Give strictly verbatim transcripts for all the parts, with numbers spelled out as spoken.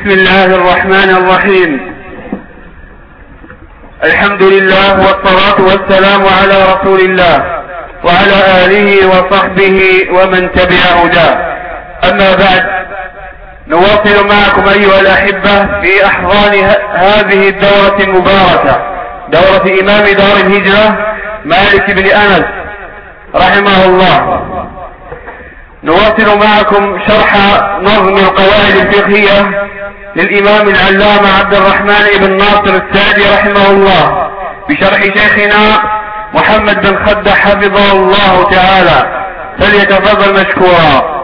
بسم الله الرحمن الرحيم. الحمد لله والصلاة والسلام على رسول الله وعلى آله وصحبه ومن تبع هداه. أما بعد، نواصل معكم أيها الأحبة في أحضان هذه الدورة المباركة، دورة إمام دار الهجرة مالك بن أنس رحمه الله. نواصل معكم شرح نظم القواعد الفقهية للإمام العلامة عبد الرحمن بن ناصر السعدي رحمه الله بشرح شيخنا محمد بن خدة حفظه الله تعالى، فليتفضل مشكورا.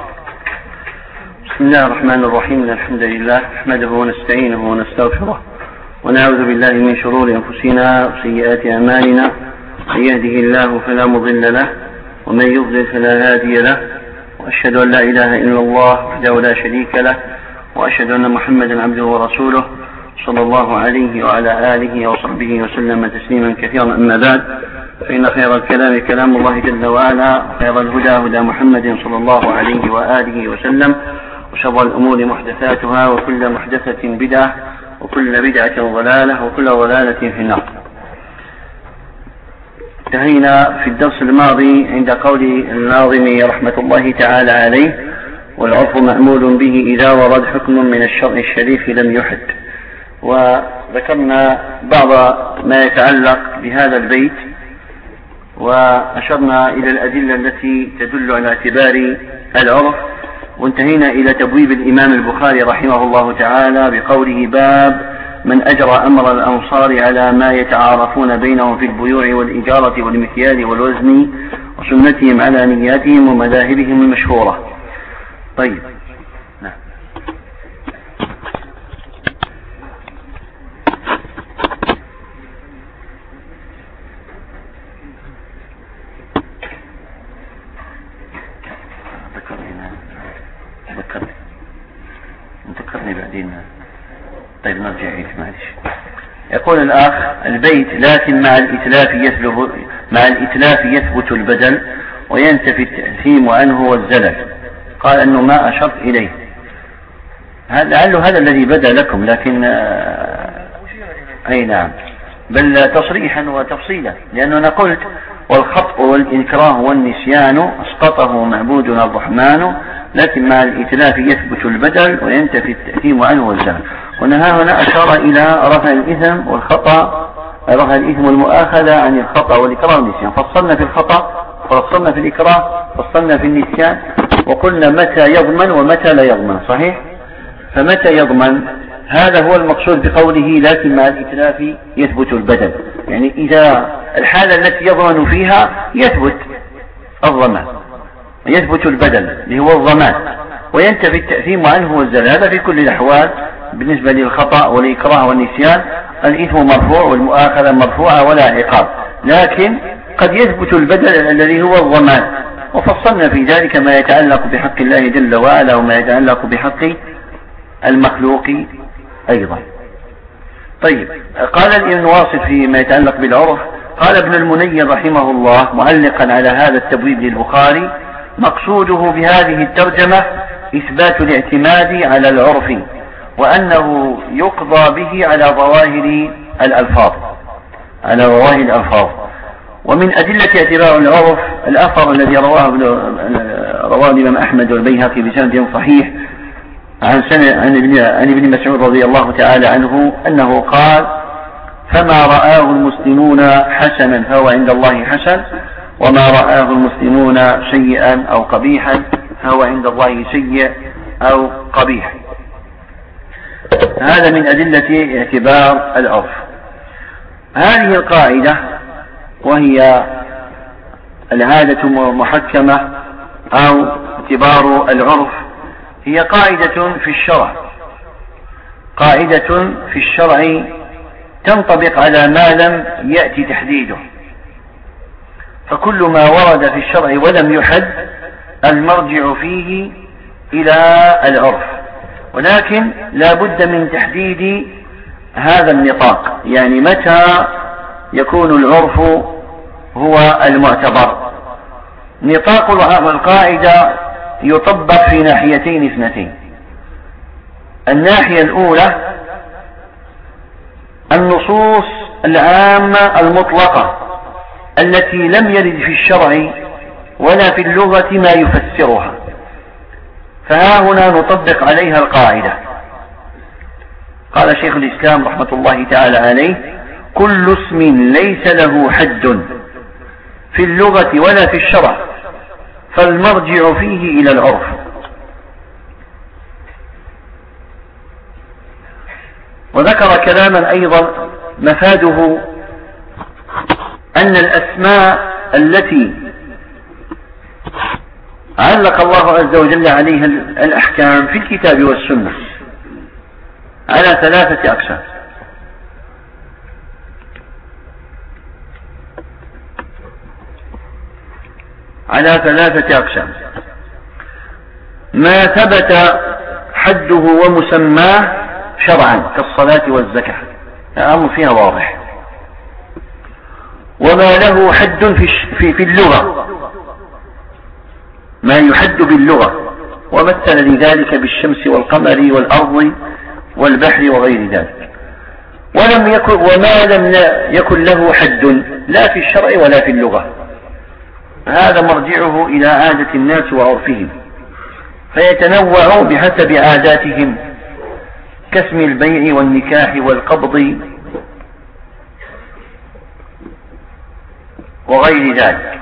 بسم الله الرحمن الرحيم. الحمد لله نحمده ونستعينه ونستغفره ونعوذ بالله من شرور أنفسنا وسيئات أعمالنا، من يهده الله فلا مضل له ومن يضلل فلا هادي له، وأشهد أن لا إله إلا الله وحده لا شريك له، وأشهد أن محمدا عبده ورسوله صلى الله عليه وعلى آله وصحبه وسلم تسليما كثيرا. أما بعد، فإن خير الكلام كلام الله جل وعلا، وخير الهدى هدى محمد صلى الله عليه وآله وسلم، وشر الأمور محدثاتها، وكل محدثة بدعة، وكل بدعة ضلالة، وكل ضلالة في النار. انتهينا في الدرس الماضي عند قول الناظم رحمة الله تعالى عليه: والعرف مأمول به إذا ورد حكم من الشرع الشريف لم يحد. وذكرنا بعض ما يتعلق بهذا البيت، وأشرنا إلى الأدلة التي تدل على اعتبار العرف، وانتهينا إلى تبويب الإمام البخاري رحمه الله تعالى بقوله: باب من أجرى أمر الأنصار على ما يتعارفون بينهم في البيوع والإجارة والمكيال والوزن، وسنتهم على نياتهم ومذاهبهم المشهورة. طيب، نعم. ذكرني ذكرني بعدين. طيب نرجع عيد معلش. يقول الأخ: البيت: لكن مع الإتلاف يثبت مع الإتلاف يثبت البدل وينتفي التأثيم عنه والزلل. قال أنه ما أشرت إليه، لعله هذا الذي بدا لكم، لكن أي نعم، بل تصريحا وتفصيلا، لأننا قلت: والخطأ والإنكراه والنسيان أسقطه معبودنا الرحمن، لكن مع الإتلاف يثبت البدل وينتفي التأثيم عنه والزلل. ونها هنا أشار إلى رفع الإثم والخطأ، رفع الإثم والمؤاخذة عن الخطأ والإكراه والنسيان. فصلنا في الخطأ، فصلنا في الإكراه، فصلنا في النسيان، وقلنا متى يضمن ومتى لا يضمن. صحيح؟ فمتى يضمن هذا هو المقصود بقوله: لكن مع الإتلاف يثبت البدل، يعني إذا الحالة التي يضمن فيها يثبت الضمان، يثبت البدل اللي هو الضمان، وينتفي التأثيم عنه والزلل. هذا في كل الأحوال. بالنسبة للخطأ والإكراه والنسيان الإثم مرفوع والمؤاخذة مرفوعة ولا عقاب، لكن قد يثبت البدل الذي هو الضمان، وفصلنا في ذلك ما يتعلق بحق الله جل وعلا وما يتعلق بحق المخلوق أيضا. طيب، قال الإمام واصل فيما يتعلق بالعرف: قال ابن المنير رحمه الله معلقا على هذا التبويب للبخاري: مقصوده بهذه الترجمة إثبات الاعتماد على العرف، وأنه يقضى به على ظواهر الألفاظ على ظواهر الألفاظ. ومن أدلة اعتبار العرف الأثر الذي رواه رواه الإمام أحمد والبيهقي بسند صحيح عن عن ابن مسعود رضي الله تعالى عنه أنه قال: فما رآه المسلمون حسنا فهو عند الله حسن، وما رآه المسلمون سيئا أو قبيحا فهو عند الله سيء أو قبيح. هذا من أدلة اعتبار العرف. هذه القاعدة، وهي العادة محكمة أو اعتبار العرف، هي قاعدة في الشرع قاعدة في الشرع تنطبق على ما لم يأتي تحديده. فكل ما ورد في الشرع ولم يحد المرجع فيه إلى العرف، ولكن لا بد من تحديد هذا النطاق، يعني متى يكون العرف هو المعتبر. نطاق القاعدة يطبق في ناحيتين اثنتين: الناحية الأولى النصوص العامة المطلقة التي لم يرد في الشرع ولا في اللغة ما يفسرها، فها هنا نطبق عليها القاعدة. قال شيخ الإسلام رحمة الله تعالى عليه: كل اسم ليس له حد في اللغة ولا في الشرع فالمرجع فيه إلى العرف. وذكر كلاما أيضا مفاده أن الأسماء التي علق الله عز وجل عليها الأحكام في الكتاب والسنة على ثلاثة أقسام. على ثلاثة أقسام: ما ثبت حده ومسماه شرعا كالصلاة والزكاة، الأمر فيها واضح. وما له حد في, في اللغة، ما يحد باللغة، ومثل لذلك بالشمس والقمر والأرض والبحر وغير ذلك. ولم يكن وما لم يكن له حد لا في الشرع ولا في اللغة، هذا مرجعه إلى عادة الناس وعرفهم، فيتنوع بحسب عاداتهم كاسم البيع والنكاح والقبض وغير ذلك،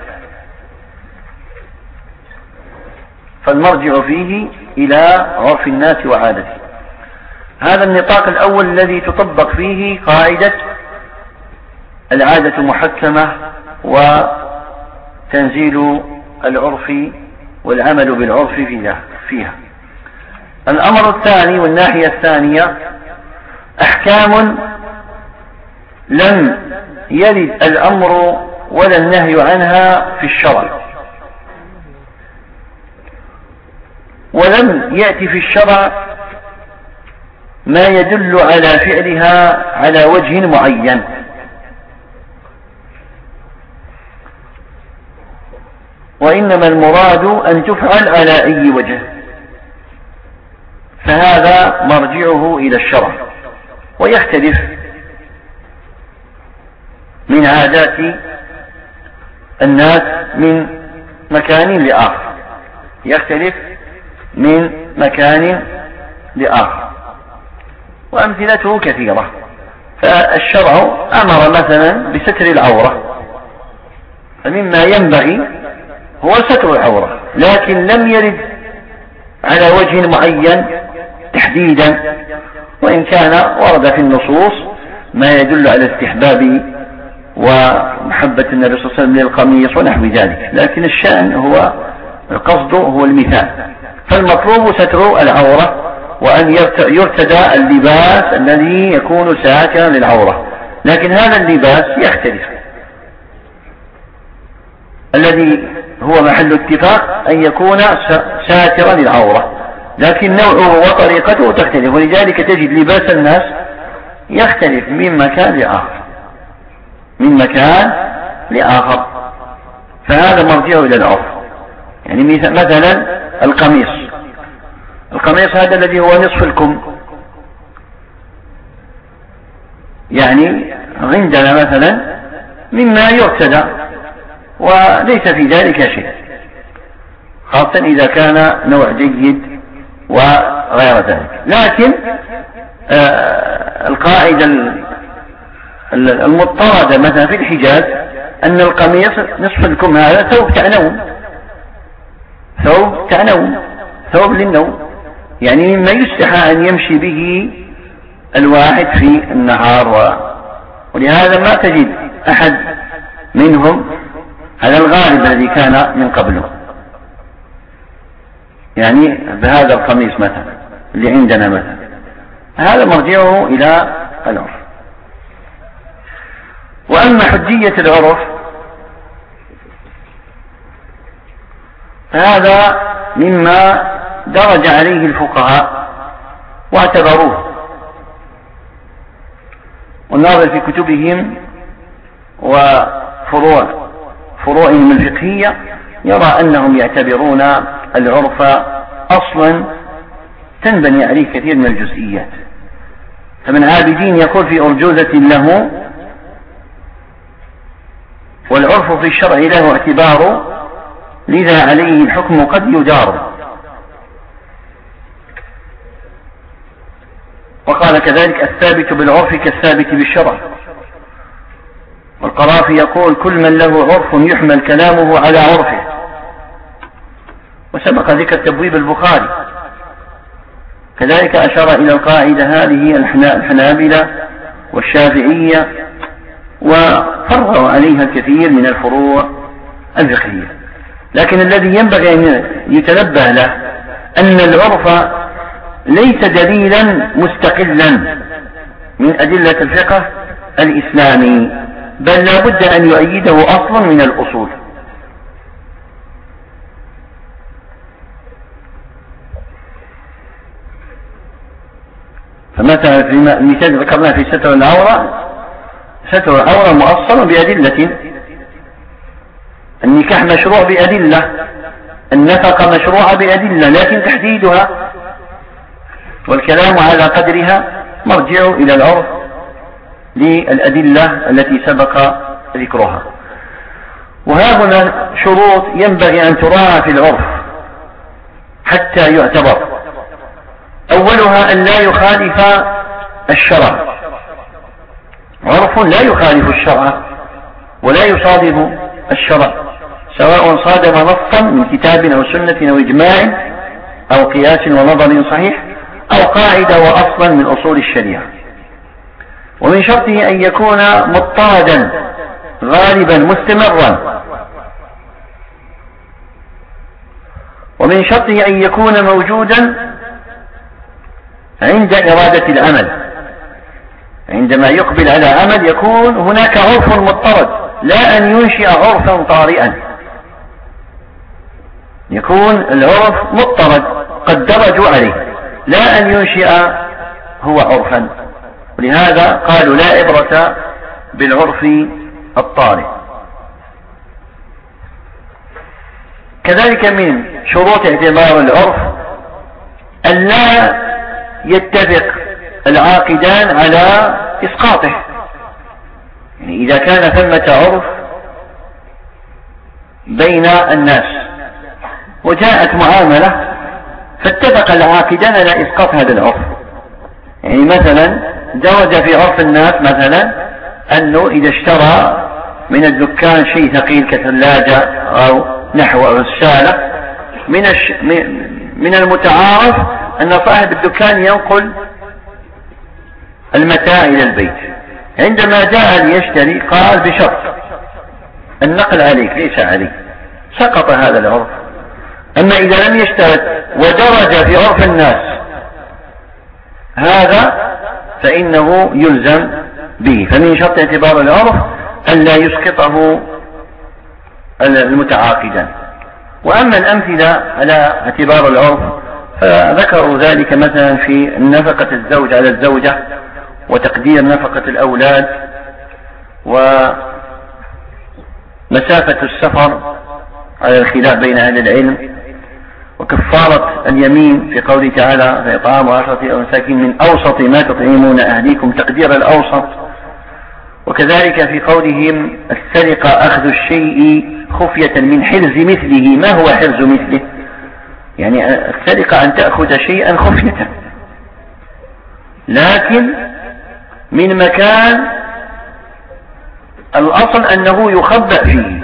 فالمرجع فيه إلى عرف الناس وعادته. هذا النطاق الأول الذي تطبق فيه قاعدة العادة محكمة وتنزيل العرف والعمل بالعرف فيها. الأمر الثاني والناحية الثانية أحكام لم يرد الأمر ولا النهي عنها في الشرع، ولم يأتي في الشرع ما يدل على فعلها على وجه معين، وإنما المراد أن تفعل على أي وجه، فهذا مرجعه إلى الشرع. ويختلف من عادات الناس من مكان لآخر، يختلف من مكان لآخر، وأمثلته كثيرة. فالشرع أمر مثلا بستر العورة، فمما ينبغي هو ستر العورة، لكن لم يرد على وجه معين تحديدا، وإن كان ورد في النصوص ما يدل على استحباب ومحبة النبي صلى الله عليه وسلم للقميص ونحو ذلك، لكن الشأن هو القصد هو المثال. فالمطلوب ستر العورة، وأن يرتدى اللباس الذي يكون ساترا للعورة، لكن هذا اللباس يختلف. الذي هو محل اتفاق أن يكون ساترا للعورة، لكن نوعه وطريقته تختلف، ولذلك تجد لباس الناس يختلف من مكان لآخر من مكان لآخر فهذا مرجع إلى العرف. يعني مثلا القميص القميص هذا الذي هو نصف الكم، يعني عندنا مثلا مما يرتدى وليس في ذلك شيء، خاصة إذا كان نوع جيد وغير ذلك. لكن آه القاعدة المضطردة مثلا في الحجاز أن القميص نصف الكم هذا ثوب تعنون ثوب تعنون ثوب للنوم، يعني مما يستحى أن يمشي به الواحد في النهار و... ولهذا ما تجد أحد منهم على الغالب الذي كان من قبله يعني بهذا القميص مثلا اللي عندنا مثلا، هذا مرجعه إلى العرف. وأما حجية العرف فهذا مما درج عليه الفقهاء واعتبروه، والناظر في كتبهم وفروع فروعهم الفقهية يرى أنهم يعتبرون العرف أصلا تنبني عليه كثير من الجزئيات. فمن عابدين يقول في أرجوزة له، والعرف في الشرع له اعتبار، لذا عليه الحكم قد يدار. وقال كذلك الثابت بالعرف كالثابت بالشرع. والقرافي يقول كل من له عرف يحمل كلامه على عرفه. وسبق ذكر تبويب البخاري. كذلك أشار إلى القاعدة هذه الحنابلة والشافعية، وفرعوا عليها الكثير من الفروع الفقهية. لكن الذي ينبغي أن يتنبه له أن العرف ليس دليلا مستقلا من أدلة الفقه الإسلامي، بل لا بد أن يؤيده أصل من الأصول. فمثلا في المثال ذكرناه في ستر العورة، ستر العورة مؤصل بأدلة. النكاح مشروع بأدلة، النفقة مشروعة بأدلة، لكن تحديدها والكلام على قدرها مرجع إلى العرف للأدلة التي سبق ذكرها. وها هنا شروط ينبغي أن تراعى في العرف حتى يعتبر. أولها أن لا يخالف الشرع. عرف لا يخالف الشرع ولا يصادم الشرع، سواء صادم نصا من كتاب أو سنة أو إجماع أو قياس ونظر صحيح أو قاعدة وأصلا من أصول الشريعة. ومن شرطه أن يكون مضطردا غالبا مستمرا. ومن شرطه أن يكون موجودا عند إرادة العمل. عندما يقبل على عمل يكون هناك عرف مضطرد، لا أن ينشئ عرفا طارئا. يكون العرف مضطرد قد درجوا عليه، لا أن ينشئ هو عرفا. ولهذا قالوا لا عبرة بالعرف الطارئ. كذلك من شروط اعتبار العرف أن لا يتفق العاقدان على إسقاطه. يعني إذا كان ثمة عرف بين الناس وجاءت معاملة فاتفق العاقدان على إسقاط هذا العرف، يعني مثلا درج في عرف الناس مثلا أنه إذا اشترى من الدكان شيء ثقيل كثلاجة أو نحو غسالة، من, الش... من المتعارف أن صاحب الدكان ينقل المتاع إلى البيت. عندما جاء ليشتري قال بشرط النقل عليك ليس عليك، سقط هذا العرف. أما إذا لم يشترط ودرج في عرف الناس هذا فإنه يلزم به. فمن شرط اعتبار العرف أن لا يسقطه المتعاقدان. وأما الأمثلة على اعتبار العرف فذكروا ذلك مثلا في نفقة الزوج على الزوجة، وتقدير نفقة الأولاد، ومسافة السفر على الخلاف بين أهل العلم، وكفارة اليمين في قوله تعالى فإطعام عشرة مساكين من أوسط ما تطعمون أهليكم، تقدير الأوسط. وكذلك في قولهم السرقة أخذ الشيء خفية من حرز مثله. ما هو حرز مثله؟ يعني السرقة أن تأخذ شيئا خفية لكن من مكان الأصل أنه يخبأ فيه.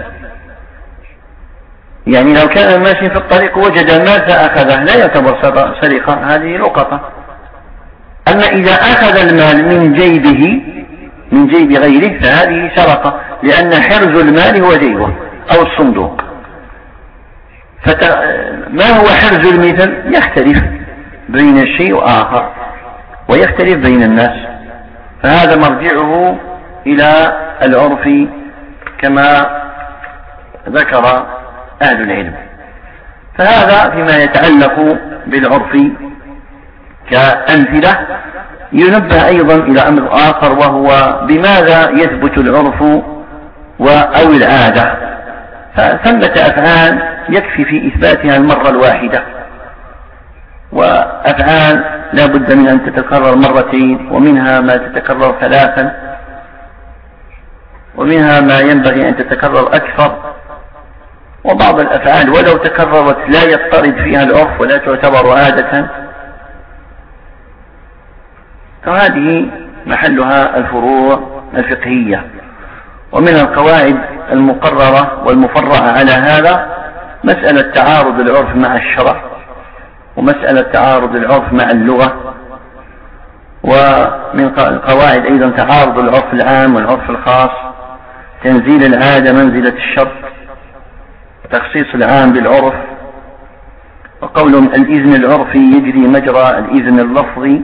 يعني لو كان ماشي في الطريق وجد المال فأخذه لا يعتبر سرقة، هذه لقطة. أما إذا أخذ المال من جيبه من جيب غيره فهذه سرقة، لأن حرز المال هو جيبه أو الصندوق. فت... ما هو حرز المثل؟ يختلف بين الشيء وآخر ويختلف بين الناس، فهذا مرجعه إلى العرف كما ذكر أهل العلم. فهذا فيما يتعلق بالعرف كأمثلة. ينبه أيضا إلى أمر آخر، وهو بماذا يثبت العرف أو العادة. فثمة أفعال يكفي في إثباتها المرة الواحدة، وأفعال لا بد من أن تتكرر مرتين، ومنها ما تتكرر ثلاثا، ومنها ما ينبغي أن تتكرر أكثر، وبعض الأفعال ولو تكررت لا يضطرد فيها العرف ولا تعتبر عادة، فهذه محلها الفروع الفقهية. ومن القواعد المقررة والمفرعة على هذا مسألة تعارض العرف مع الشرع، ومسألة تعارض العرف مع اللغة، ومن القواعد أيضا تعارض العرف العام والعرف الخاص، تنزيل العادة منزلة الشرط، تخصيص العام بالعرف، وقولهم الإذن العرفي يجري مجرى الإذن اللفظي.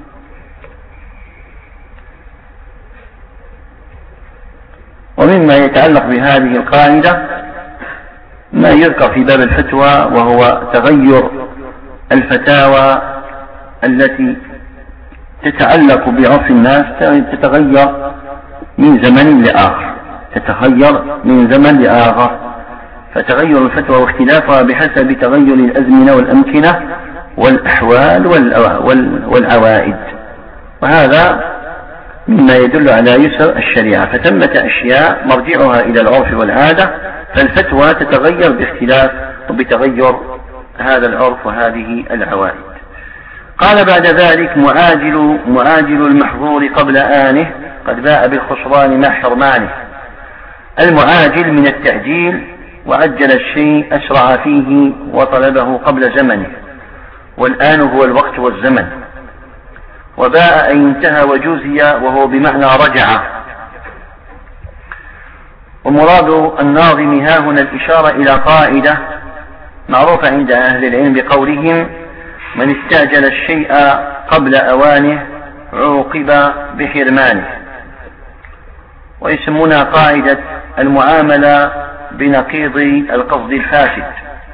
ومما يتعلق بهذه القاعدة ما يذكر في باب الفتوى، وهو تغير الفتاوى التي تتعلق بعرف الناس، تتغير من زمن لآخر، تتغير من زمن لآخر، فتغير الفتوى واختلافها بحسب تغير الأزمنة والأمكنة والأحوال والعوائد، وهذا مما يدل على يسر الشريعة. فتمة أشياء مرجعها إلى العرف والعادة، فالفتوى تتغير باختلاف وبتغير هذا العرف وهذه العوائد. قال بعد ذلك معاجل معاجل المحظور قبل آنه قد باء بالخسران مع حرمانه. المعاجل من التعجيل، وعجل الشيء أسرع فيه وطلبه قبل زمنه، والآن هو الوقت والزمن. وباء أي انتهى وجوزي، وهو بمعنى رجع. ومراد الناظم ها هنا الإشارة إلى قاعدة معروفة عند أهل العلم بقولهم من استعجل الشيء قبل أوانه عوقب بحرمانه، ويسمونها قاعدة المعاملة بنقيض القصد الفاسد.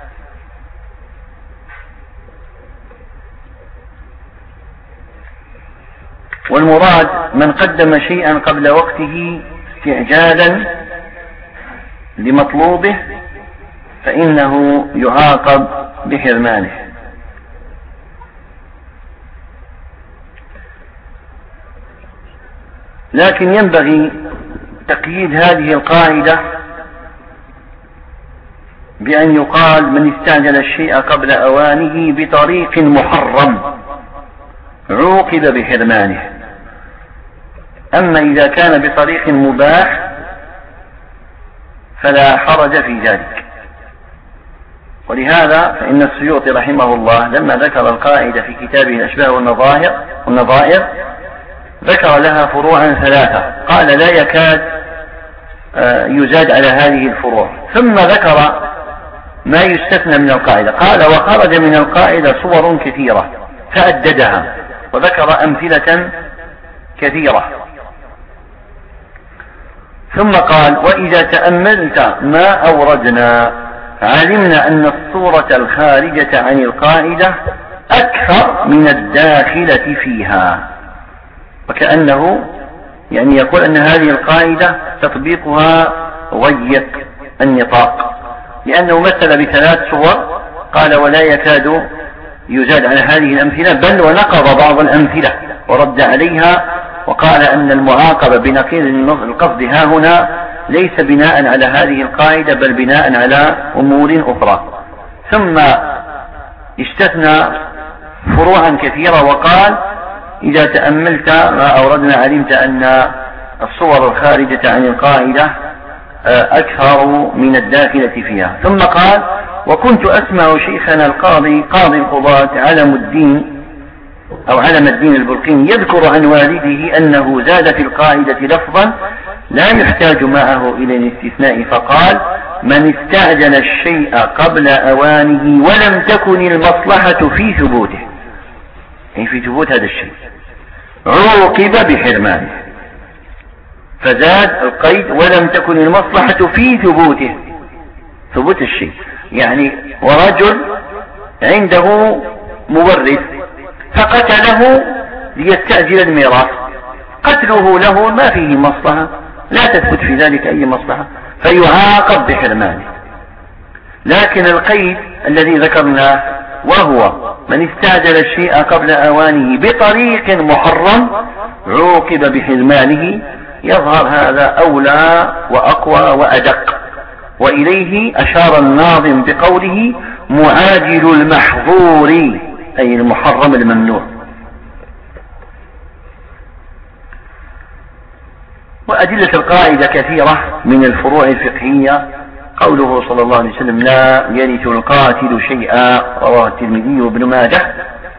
والمراد من قدم شيئا قبل وقته استعجالا لمطلوبه فإنه يعاقب بحرمانه. لكن ينبغي تقييد هذه القاعدة بأن يقال من استعجل الشيء قبل أوانه بطريق محرم عوقب بحرمانه. أما إذا كان بطريق مباح فلا حرج في ذلك. ولهذا فإن السيوطي رحمه الله لما ذكر القاعدة في كتابه الأشباه والنظائر والنظائر ذكر لها فروعا ثلاثة، قال لا يكاد يزاد على هذه الفروع، ثم ذكر ما يستثنى من القاعدة، قال وخرج من القاعدة صور كثيرة فأددها وذكر أمثلة كثيرة، ثم قال وإذا تأملت ما أوردنا علمنا أن الصورة الخارجة عن القاعدة أكثر من الداخلة فيها، وكأنه يعني يقول أن هذه القاعدة تطبيقها ضيق النطاق، لأنه مثل بثلاث صور قال ولا يكاد يزاد على هذه الأمثلة، بل ونقض بعض الأمثلة ورد عليها، وقال أن المعاقبة بنقيض القصد ها هنا ليس بناء على هذه القاعدة بل بناء على أمور أخرى. ثم استثنى فروعا كثيرة وقال إذا تأملت ما أوردنا علمت أن الصور الخارجة عن القاعدة أكثر من الداخلة فيها. ثم قال وكنت أسمع شيخنا القاضي قاضي القضاة علم الدين أو علم الدين البلقيني يذكر عن والده أنه زاد في القاعدة لفظا لا يحتاج معه إلى الاستثناء، فقال من استعجل الشيء قبل أوانه ولم تكن المصلحة في ثبوته، يعني في ثبوت هذا الشيء، عوقب بحرمانه، فزاد القيد ولم تكن المصلحة في ثبوته، ثبوت الشيء، يعني ورجل عنده مورث فقتله ليستعجل الميراث، قتله له ما فيه مصلحة، لا تثبت في ذلك أي مصلحة، فيعاقب بحرمانه. لكن القيد الذي ذكرناه وهو من استعجل الشيء قبل أوانه بطريق محرم عوقب بحرمانه. يظهر هذا أولى وأقوى وأدق، وإليه أشار الناظم بقوله معاجل المحظور، أي المحرم الممنوع. وأدلة القاعدة كثيرة من الفروع الفقهية. قوله صلى الله عليه وسلم لا يرث القاتل شيئا، رواه الترمذي وابن ماجه.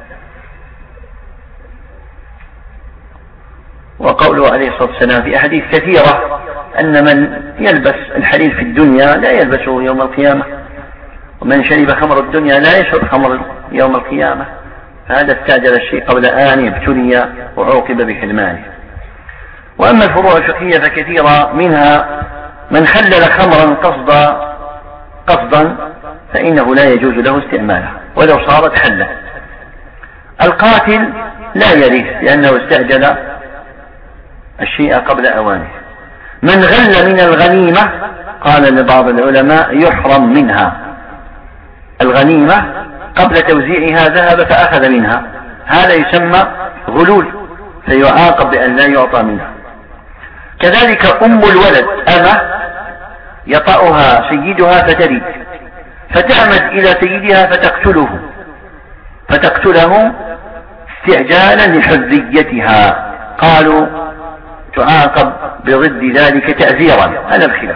وقوله عليه الصلاة والسلام في أحاديث كثيرة أن من يلبس الحرير في الدنيا لا يلبسه يوم القيامة، ومن شرب خمر الدنيا لا يشرب خمر يوم القيامة. فهذا استعجل الشيء قبل آن ابتلي وعوقب بحرمانه. وأما الفروع الفقهية فكثيرة، منها من خلل خمرا قصدا قصدا فإنه لا يجوز له استعمالها ولو صارت حلا. القاتل لا يرث لأنه استعجل الشيء قبل أوانه. من غل من الغنيمة قال لبعض العلماء يحرم منها، الغنيمة قبل توزيعها ذهب فأخذ منها، هذا يسمى غلول فيعاقب بأن لا يعطى منها. كذلك أم الولد أمة يطأها سيدها فترد، فتعمد إلى سيدها فتقتله فتقتله استعجالا لحريتها، قالوا تعاقب بضد ذلك تأذيرا، هذا الخلاف.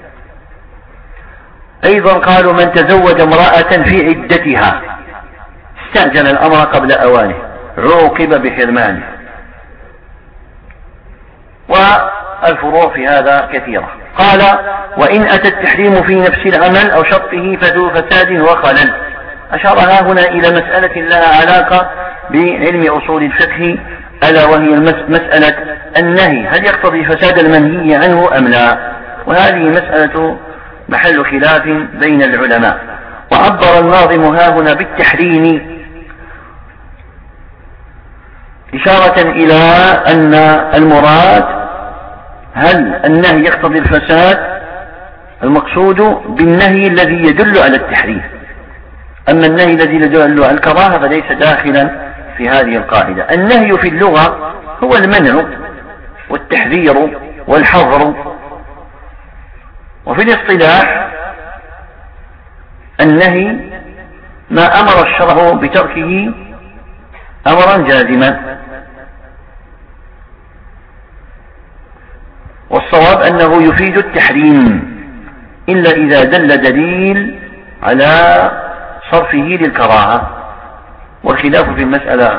أيضا قالوا من تزوج امرأة في عدتها استعجل الأمر قبل أوانه عوقب بحرمانه. والفروع في هذا كثيرة. قال وإن أتى التحريم في نفس العمل أو شرطه فذو فساد وخلل. أشارها هنا إلى مسألة لها علاقة بعلم أصول الفقه، ألا وهي مسألة النهي هل يقتضي فساد المنهي عنه أم لا، وهذه مسألة محل خلاف بين العلماء. وعبر الناظم ها هنا بالتحريم إشارة إلى أن المراد هل النهي يقتضي الفساد، المقصود بالنهي الذي يدل على التحريم، أما النهي الذي يدل على الكراهة فليس داخلا في هذه القاعدة. النهي في اللغة هو المنع والتحذير والحظر، وفي الاصطلاح النهي ما أمر الشرع بتركه أمرا جازما، والصواب أنه يفيد التحريم إلا إذا دل دليل على صرفه للكراهة، والخلاف في المسألة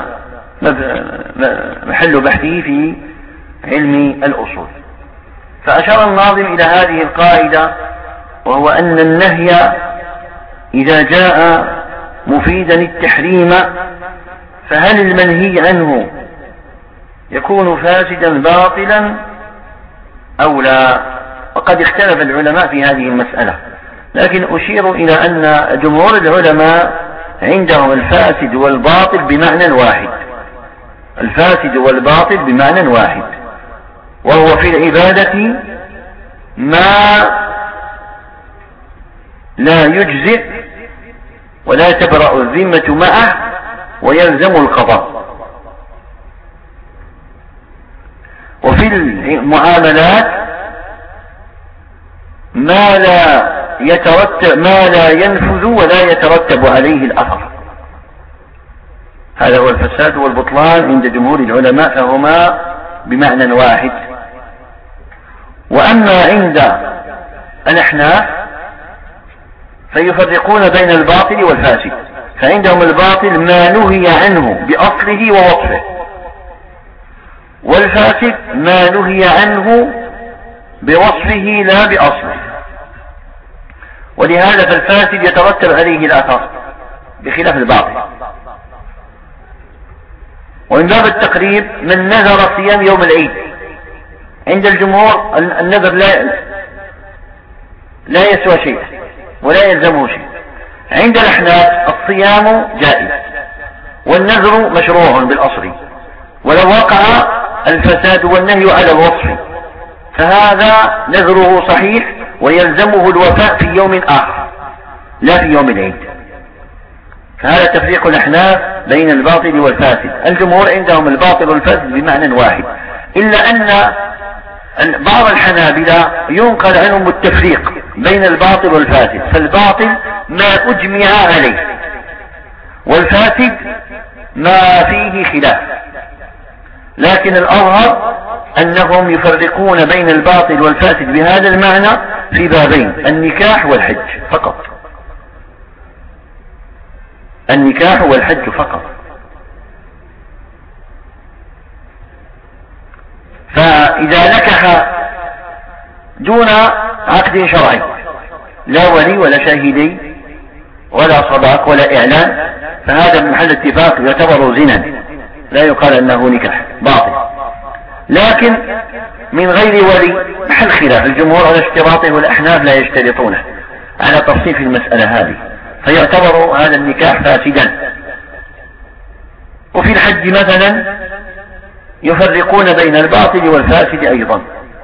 محل بحثه في علم الأصول. فأشار الناظم إلى هذه القاعدة، وهو أن النهي إذا جاء مفيدا التحريم فهل المنهي عنه يكون فاسدا باطلا أو لا؟ وقد اختلف العلماء في هذه المسألة، لكن أشير إلى أن جمهور العلماء عندهم الفاسد والباطل بمعنى واحد، الفاسد والباطل بمعنى واحد، وهو في العبادة ما لا يجزئ ولا تبرأ الذمة معه ويلزم القضاء، وفي المعاملات ما لا يترتب ما لا ينفذ ولا يترتب عليه الأثر. هذا هو الفساد والبطلان عند جمهور العلماء، فهما بمعنى واحد. وأما عند الأحناف فيفرقون بين الباطل والفاسد، فعندهم الباطل ما نهي عنه بأصله ووصفه، والفاسد ما نهي عنه بوصفه لا بأصله، ولهذا فالفاسد يترتب عليه الأثر بخلاف الباطل. ومن باب التقريب من نذر صيام يوم العيد، عند الجمهور النذر لا لا يسوى شيء ولا يلزمه شيء، عند الأحناف الصيام جائز والنذر مشروع بالأصل، ولو وقع الفساد والنهي على الوصف فهذا نذره صحيح ويلزمه الوفاء في يوم آخر لا في يوم العيد. فهذا تفريق الأحناف بين الباطل والفاسد. الجمهور عندهم الباطل والفاسد بمعنى واحد، إلا أن بعض الحنابلة ينقل عنهم التفريق بين الباطل والفاسد، فالباطل ما أجمع عليه، والفاسد ما فيه خلاف. لكن الأظهر أنهم يفرقون بين الباطل والفاسد بهذا المعنى في بابين: النكاح والحج فقط. النكاح والحج فقط. فإذا نكح دون عقد شرعي، لا ولي ولا شاهدي ولا صداق ولا إعلان، فهذا بمحل اتفاق يعتبر زنا، لا يقال أنه نكاح باطل. لكن من غير ولي محل خلاف، الجمهور على اشتراطه والأحناف لا يشترطونه، على تفصيل في المسألة هذه، فيعتبر هذا النكاح فاسدا. وفي الحج مثلا يفرقون بين الباطل والفاسد أيضا.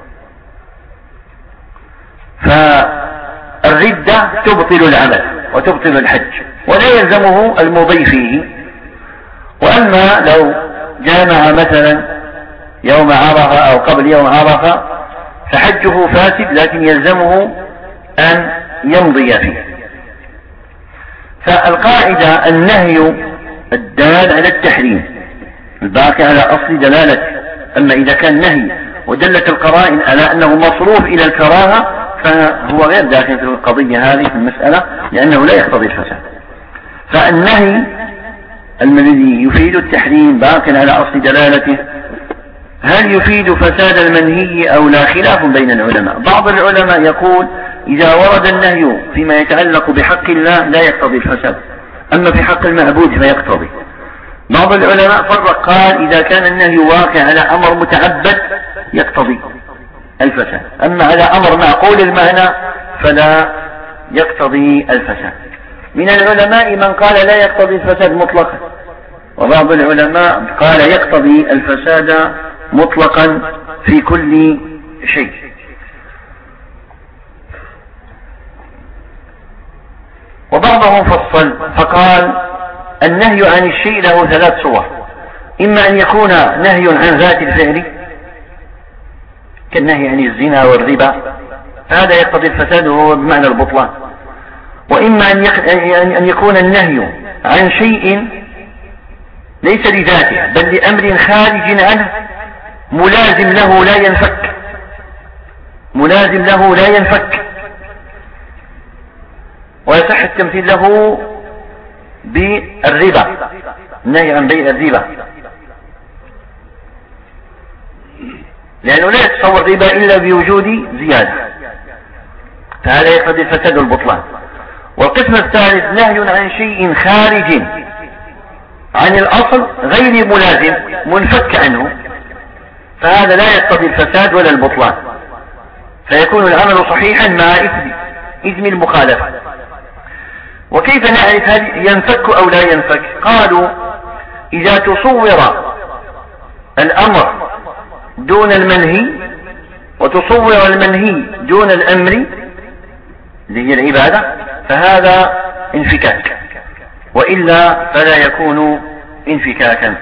فالردة تبطل العمل وتبطل الحج ولا يلزمه المضي فيه. وأما لو جامع مثلا يوم عرفة أو قبل يوم عرفة فحجه فاسد، لكن يلزمه أن يمضي فيه. فالقاعدة النهي الدال على التحريم الباقي على أصل دلالته. أما إذا كان نهي ودلت القرائن على أنه مصروف إلى الكراهة فهو غير داخل في القضية هذه في المسألة، لأنه لا يقتضي الفساد. فالنهي الذي يفيد التحريم باق على أصل دلالته، هل يفيد فساد المنهي أو لا؟ خلاف بين العلماء. بعض العلماء يقول إذا ورد النهي فيما يتعلق بحق الله لا يقتضي الفساد، أما في حق المعبود فيقتضي. بعض العلماء فرق، قال إذا كان النهي واقع على أمر متعبد يقتضي الفساد، أما على أمر معقول المعنى فلا يقتضي الفساد. من العلماء من قال لا يقتضي الفساد مطلقا، وبعض العلماء قال يقتضي الفساد مطلقا في كل شيء. وبعضهم فصل فقال النهي عن الشيء له ثلاث صور: إما أن يكون نهي عن ذات الفعل كالنهي عن الزنا والربا، هذا يقتضي الفساد وهو بمعنى البطلان. وإما أن يكون النهي عن شيء ليس لذاته بل لأمر خارج عنه ملازم له لا ينفك، ملازم له لا ينفك، ويصح التمثيل له بالربا، النهي عن بيع الربا، لأنه لا يتصور الربا إلا بوجود زيادة، فهذا يقتضي الفساد والبطلان. والقسم الثالث نهي عن شيء خارج عن الأصل غير ملازم منفك عنه، فهذا لا يقتضي الفساد ولا البطلان، فيكون العمل صحيحا مع إثم إثم المخالفة. وكيف نعرف هل ينفك أو لا ينفك؟ قالوا إذا تصور الأمر دون المنهي وتصور المنهي دون الأمر اللي هي العبادة فهذا انفكاك، وإلا فلا يكون انفكاكا.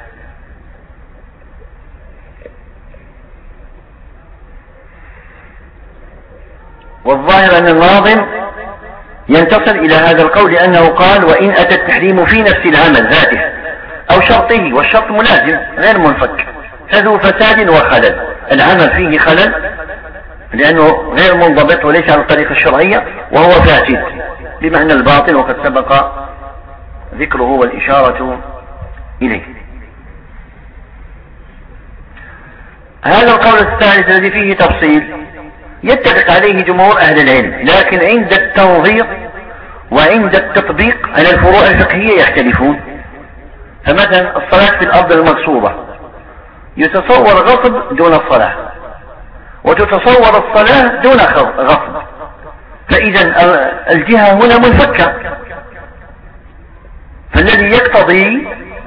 والظاهر أن الناظم ينتصر إلى هذا القول، لأنه قال وإن أتى التحريم في نفس العمل ذاته أو شرطه، والشرط ملازم غير منفك، فذو فساد وخلل، العمل فيه خلل لأنه غير منضبط وليس على الطريقة الشرعية، وهو فاسد بمعنى الباطل، وقد سبق ذكره والإشارة إليه. هذا القول الثالث الذي فيه تفصيل يتفق عليه جمهور أهل العلم، لكن عند التنظير وعند التطبيق على الفروع الفقهية يختلفون. فمثلا الصلاة في الأرض المغصوبة يتصور غصب دون الصلاة، وتتصور الصلاة دون غصب، فإذا الجهة هنا منفكة. فالذي يقتضي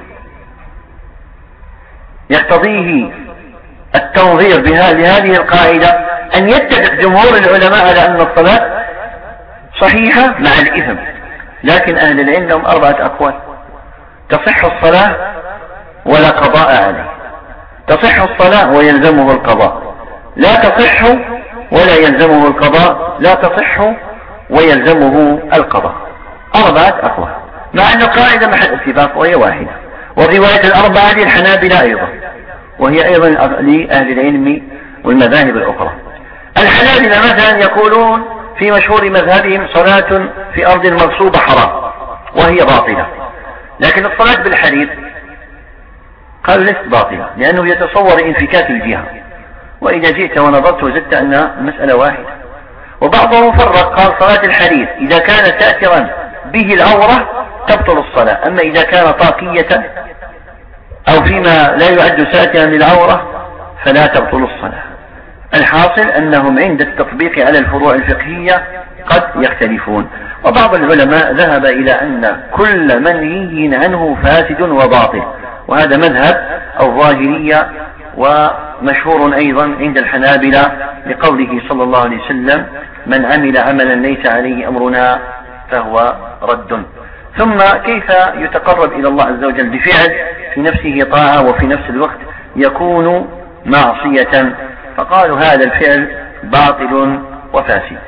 يقتضيه التنظير بهذه القاعدة أن يتفق جمهور العلماء على أن الصلاة صحيحة مع الإثم، لكن أهل العلم لهم أربعة أقوال. تصح الصلاة ولا قضاء عليه، تصح الصلاة ويلزمه القضاء، لا تصح ولا يلزمه القضاء، لا تصح ويلزمه القضاء. أربعة أقوال، مع أن القاعدة محل اتفاق وهي واحدة. والرواية الأربعة للحنابلة أيضا، وهي أيضا لأهل العلم والمذاهب الأخرى. الحنابلة مثلا يقولون في مشهور مذهبهم صلاة في أرض مغصوبة حرام وهي باطلة، لكن الصلاة بالحديد قالوا ليست باطلة لأنه يتصور انفكاك الجهة، وإذا جئت ونظرت وجدت أن المسألة واحدة. وبعضهم فرق قال صلاة الحديد إذا كان ساترا به العورة تبطل الصلاة، أما إذا كان طاقية أو فيما لا يعد ساترا للعورة فلا تبطل الصلاة. الحاصل أنهم عند التطبيق على الفروع الفقهية قد يختلفون. وبعض العلماء ذهب إلى أن كل منهي عنه فاسد وباطل، وهذا مذهب الظاهرية، ومشهور أيضا عند الحنابلة لقوله صلى الله عليه وسلم: من عمل عملا ليس عليه أمرنا فهو رد. ثم كيف يتقرب إلى الله عز وجل بفعل في نفسه طاعة وفي نفس الوقت يكون معصية؟ فقالوا هذا الفعل باطل وفاسد.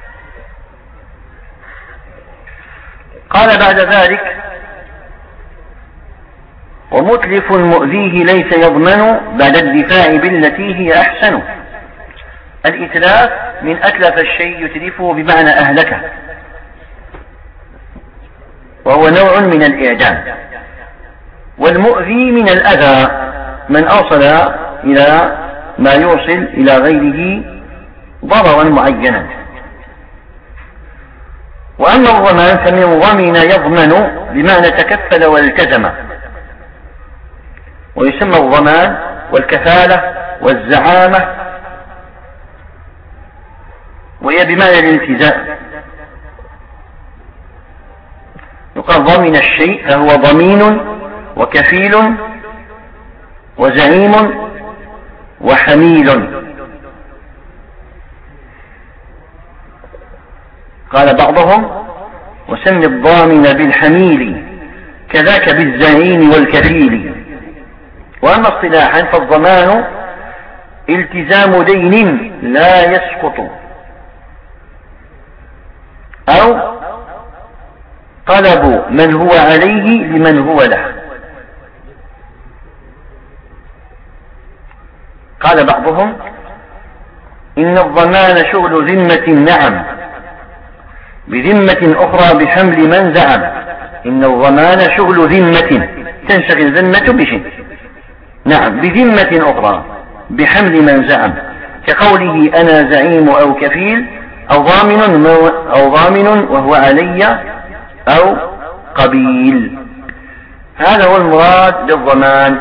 قال بعد ذلك: ومتلف مؤذيه ليس يضمن بعد الدفاع بالتي هي أحسن. الإتلاف من أتلف الشيء يتلفه بمعنى أهلكه، وهو نوع من الإعدام. والمؤذي من الأذى من أوصل إلى ما يوصل إلى غيره ضررا معينا. وأما الضمان فمن ضمن يضمن بمعنى تكفل والتزم، ويسمى الضمان والكفالة والزعامة، وهي بمعنى الالتزام. يقال ضمن الشيء فهو ضمين وكفيل وزعيم وحميل. قال بعضهم: وسم الضامن بالحميل كذاك بالزعيم والكفيل. وأما اصطلاحا فالضمان التزام دين لا يسقط، أو طلب من هو عليه لمن هو له. قال بعضهم: إن الضمان شغل ذمة نعم بذمة أخرى بحمل من زعم. إن الضمان شغل ذمة، تنشغل ذمة بشيء، نعم، بذمة أخرى بحمل من زعم، كقوله أنا زعيم أو كفيل أو ضامن أو ضامن وهو علي أو قبيل. هذا هو المراد بالضمان،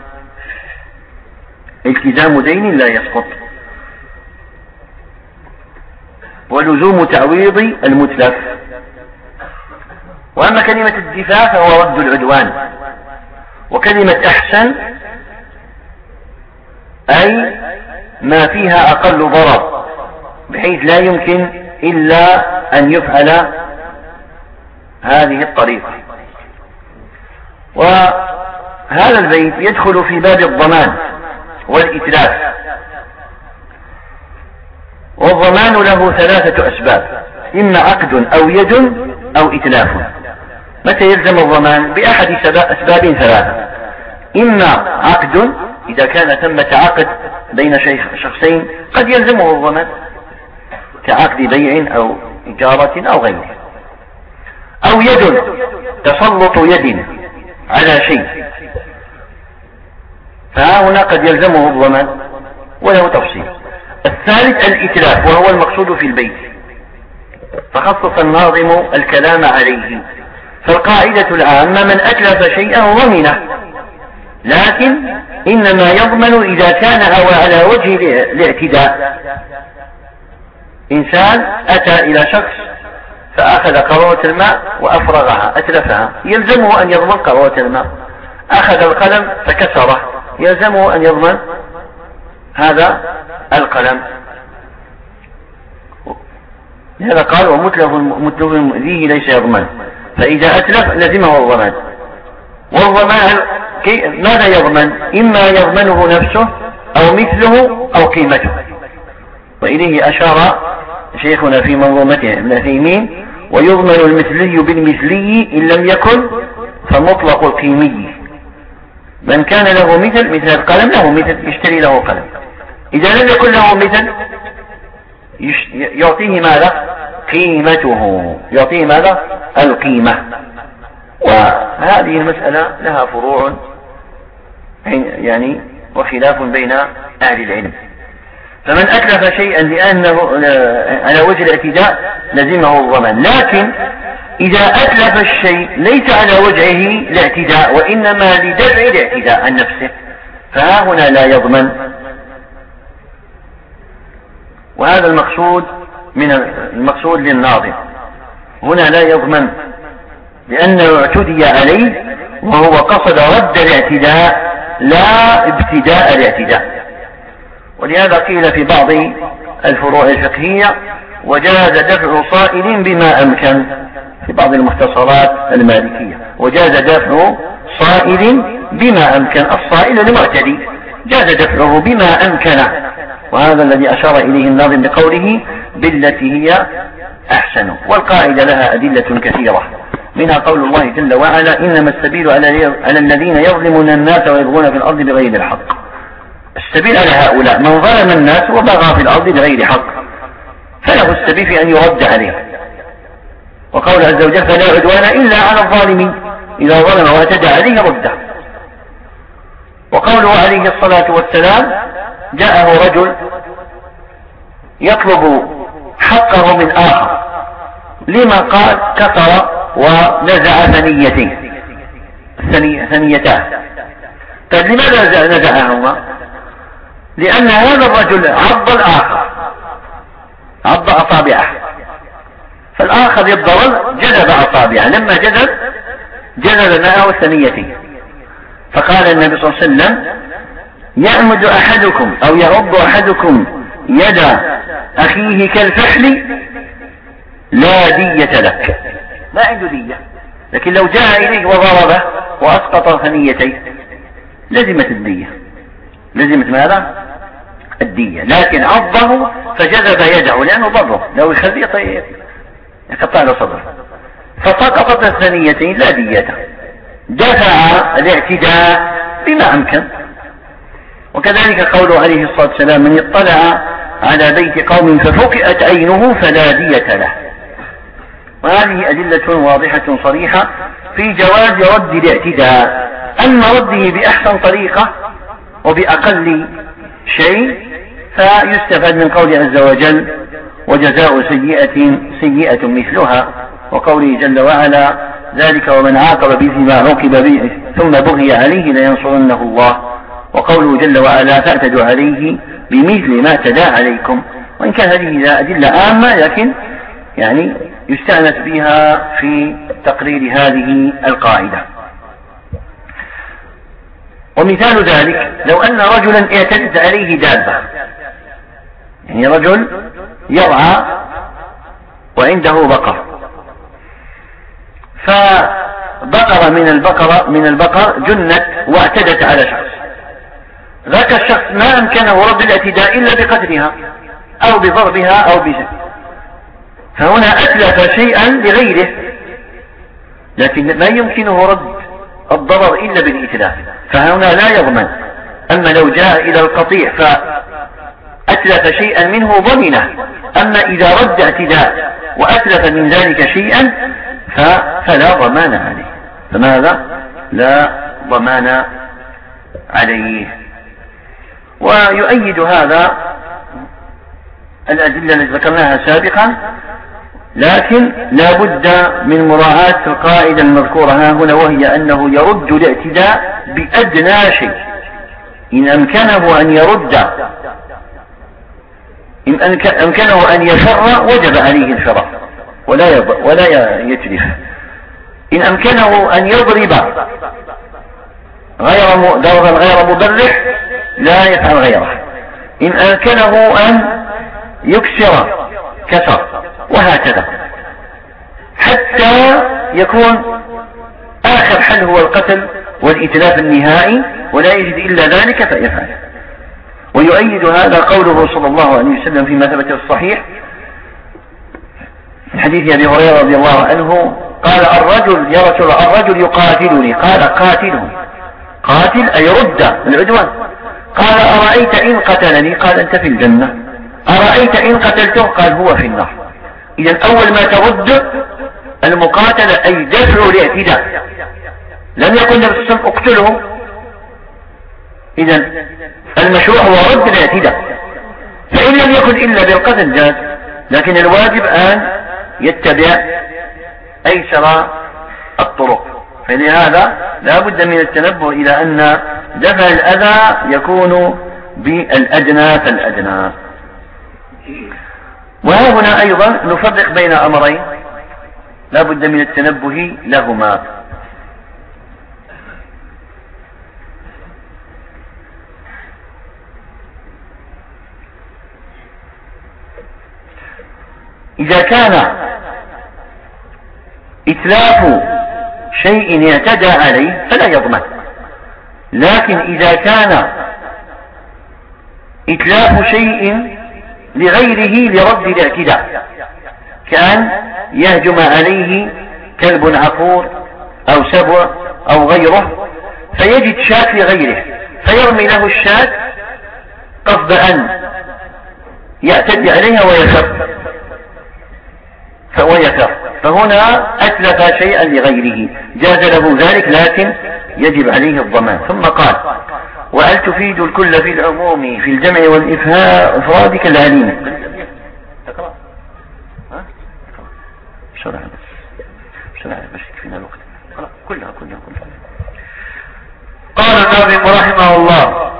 التزام دين لا يسقط، ولزوم تعويض المتلف. وأما كلمة الدفاع فهو رد العدوان. وكلمة أحسن أي ما فيها أقل ضرر، بحيث لا يمكن إلا أن يفعل هذه الطريقة. وهذا البيت يدخل في باب الضمان والإتلاف. والضمان له ثلاثة أسباب: إما عقد أو يد أو إتلاف. متى يلزم الضمان؟ بأحد أسباب ثلاثة: إما عقد، إذا كان ثمة عقد بين شخصين قد يلزمه الضمان كعقد بيع أو إجارة أو غيره. أو يد، تسلط يد على شيء، فهنا قد يلزمه الضمان وله تفصيل. الثالث الإتلاف، وهو المقصود في البيت، فخصص الناظم الكلام عليه. فالقاعدة العامة: من أتلف شيئا ضمنه، لكن إنما يضمن إذا كان هو على وجه الاعتداء. إنسان أتى إلى شخص فأخذ قارورة الماء وأفرغها أتلفها، يلزمه أن يضمن قارورة الماء. أخذ القلم فكسره، يلزمه أن يضمن هذا القلم. لهذا قال: ومتلف مؤذيه ليس يضمن. فإذا أتلف لزمه الضمان. والضمان ماذا يضمن؟ إما يضمنه نفسه أو مثله أو قيمته، وإليه أشار شيخنا في منظومته ابن عثيمين: ويضمن المثلي بالمثلي إن لم يكن فمطلق القيمي. من كان له مثل مثل القلم له مثل يشتري له قلم، إذا لم يكن له مثل يعطيه ماذا؟ قيمته، يعطيه ماذا؟ القيمة. وهذه المسألة لها فروع يعني وخلاف بين أهل العلم. فمن أتلف شيئا لأنه على وجه الاعتداء لزمه الضمان، لكن إذا أتلف الشيء ليس على وجهه الاعتداء وإنما لدفع الاعتداء عن نفسه فها هنا لا يضمن. وهذا المقصود من المقصود للناظم، هنا لا يضمن لأنه اعتدي عليه وهو قصد رد الاعتداء لا ابتداء الاعتداء. ولهذا قيل في بعض الفروع الفقهية: وجاز دفع صائل بما أمكن، في بعض المختصرات المالكية: وجاز دفع صائل بما أمكن، الصائل المعتدي جاز دفعه بما أمكن. وهذا الذي أشار إليه الناظم بقوله: بالتي هي أحسن. والقاعدة لها أدلة كثيرة، منها قول الله جل وعلا: إنما السبيل على الذين يظلمون الناس ويبغون في الأرض بغير الحق. السبيل على هؤلاء من ظلم الناس وبغى في الأرض بغير حق، فله السبيل في أن يرد عليه. وقول عز وجل: فلا عدوان إلا على الظالمين، إذا ظلم واعتدى عليه رده. وقوله عليه الصلاة والسلام: جاءه رجل يطلب حقه من آخر، لما قال كسر ونزع ثنيتين ثنيتاه. طيب لماذا نزعهما؟ لأن هذا الرجل عض الآخر، عض أصابعه، فالآخر يضرر جذب أصابعه، لما جذب جذب معه الثنيتين. فقال النبي صلى الله عليه وسلم: يعمد أحدكم أو يعض أحدكم يد أخيه كالفحل لا دية لك، ما عنده دية. لكن لو جاء إليه وضربه وأسقط ثنيتيه لزمت الدية، لزمت ماذا؟ الدية. لكن عضه فجذب يده لأنه ضره، لو يخليه طيب يقطع له صدره، فسقطت الثنيتين لا دية. دفع الاعتداء بما أمكن. وكذلك قوله عليه الصلاة والسلام: من اطلع على بيت قوم ففقئت عينه فلا دية له. وهذه أدلة واضحة صريحة في جواز رد الاعتداء. أما رده بأحسن طريقة وبأقل شيء فيستفاد من قوله عز وجل: وجزاء سيئة سيئة مثلها، وقوله جل وعلا: ذلك ومن عاقب بمثل ما عوقب به ثم بغي عليه لينصرنه الله. وقوله جل وعلا: فاعتدوا عليه بمثل ما اعتدى عليكم. وإن كان هذه أدلة عامة لكن يعني يستأنس بها في تقرير هذه القاعدة. ومثال ذلك لو أن رجلا اعتدت عليه دابة، يعني رجل يرعى وعنده بقر، فبقر من البقر من البقر جنت واعتدت على شخص، ذاك الشخص ما أمكنه رد الاعتداء إلا بقتلها أو بضربها أو بشيء، فهنا أتلف شيئا لغيره، لكن ما يمكنه رد الضرر إلا بالإتلاف، فهنا لا يضمن. أما لو جاء إلى القطيع فأتلف شيئا منه ضمنه، أما إذا رد اعتداء وأتلف من ذلك شيئا فلا ضمان عليه، فماذا؟ لا ضمان عليه. ويؤيد هذا الأدلة التي ذكرناها سابقا، لكن لا بد من مراعاة القاعدة المذكورة ها هنا، وهي أنه يرد الاعتداء بأدنى شيء. إن أمكنه أن يرد، إن أمكنه أن يفر وجب عليه الفرار ولا ولا يتلف. إن أمكنه أن يضرب غير ضربا غير مبرح لا يفعل غيره. إن أمكنه أن يكسر كسر، وهكذا حتى يكون آخر حل هو القتل والإتلاف النهائي، ولا يجد إلا ذلك فيفعل. ويؤيد هذا قوله صلى الله عليه وسلم فيما ثبت الصحيح في حديث أبي هريرة رضي الله عنه قال الرجل يا رسول الله الرجل يقاتلني، قال قاتله، قاتل أي رد العدوان. قال أرأيت إن قتلني، قال أنت في الجنة. أرأيت إن قتلته، قال هو في النار. إذن أول ما ترد المقاتلة أي دفع الاعتداء، لم يقل النبي صلى الله عليه وسلم اقتله. إذن المشروع هو رد الاعتداء، فإن لم يكن إلا بالقتل جاز، لكن الواجب أن يتبع أيسر الطرق. فلهذا لا بد من التنبه إلى أن دفع الأذى يكون بالأدنى فالأدنى. وها هنا أيضا نفرق بين أمرين لا بد من التنبه لهما. إذا كان إتلاف شيء اعتدى عليه فلا يضمن، لكن إذا كان إتلاف شيء لغيره لرد الاعتداء، كأن يهجم عليه كلب عقور أو سبع أو غيره فيجد شاة لغيره فيرمي له الشاة قصد أن يعتدي عليها ويفر ويفر، فهنا أتلف شيئا لغيره جاز له ذلك، لكن يجب عليه الضمان. ثم قال وهل تفيد الكل في العموم في الجمع والإفراد كالعليم. بسرعة بس بسرعة بس يكفينا الوقت. كلها كلها كلها. قال الناظم رحمه الله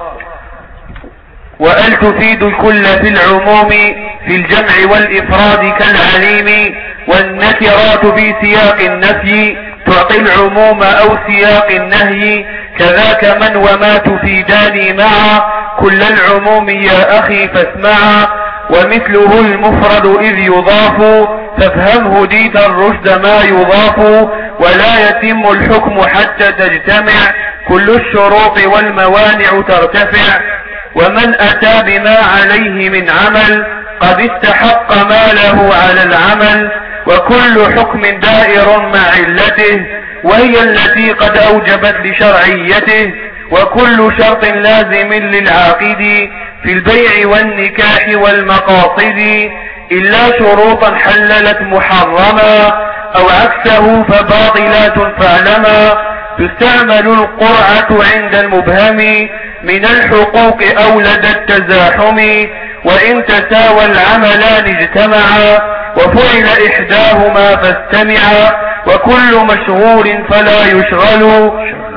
وأل تفيد الكل في العموم في الجمع والإفراد كالعليم، والنكرات في سياق النفي تعطي العموم أو سياق النهي، كذاك من وما تفيدان معا كل العموم يا أخي فاسمعا، ومثله المفرد إذ يضاف فافهمه ديت الرشد ما يضاف، ولا يتم الحكم حتى تجتمع كل الشروط والموانع ترتفع، ومن أتى بما عليه من عمل قد استحق ما له على العمل، وكل حكم دائر مع علته وهي التي قد أوجبت لشرعيته، وكل شرط لازم للعاقد في البيع والنكاح والمقاصد، إلا شروطا حللت محرما أو عكسه فباطلات فاعلما، تستعمل القرعة عند المبهم من الحقوق أو لدى التزاحم، وإن تساوى العملان اجتمعا وفعل إحداهما فاستمعا، وكل مشغول فلا يشغل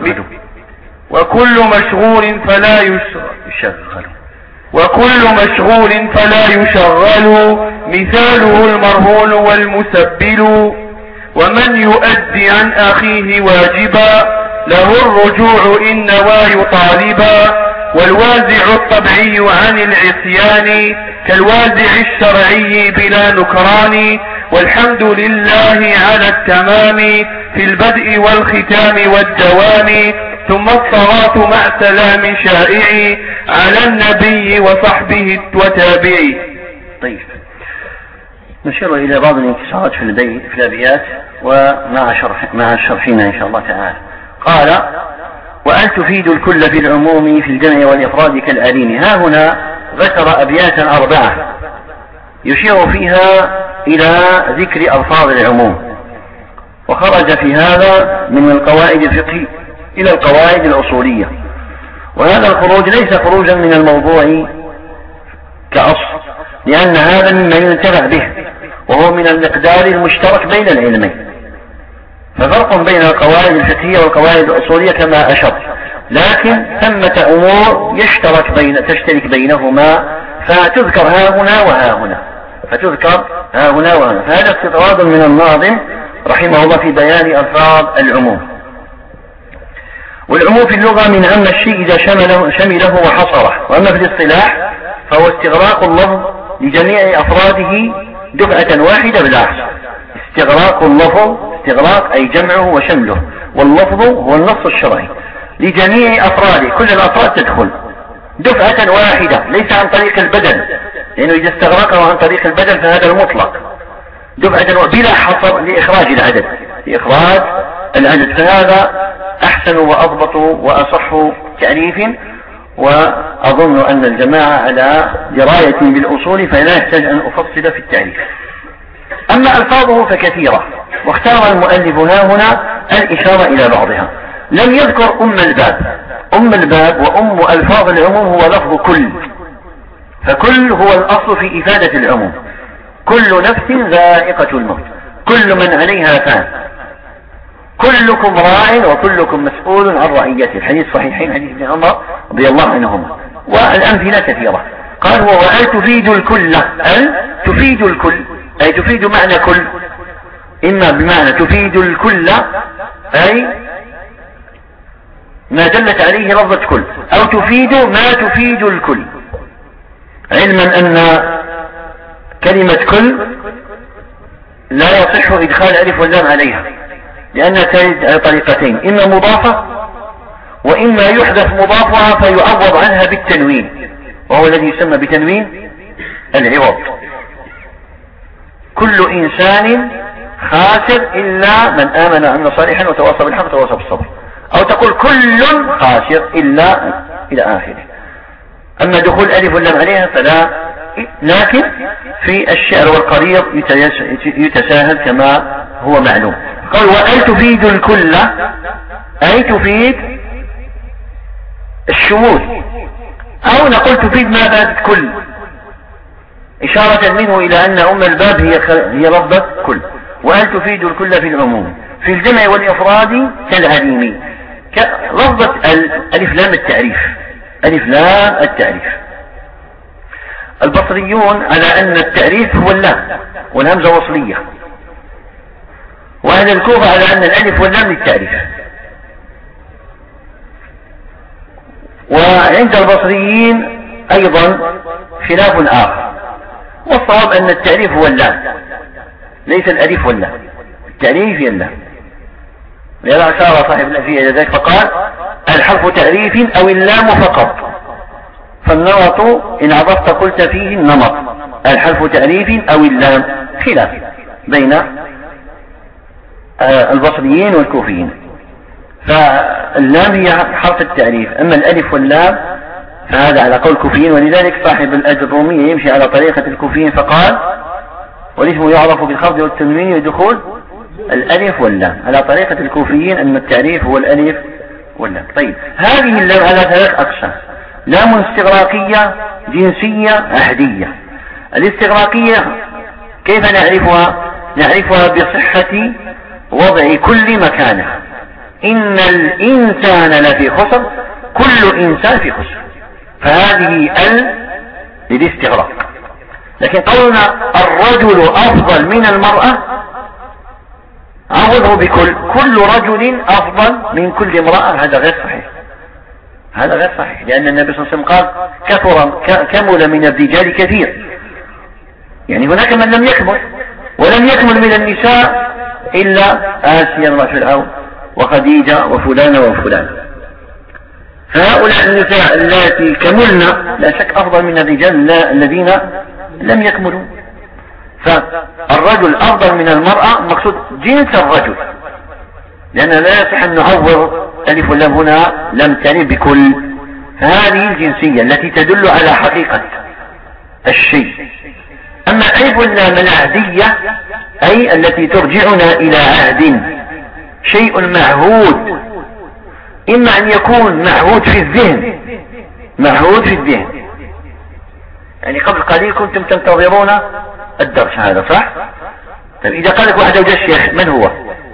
وكل مشغول فلا يشغل وكل مشغول فلا يشغل، مثاله المرهون والمسبل، ومن يؤدي عن أخيه واجبا له الرجوع إن نوى طالبا، والوازع الطبعي عن العصيان كالوازع الشرعي بلا نكران، والحمد لله على التمام في البدء والختام والدوام، ثم الصلاة مع سلام شائع على النبي وصحبه وتابعي. طيب نشير إلى بعض الانتصارات في البيت في الأبيات ومع شرح مع الشرحين إن شاء الله تعالى. قال وأن تفيد الكل في العموم في الجمع والإفراد كالأليم. ها هنا ذكر أبياتا أربعة يشير فيها إلى ذكر ألفاظ العموم، وخرج في هذا من القواعد الفقهية إلى القواعد الأصولية، وهذا الخروج ليس خروجا من الموضوع كأصل، لأن هذا مما ينتفع به وهو من المقدار المشترك بين العلمين، ففرق بين القواعد الفقهية والقواعد الأصولية كما أشرت، لكن ثمة أمور يشترك بين تشترك بينهما فتذكر ها هنا وها هنا فتذكر ها هنا وهنا فهذا استطراد من الناظم رحمه الله في بيان ألفاظ العموم. والعموم في اللغة من عم الشيء إذا شمله, شمله وحصره، وأما في الاصطلاح فهو استغراق اللفظ لجميع أفراده دفعة واحدة بلا حصر. استغراق اللفظ الاستغراق أي جمعه وشمله، واللفظ هو النص الشرعي لجميع أفراده، كل الأفراد تدخل دفعة واحدة ليس عن طريق البدل، لأنه إذا استغرقه عن طريق البدل فهذا المطلق، دفعة بلا حصر لإخراج العدد لإخراج العدد، فهذا أحسن وأضبط وأصح تعريف، وأظن أن الجماعة على دراية بالأصول فلا يحتاج أن أفصل في التعريف. أما ألفاظه فكثيرة، واختار المؤلف ها هنا الإشارة إلى بعضها. لم يذكر أم الباب، أم الباب وأم ألفاظ العموم هو لفظ كل، فكل هو الأصل في إفادة العموم، كل نفس ذائقة الموت، كل من عليها فان، كلكم راع وكلكم مسؤول عن رعيته، الحديث صحيحين حديث ابن عمر رضي الله عنهما، والأمثلة كثيرة. قال وأل تفيد الكل، أل تفيد الكل أي تفيد معنى كل، إما بمعنى تفيد الكل أي ما دلت عليه لفظة كل، أو تفيد ما تفيد الكل، علما أن كلمة كل لا يصح إدخال ألف واللام عليها، لأنها ترد على طريقتين، إما مضافة وإما يحدث مضافها فيعوض عنها بالتنوين، وهو الذي يسمى بتنوين العوض. كل إنسان خاسر إلا من آمن وعمل صالحا وتواصى بالحق وتواصى بالصبر، أو تقول كل خاسر إلا إلى آخره. أما دخول ألف واللام عليها فلا، لكن في الشعر والقريض يتساهل كما هو معلوم. قال وأل تفيد الكل أي تفيد الشمول، أو نقول تفيد ما بعد كل، إشارة منه إلى أن أم الباب هي هي لفظة كل، وأل تفيد الكل في العموم في الجمع والإفراد كالعليم، لفظة ألف لام التعريف، ألف لام التعريف. البصريون على أن التعريف هو اللام والهمزة وصلية، وأهل الكوفة على أن الألف واللام للتعريف. وعند البصريين أيضا خلاف آخر، والصواب أن التعريف هو اللام ليس الألف واللام، التعريف هي اللام، لذا أشار صاحب الألفية إلى ذلك فقال الحرف تعريف أو اللام فقط، فالنمط إن عرفت قلت فيه النمط، الحرف تعريف أو اللام، خلاف بين البصريين والكوفيين، فاللام هي حرف التعريف، أما الألف واللام فهذا على قول الكوفيين، ولذلك صاحب الأجرومية يمشي على طريقة الكوفيين فقال والاسم يعرف بالخفض والتنوين ودخول الألف واللام، على طريقة الكوفيين أن التعريف هو الألف واللام. طيب هذه اللام على ثلاث أقسام، لام استغراقية جنسية عهدية. الاستغراقية كيف نعرفها؟ نعرفها بصحة وضع كل مكانها، إن الإنسان لفي خسر، كل إنسان في خسر، فهذه ال للاستغراق. لكن قولنا الرجل أفضل من المرأة عوضه بكل، كل رجل أفضل من كل امرأة، هذا غير صحيح، هذا غير صحيح، لأن النبي صلى الله عليه وسلم قال كثر كمل من الرجال كثير، يعني هناك من لم يكمل، ولم يكمل من النساء إلا آسيا وفرعون وخديجة وفلانة وفلانة، فهؤلاء النساء التي كملنا لا شك أفضل من الرجال الذين لم يكملوا. فالرجل أفضل من المرأة مقصود جنس الرجل، لأن لا يصح أن نعور ألف واللام هنا لم تعني بكل، فهذه الجنسية التي تدل على حقيقة الشيء. أما ألف واللام العهدية أي التي ترجعنا إلى عهد، شيء معهود، إما أن يكون معهود في الذهن، معهود في الذهن، يعني قبل قليل كنتم تنتظرون الدرس هذا صح؟ طيب إذا قال لك واحد وجه الشيخ من هو؟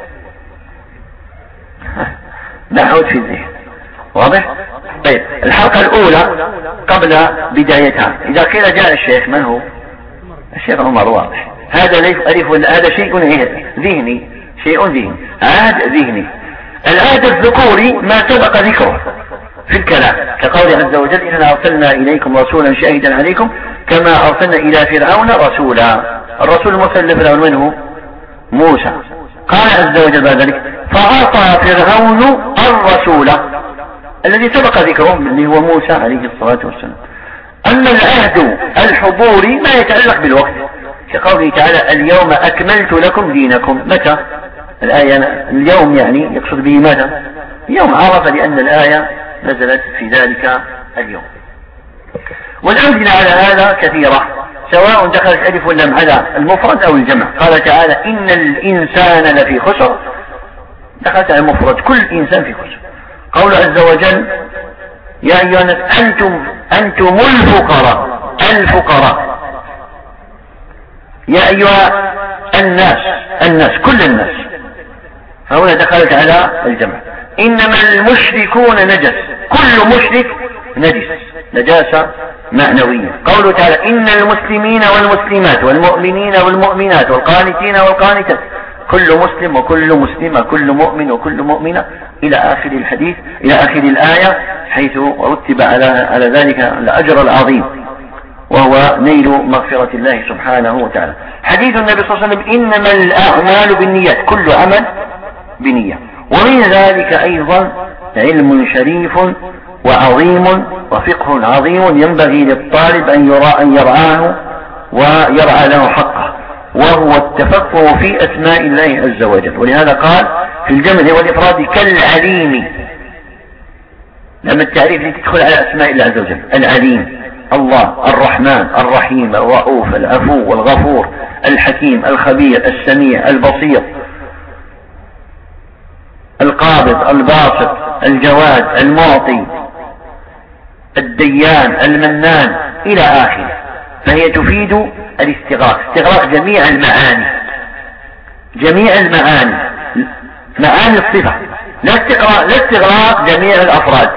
معهود في الذهن، واضح؟ طيب الحلقة الأولى قبل بدايتها إذا قيل جاء الشيخ من هو؟ الشيخ عمر، واضح، هذا ليس ألف ولا هذا شيء ذهني، شيء ذهني، عهد ذهني. العهد الذكوري ما سبق ذكره في الكلام، كقول عز وجل إننا أرسلنا إليكم رسولا شاهدا عليكم كما أرسلنا إلى فرعون رسولا. الرسول المرسل لفرعون من هو؟ موسى. قال عز وجل بعد ذلك فعصى فرعون الرسول الذي سبق ذكره اللي هو موسى عليه الصلاة والسلام. أما العهد الحضوري ما يتعلق بالوقت كقوله تعالى اليوم أكملت لكم دينكم. متى الآية؟ اليوم يعني يقصد به ماذا؟ يوم عرفة، لأن الآية نزلت في ذلك اليوم. والأمثلة على هذا كثيرة سواء دخلت ألف واللام على المفرد أو الجمع. قال تعالى إن الإنسان لفي خسر، دخلت على المفرد، كل إنسان في خسر. قول عز وجل يا أيها الناس أنتم أنتم الفقراء الفقراء يا أيها الناس الناس كل الناس، فهنا دخلت على الجمع. إنما المشركون نجس، كل مشرك نجس، نجاسة معنوية. قوله تعالى إن المسلمين والمسلمات والمؤمنين والمؤمنات والقانتين والقانتات، كل مسلم وكل مسلمة، كل مؤمن وكل مؤمنة، إلى آخر الحديث، إلى آخر الآية، حيث رتب على على ذلك الأجر العظيم وهو نيل مغفرة الله سبحانه وتعالى. حديث النبي صلى الله عليه وسلم إنما الأعمال بالنيات، كل عمل بنية. ومن ذلك أيضا علم شريف وعظيم وفقه عظيم ينبغي للطالب أن يرى أن يرعاه ويرعى له حقه، وهو التفقه في أسماء الله عز وجل. ولهذا قال في الجمع والإفراد كالعليم، لما التعريف تدخل على أسماء الله عز وجل، العليم الله، الرحمن الرحيم الرؤوف العفو والغفور الحكيم الخبير السميع البصير القابض الباسط الجواد المعطي الديان المنان إلى آخره. فهي تفيد الاستغراق، استغراق جميع المعاني، جميع المعاني، معاني الصفة، لا استغراق, لا استغراق جميع الأفراد،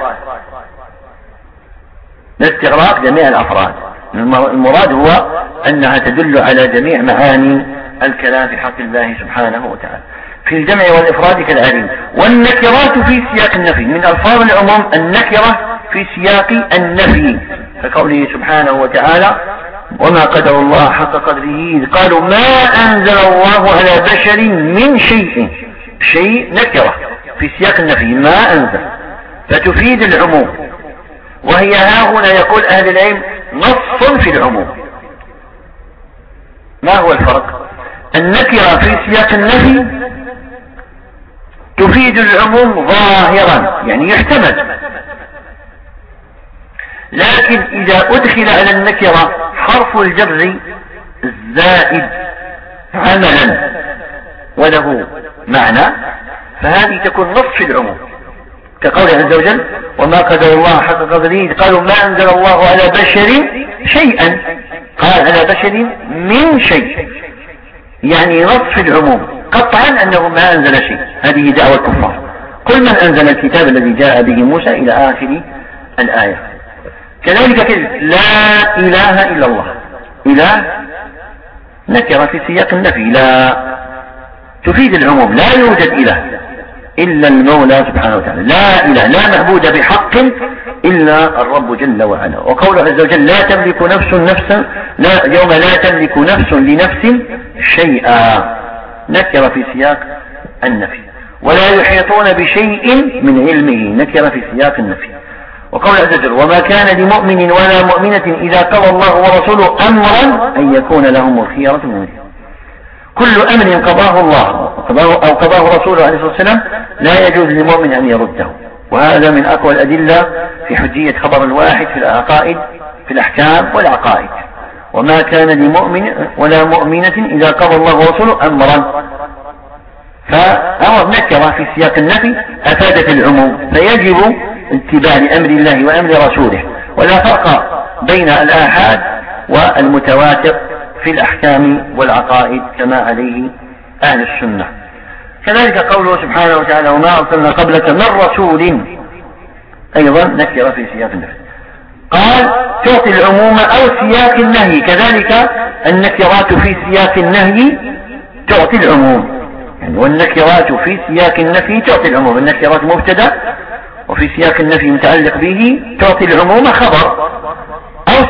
لا استغراق جميع الأفراد. المراد هو أنها تدل على جميع معاني الكلام في حق الله سبحانه وتعالى. في الجمع والإفراد كالعليم. والنكرات في سياق النفي، من ألفاظ العموم النكرة في سياق النفي، كقوله سبحانه وتعالى وما قدر الله حق قدره قالوا ما أنزل الله على بشر من شيء. شيء نكرة في سياق النفي، ما أنزل، فتفيد العموم. وهي ها هنا يقول أهل العلم نص في العموم. ما هو الفرق؟ النكرة في سياق النفي تفيد العموم ظاهرا، يعني يحتمل، لكن إذا أدخل على النكرة حرف الجر الزائد عملا وله معنى فهذه تكون نص في العموم، كقوله عز وجل وما قدر الله حق قدره قالوا ما أنزل الله على بشر شيئا، قال على بشر من شيء، يعني نص في العموم قطعا أنه ما أنزل شيء. هذه دعوة الكفار. قل من أنزل الكتاب الذي جاء به موسى إلى آخر الآية. كذلك كذلك لا إله إلا الله، إله نكرة في سياق النفي، لا تفيد العموم، لا يوجد إله إلا المولى سبحانه وتعالى، لا إله لا معبود بحق إلا الرب جل وعلا. وقوله عز وجل لا تملك نفس نفسا لا يوم لا تملك نفس لنفس شيئا، نكرة في سياق النفي. ولا يحيطون بشيء من علمه، نكرة في سياق النفي. وقول عز وجل وما كان لمؤمن ولا مؤمنة إذا قضى الله ورسوله أمرا أن يكون لهم الخيرة من أمرهم. كل أمر قضاه الله أو قضاه رسوله عليه الصلاة والسلام لا يجوز لمؤمن أن يرده، وهذا من أقوى الأدلة في حجية خبر الواحد في العقائد في الأحكام والعقائد. وما كان لمؤمن ولا مؤمنة إذا قضى الله ورسوله أمرا، فأمر نكرة في سياق النفي أفادت العموم، فيجب اتباع لأمر الله وأمر رسوله، ولا فرق بين الآحاد والمتواتر في الأحكام والعقائد كما عليه أهل السنة. كذلك قوله سبحانه وتعالى وما أرسلنا قبلك من رسول، أيضا نكرة في سياق النفي. قال تعطي العموم أو سياق النهي، كذلك النكرات في سياق النهي تعطي العموم، يعني والنكرات في سياق النفي تعطي العموم. النكرات مبتدأ وفي سياق النفي متعلق به تعطي العموم خبر، أو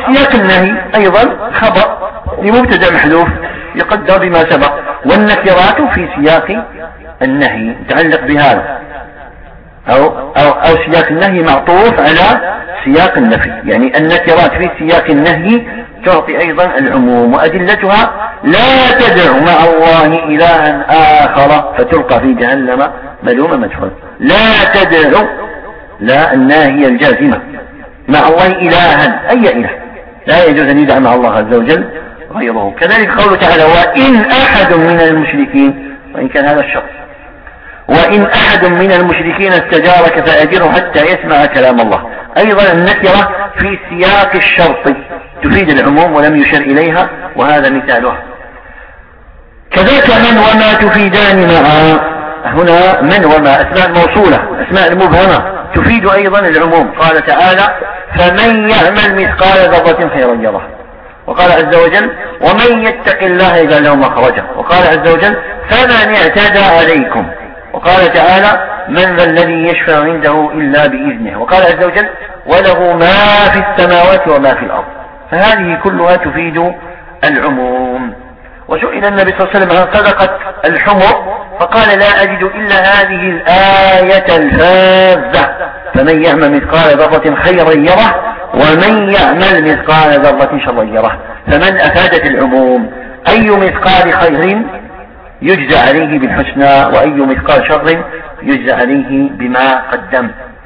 سياق النهي أيضا خبر لمبتدأ محذوف يقدر بما سبق، والنكرات في سياق النهي تعلق بهذا، أو, أو, أو سياق النهي معطوف على سياق النفي، يعني النكرات في سياق النهي تعطي أيضا العموم. وأدلتها: لا تدع مع الله إلها آخر فتلقى في جهنم ملوما مدحورا. لا تدع، لا الناهية الجازمة، مع الله إلها أي إله، لا يجوز أن يدعى مع الله عز وجل غيره. كذلك قوله تعالى: وإن أحد من المشركين، وإن كان هذا الشرط، وإن أحد من المشركين استجارك فأجره حتى يسمع كلام الله. أيضا النكرة في سياق الشرط تفيد العموم ولم يشر إليها، وهذا مثالها. كذلك من وما تفيدان معا، هنا من وما أسماء موصولة، أسماء المبهمة تفيد أيضا العموم. قال تعالى: فمن يعمل مثقال ذرة خيرا يره. وقال عز وجل: ومن يتق الله يجعل له مخرجا. وقال عز وجل: فمن اعتدى عليكم. وقال تعالى: من ذا الذي يشفع عنده إلا بإذنه. وقال عز وجل: وله ما في السماوات وما في الأرض. فهذه كلها تفيد العموم. وسئل النبي صلى الله عليه وسلم عن صدقة الحمر فقال: لا أجد إلا هذه الآية الفاذة: فمن يعمل مثقال ذرة خيرا يره ومن يعمل مثقال ذرة شرا يره. فمن أفادت العموم، أي مثقال خير يجزى عليه بالحسنى، وأي مثقال شر يجزى عليه بما قدم.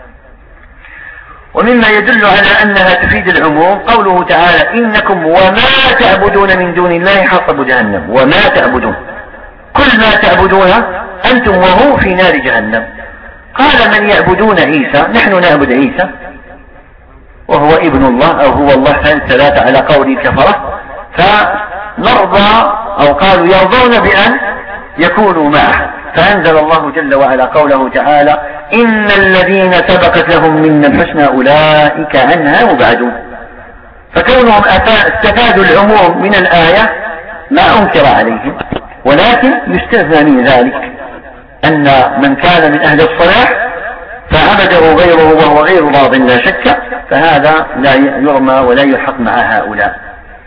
ومما يدل على أنها تفيد العموم قوله تعالى: إنكم وما تعبدون من دون الله حصب جهنم. وما تعبدون، كل ما تعبدون أنتم وهو في نار جهنم. قال: من يعبدون عيسى، نحن نعبد عيسى وهو ابن الله أو هو الله ثلاثة على قول الكفرة، فنرضى أو قالوا يرضون بأن يكونوا معه. فأنزل الله جل وعلا قوله تعالى: إن الذين سبقت لهم منا الحسنى أولئك عنها مبعدون. فكونهم استفادوا العموم من الآية ما أنكر عليهم، ولكن يستثنى من ذلك أن من كان من أهل الصلاح فعبده غيره وهو غير راض لا شك، فهذا لا يرمى ولا يلحق مع هؤلاء.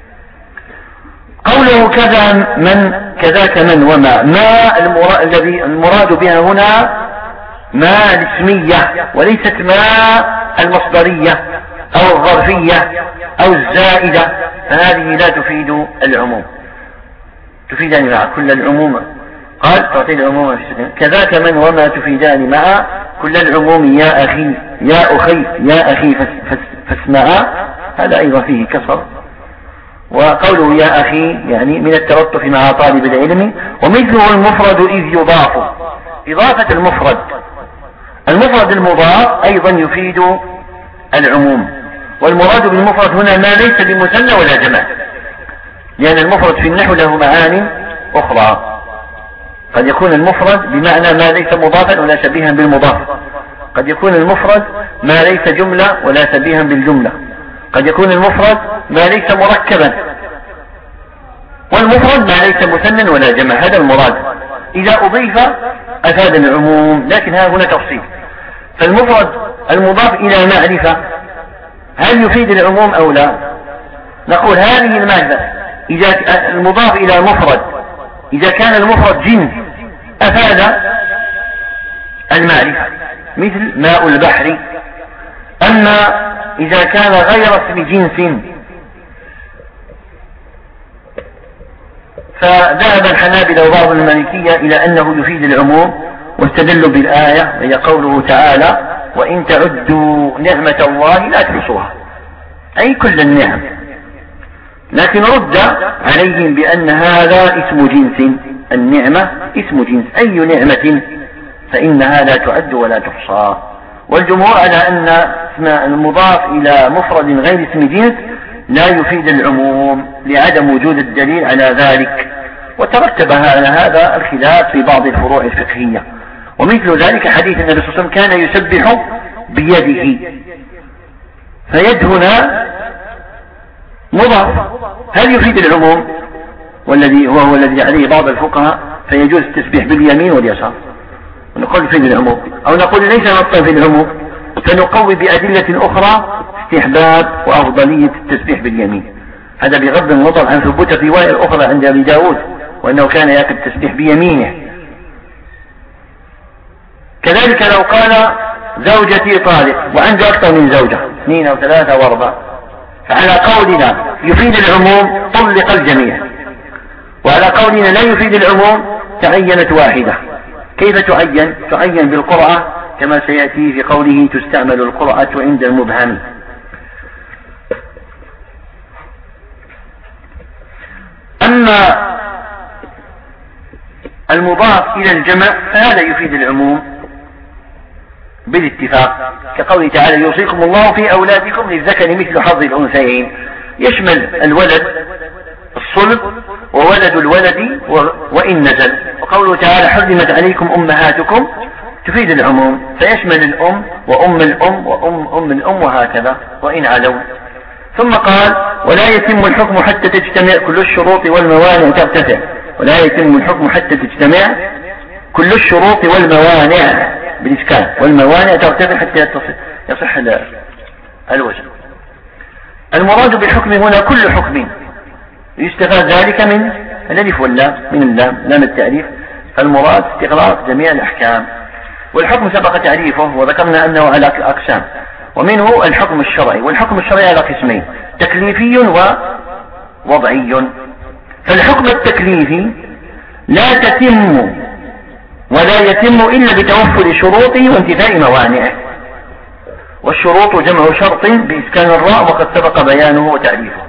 قوله كذا من كذاك من وما، ما الذي المراد بها هنا ما الاسمية وليست ما المصدرية أو الظرفية أو الزائدة، فهذه لا تفيد العموم، تفيدان مع كل العموم. قال: تعطي العموم كذاك من وما تفيدان مع كل العموم. يا أخي يا أخي يا أخي فاسمعا، هذا أيضا فيه كسر. وقوله يا أخي يعني من التلطف مع طالب العلم. ومثله المفرد إذ يضاف، إضافة المفرد المفرد المضاف أيضا يفيد العموم. والمراد بالمفرد هنا ما ليس بمثنى ولا جمع، لأن المفرد في النحو له معاني أخرى. قد يكون المفرد بمعنى ما ليس مضافا ولا شبيها بالمضاف، قد يكون المفرد ما ليس جملة ولا شبيها بالجملة، قد يكون المفرد ما ليس مركبا، والمفرد ما ليس مثنى ولا جمع. هذا المراد. إذا أضيف أفاد العموم، لكن ها هنا تفصيل. فالمفرد المضاف إلى معرفة هل يفيد العموم أو لا؟ نقول هذه المادة إذا المضاف إلى مفرد إذا كان المفرد جنس أفاد المعرفة مثل ماء البحر. أما إذا كان غير اسم جنس فذهب الحنابلة وبعض المالكية إلى أنه يفيد العموم، واستدلوا بالآية وهي قوله تعالى: وإن تعدوا نعمة الله لا تحصوها، أي كل النعم. لكن رد عليهم بأن هذا اسم جنس، النعمة اسم جنس، أي نعمة فإنها لا تعد ولا تحصى. والجمهور على أن اسم المضاف إلى مفرد غير اسم جنس لا يفيد العموم لعدم وجود الدليل على ذلك، وترتب على هذا الخلاف في بعض الفروع الفقهية. ومثل ذلك حديث النبي صلى الله عليه وسلم كان يسبح بيده، فيد هنا مضاف، هل يفيد العموم؟ والذي هو, هو الذي عليه بعض الفقهاء فيجوز التسبيح باليمين واليسار، ونقول يفيد العموم، أو نقول ليس نصا في العموم، فنقوي بأدلة أخرى استحباب وأفضلية التسبيح باليمين، هذا بغض النظر عن ثبوت الرواية الأخرى عند أبي داود وأنه كان يأتي التسبيح بيمينه. كذلك لو قال زوجتي طالق وعنده أكثر من زوجة اثنين أو ثلاثة أو أربعة، فعلى قولنا يفيد العموم طلق الجميع، وعلى قولنا لا يفيد العموم تعينت واحدة. كيف تعين؟ تعين بالقرعة كما سيأتي في قوله تستعمل القرعة عند المبهم. أما المضاف إلى الجمع فهذا يفيد العموم بالاتفاق، كقوله تعالى يوصيكم الله في أولادكم للذكر مثل حظ الأنثيين، يشمل الولد الصلب وولد الولد وإن نزل. وقوله تعالى حرمت عليكم أمهاتكم تفيد العموم، فيشمل الأم وأم الأم وأم أم الأم وهكذا وإن علوا. ثم قال ولا يتم الحكم حتى تجتمع كل الشروط والموانع ترتفع، ولا يتم الحكم حتى تجتمع كل الشروط والموانع بالإسكان، والموانع ترتفع حتى يصح الوجه. المراد بالحكم هنا كل حكم، يستفاد ذلك من الألف واللام، من اللام لام التعريف، فالمراد استغراق جميع الأحكام. والحكم سبق تعريفه وذكرنا أنه على أقسام، ومنه الحكم الشرعي، والحكم الشرعي على قسمين تكليفي ووضعي. فالحكم التكليفي لا تتم ولا يتم إلا بتوفر شروطه وانتفاء موانعه، والشروط جمع شرط بإسكان الراء وقد سبق بيانه وتعريفه.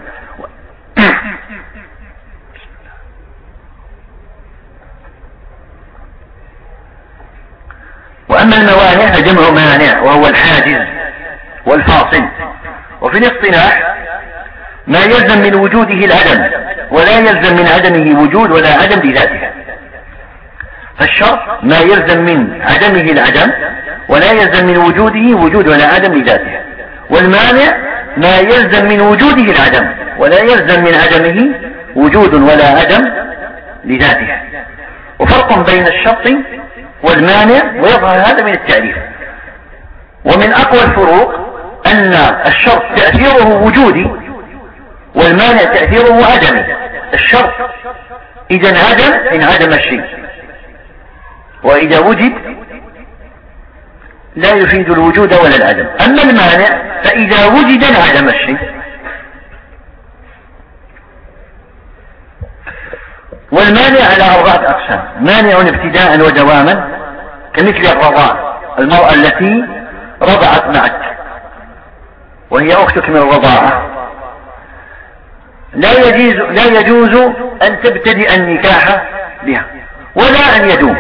وأما الموانع فجمع مانع وهو الحاجز والفاصل. وفي الاصطلاح ما يلزم من وجوده العدم ولا يلزم من عدمه وجود ولا عدم لذاته. فالشرط ما يلزم من عدمه العدم ولا يلزم من وجوده وجود ولا عدم لذاته، والمانع ما يلزم من وجوده العدم ولا يلزم من عدمه وجود ولا عدم لذاته. وفرق بين الشرط والمانع ويظهر هذا من التعريف. ومن أقوى الفروق أن الشرط تأثيره وجودي والمانع تأثيره عدمي. الشرط إذا انعدم انعدم الشيء، وإذا وجد لا يفيد الوجود ولا العدم. أما المانع فإذا وجد انعدم الشيء. والمانع على أربعة أقسام: مانع ابتداء ودواما كمثل الرضاع، المرأة التي رضعت معك وهي أختك من الرضاعة لا يجوز, لا يجوز أن تبتدئ النكاح بها ولا أن يدوم.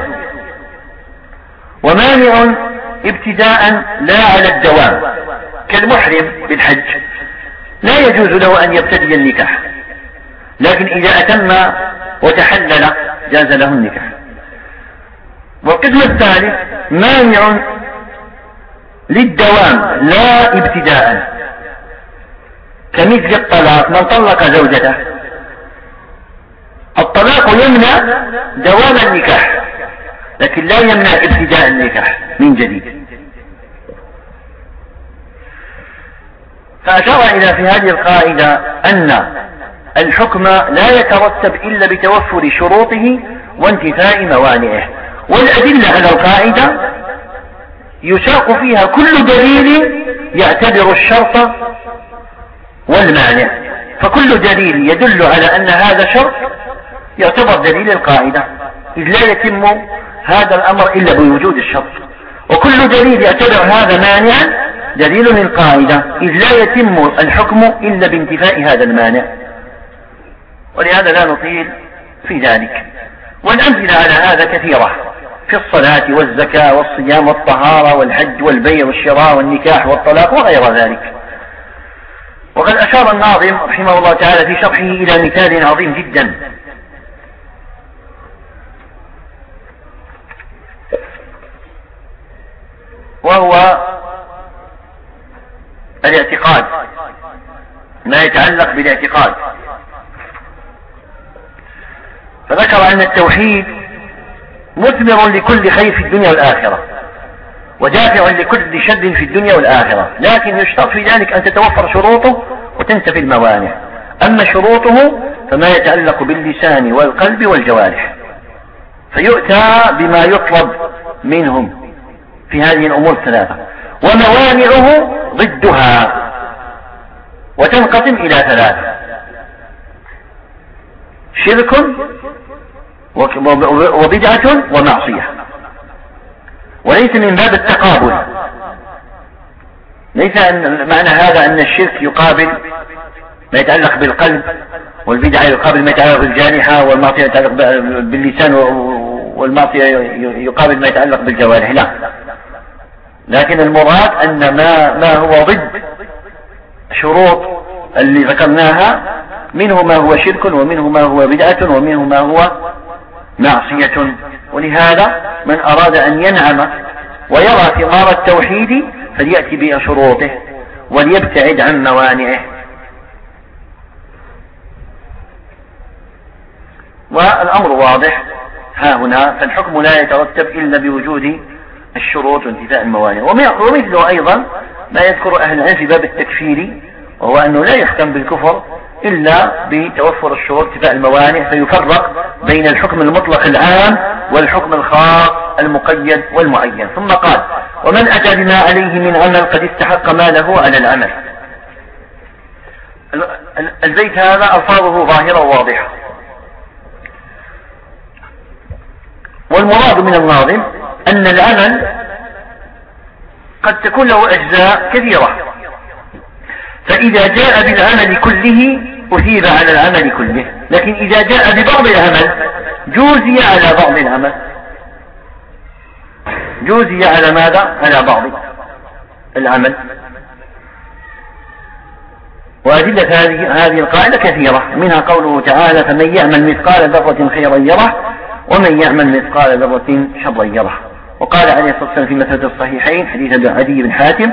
ومانع ابتداء لا على الدوام كالمحرم بالحج لا يجوز له أن يبتدئ النكاح، لكن إذا أتم وتحلل جاز له النكاح. والقسم الثالث مانع للدوام لا ابتداء كمثل الطلاق، من طلق زوجته الطلاق يمنع دوام النكاح لكن لا يمنع ابتداء النكاح من جديد. فأشار إلى في هذه القاعدة أن الحكم لا يترتب إلا بتوفر شروطه وانتفاء موانعه. والأدلة على القاعدة يساق فيها كل دليل يعتبر الشرط والمانع، فكل دليل يدل على أن هذا شرط يعتبر دليل القاعدة، إذ لا يتم هذا الأمر إلا بوجود الشرط، وكل دليل يعتبر هذا مانعا دليل للقاعدة، إذ لا يتم الحكم إلا بانتفاء هذا المانع. ولهذا لا نطيل في ذلك. والأمثلة على هذا كثيرة في الصلاة والزكاة والصيام والطهارة والحج والبيع والشراء والنكاح والطلاق وغير ذلك. وقد أشار الناظم رحمه الله تعالى في شرحه إلى مثال عظيم جدا، وهو الاعتقاد، ما يتعلق بالاعتقاد. فذكر أن التوحيد مثمر لكل خير في الدنيا والآخرة، ودافع لكل شر في الدنيا والآخرة، لكن يشترط في ذلك أن تتوفر شروطه وتنتفي الموانع. أما شروطه فما يتعلق باللسان والقلب والجوارح، فيؤتى بما يطلب منهم في هذه الأمور الثلاثة، وموانعه ضدها، وتنقسم إلى ثلاثة: شرك وبدعة ومعصية. وليس من باب التقابل، ليس أن معنى هذا أن الشرك يقابل ما يتعلق بالقلب، والبدعة يقابل ما يتعلق بالجارحة، والمعصية يتعلق باللسان، والمعصية يقابل ما يتعلق بالجوارح، لا. لكن المراد أن ما, ما هو ضد شروط اللي ذكرناها، منه ما هو شرك، ومنه ما هو بدعة، ومنه ما هو معصية. ولهذا من أراد أن ينعم ويرى ثمار التوحيد فليأتي بشروطه وليبتعد عن موانعه. والأمر واضح ها هنا، فالحكم لا يترتب إلا بوجود الشروط وانتفاء الموانع. ومثله أيضا ما يذكر أهل العلم في باب التكفير، وهو أنه لا يحكم بالكفر إلا بتوفر الشروط وانتفاء الموانع، فيفرق بين الحكم المطلق العام والحكم الخاص المقيد والمعين. ثم قال: ومن أتى بما عليه من عمل قد استحق ماله على العمل. البيت هذا ألفاظه ظاهرة وواضحة، والمراد من الناظم أن العمل قد تكون له أجزاء كثيرة، فإذا جاء بالعمل كله أثيب على العمل كله، لكن إذا جاء ببعض العمل جوزي على بعض العمل، جوزي على ماذا؟ على بعض العمل. وأدلة هذه هذه القاعدة كثيرة، منها قوله تعالى: فمن يعمل مثقال ذرة خيرا يره، ومن يعمل مثقال ذرة شرا يره. وقال عليه الصلاة والسلام في مسألة الصحيحين حديث عدي بن حاتم: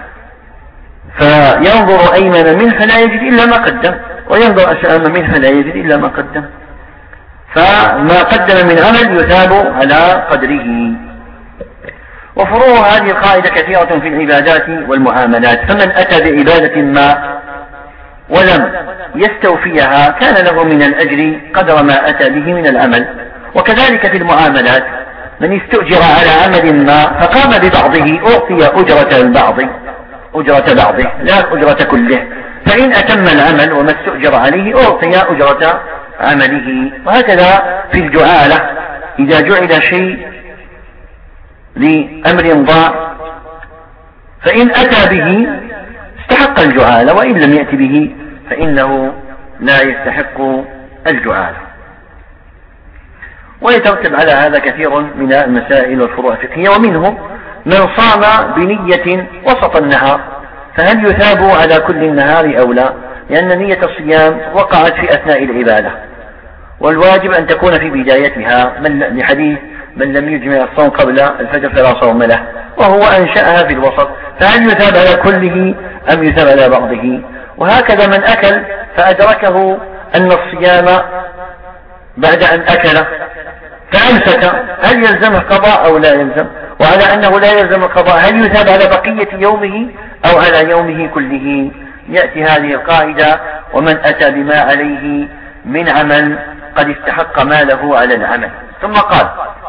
فينظر أيمن منه فلا يجد إلا ما قدم، وينظر أشأم منه فلا يجد إلا ما قدم، فما قدم من عمل يثاب على قدره. وفروع هذه القاعدة كثيرة في العبادات والمعاملات، فمن أتى بعبادة ما ولم يستوفيها كان له من الأجر قدر ما أتى به من العمل. وكذلك في المعاملات، من استؤجر على عمل ما فقام ببعضه أعطي أجرة البعض أجرة بعضه لا أجرة كله، فإن أتم العمل وما استؤجر عليه أعطي أجرة عمله. وهكذا في الجعالة، إذا جعل شيء لأمر ضاع فإن أتى به استحق الجعالة، وإن لم يأتي به فإنه لا يستحق الجعالة. ويترتب على هذا كثير من المسائل والفروع الفقهية، ومنه من صام بنية وسط النهار، فهل يثاب على كل النهار أو لا؟ لأن نية الصيام وقعت في أثناء العبادة، والواجب أن تكون في بدايتها، من لحديث: من لم يجمع الصوم قبل الفجر فلا صوم له، وهو أنشأها في الوسط، فهل يثاب على كله أم يثاب على بعضه؟ وهكذا من أكل فأدركه أن الصيام بعد أن أكل فأمسك، هل يلزمه قضاء أو لا يلزم؟ وعلى أنه لا يلزم القضاء هل يثاب على بقية يومه أو على يومه كله؟ يأتي هذه القاعدة: ومن أتى بما عليه من عمل قد استحق ماله على العمل. ثم قال: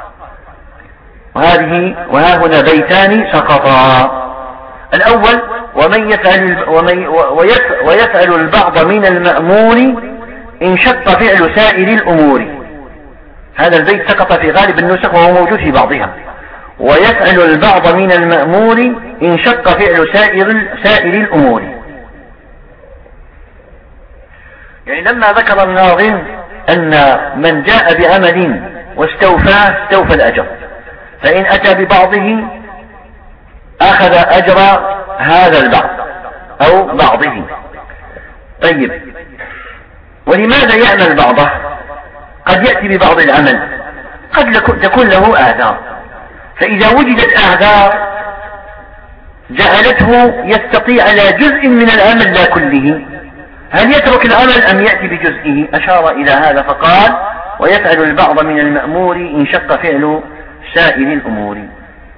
وهذه وها هنا بيتان سقطا. الأول: ومن يفعل, ومن ويفعل البعض من المأمور إن شق فعل سائر الأمور. هذا البيت سقط في غالب النسخ وهو موجود في بعضها. ويفعل البعض من المأمور إن شق فعل سائر, سائر الأمور. يعني لما ذكر الناظم أن من جاء بعمل واستوفاه استوفى الأجر، فإن أتى ببعضه أخذ أجر هذا البعض أو بعضه. طيب، ولماذا يعمل بعضه؟ قد يأتي ببعض العمل، قد تكون له أعذار، فإذا وجدت أعذار جعلته يستطيع على جزء من العمل لا كله، هل يترك العمل أم يأتي بجزئه؟ أشار إلى هذا فقال: ويفعل البعض من المأمور إن شق فعل سائر الأمور.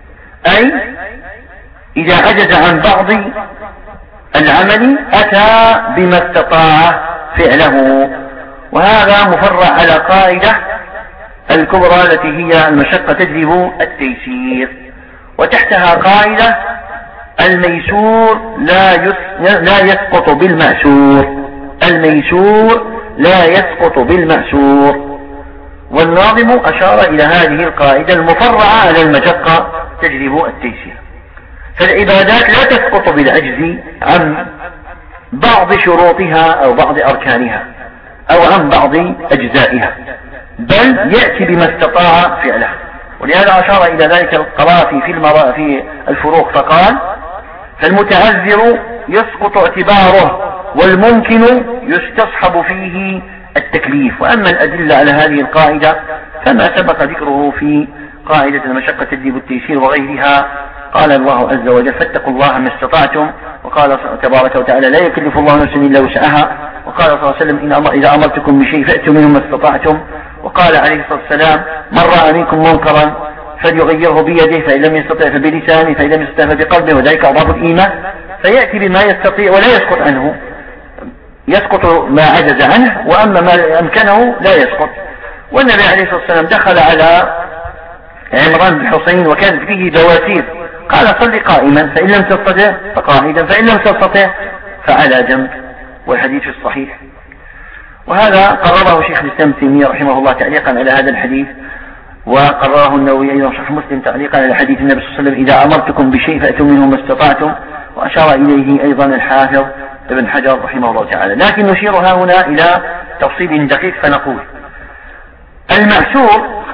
أي إذا عجز عن بعض العمل أتى بما استطاع فعله. وهذا مفرع على قاعدة الكبرى التي هي المشقة تجلب التيسير، وتحتها قاعدة الميسور لا لا يسقط بالمأسور، الميسور لا يسقط بالمأسور. والناظم أشار إلى هذه القاعدة المفرعة على المشقة تجلب التيسير. فالعبادات لا تسقط بالعجز عن بعض شروطها أو بعض أركانها أو عن بعض أجزائها، بل يأتي بما استطاع فعله. ولهذا أشار إلى ذلك القرافي في, المرا في الفروق فقال: فالمتعذر يسقط اعتباره والممكن يستصحب فيه التكليف. وأما الأدلة على هذه القاعدة فما سبق ذكره في قاعدة المشقة تجلب التيسير وغيرها. قال الله عز وجل: فاتقوا الله ما استطعتم. وقال تبارك وتعالى: لا يكلف الله نفسا إلا وسعها. وقال صلى الله عليه وسلم: إن إذا أمرتكم بشيء فأتوا منه ما استطعتم. وقال عليه الصلاة والسلام: من رأى منكم منكرا فليغيره بيده، فإن لم يستطع فبلسانه، فإن لم يستطع فبقلبه، وذلك أضعف الإيمان. فيأتي بما يستطيع ولا يسقط عنه، يسقط ما عجز عنه، وأما ما أمكنه لا يسقط. والنبي عليه الصلاة والسلام دخل على عمران بن حسين وكانت فيه بواسير، قال: صل قائما، فإن لم تستطع فقاعدا، فإن لم تستطع فعلى جنب. والحديث الصحيح. وهذا قرره شيخ الإسلام ابن تيمية رحمه الله تعليقا على هذا الحديث، وقرره النووي أيضا صحيح مسلم تعليقا على حديث النبي صلى الله عليه وسلم: إذا أمرتكم بشيء فأتوا منه ما استطعتم. وأشار إليه أيضا الحافظ ابن حجر رحمه الله تعالى. لكن نشير ها هنا إلى تفصيل دقيق فنقول: المأسور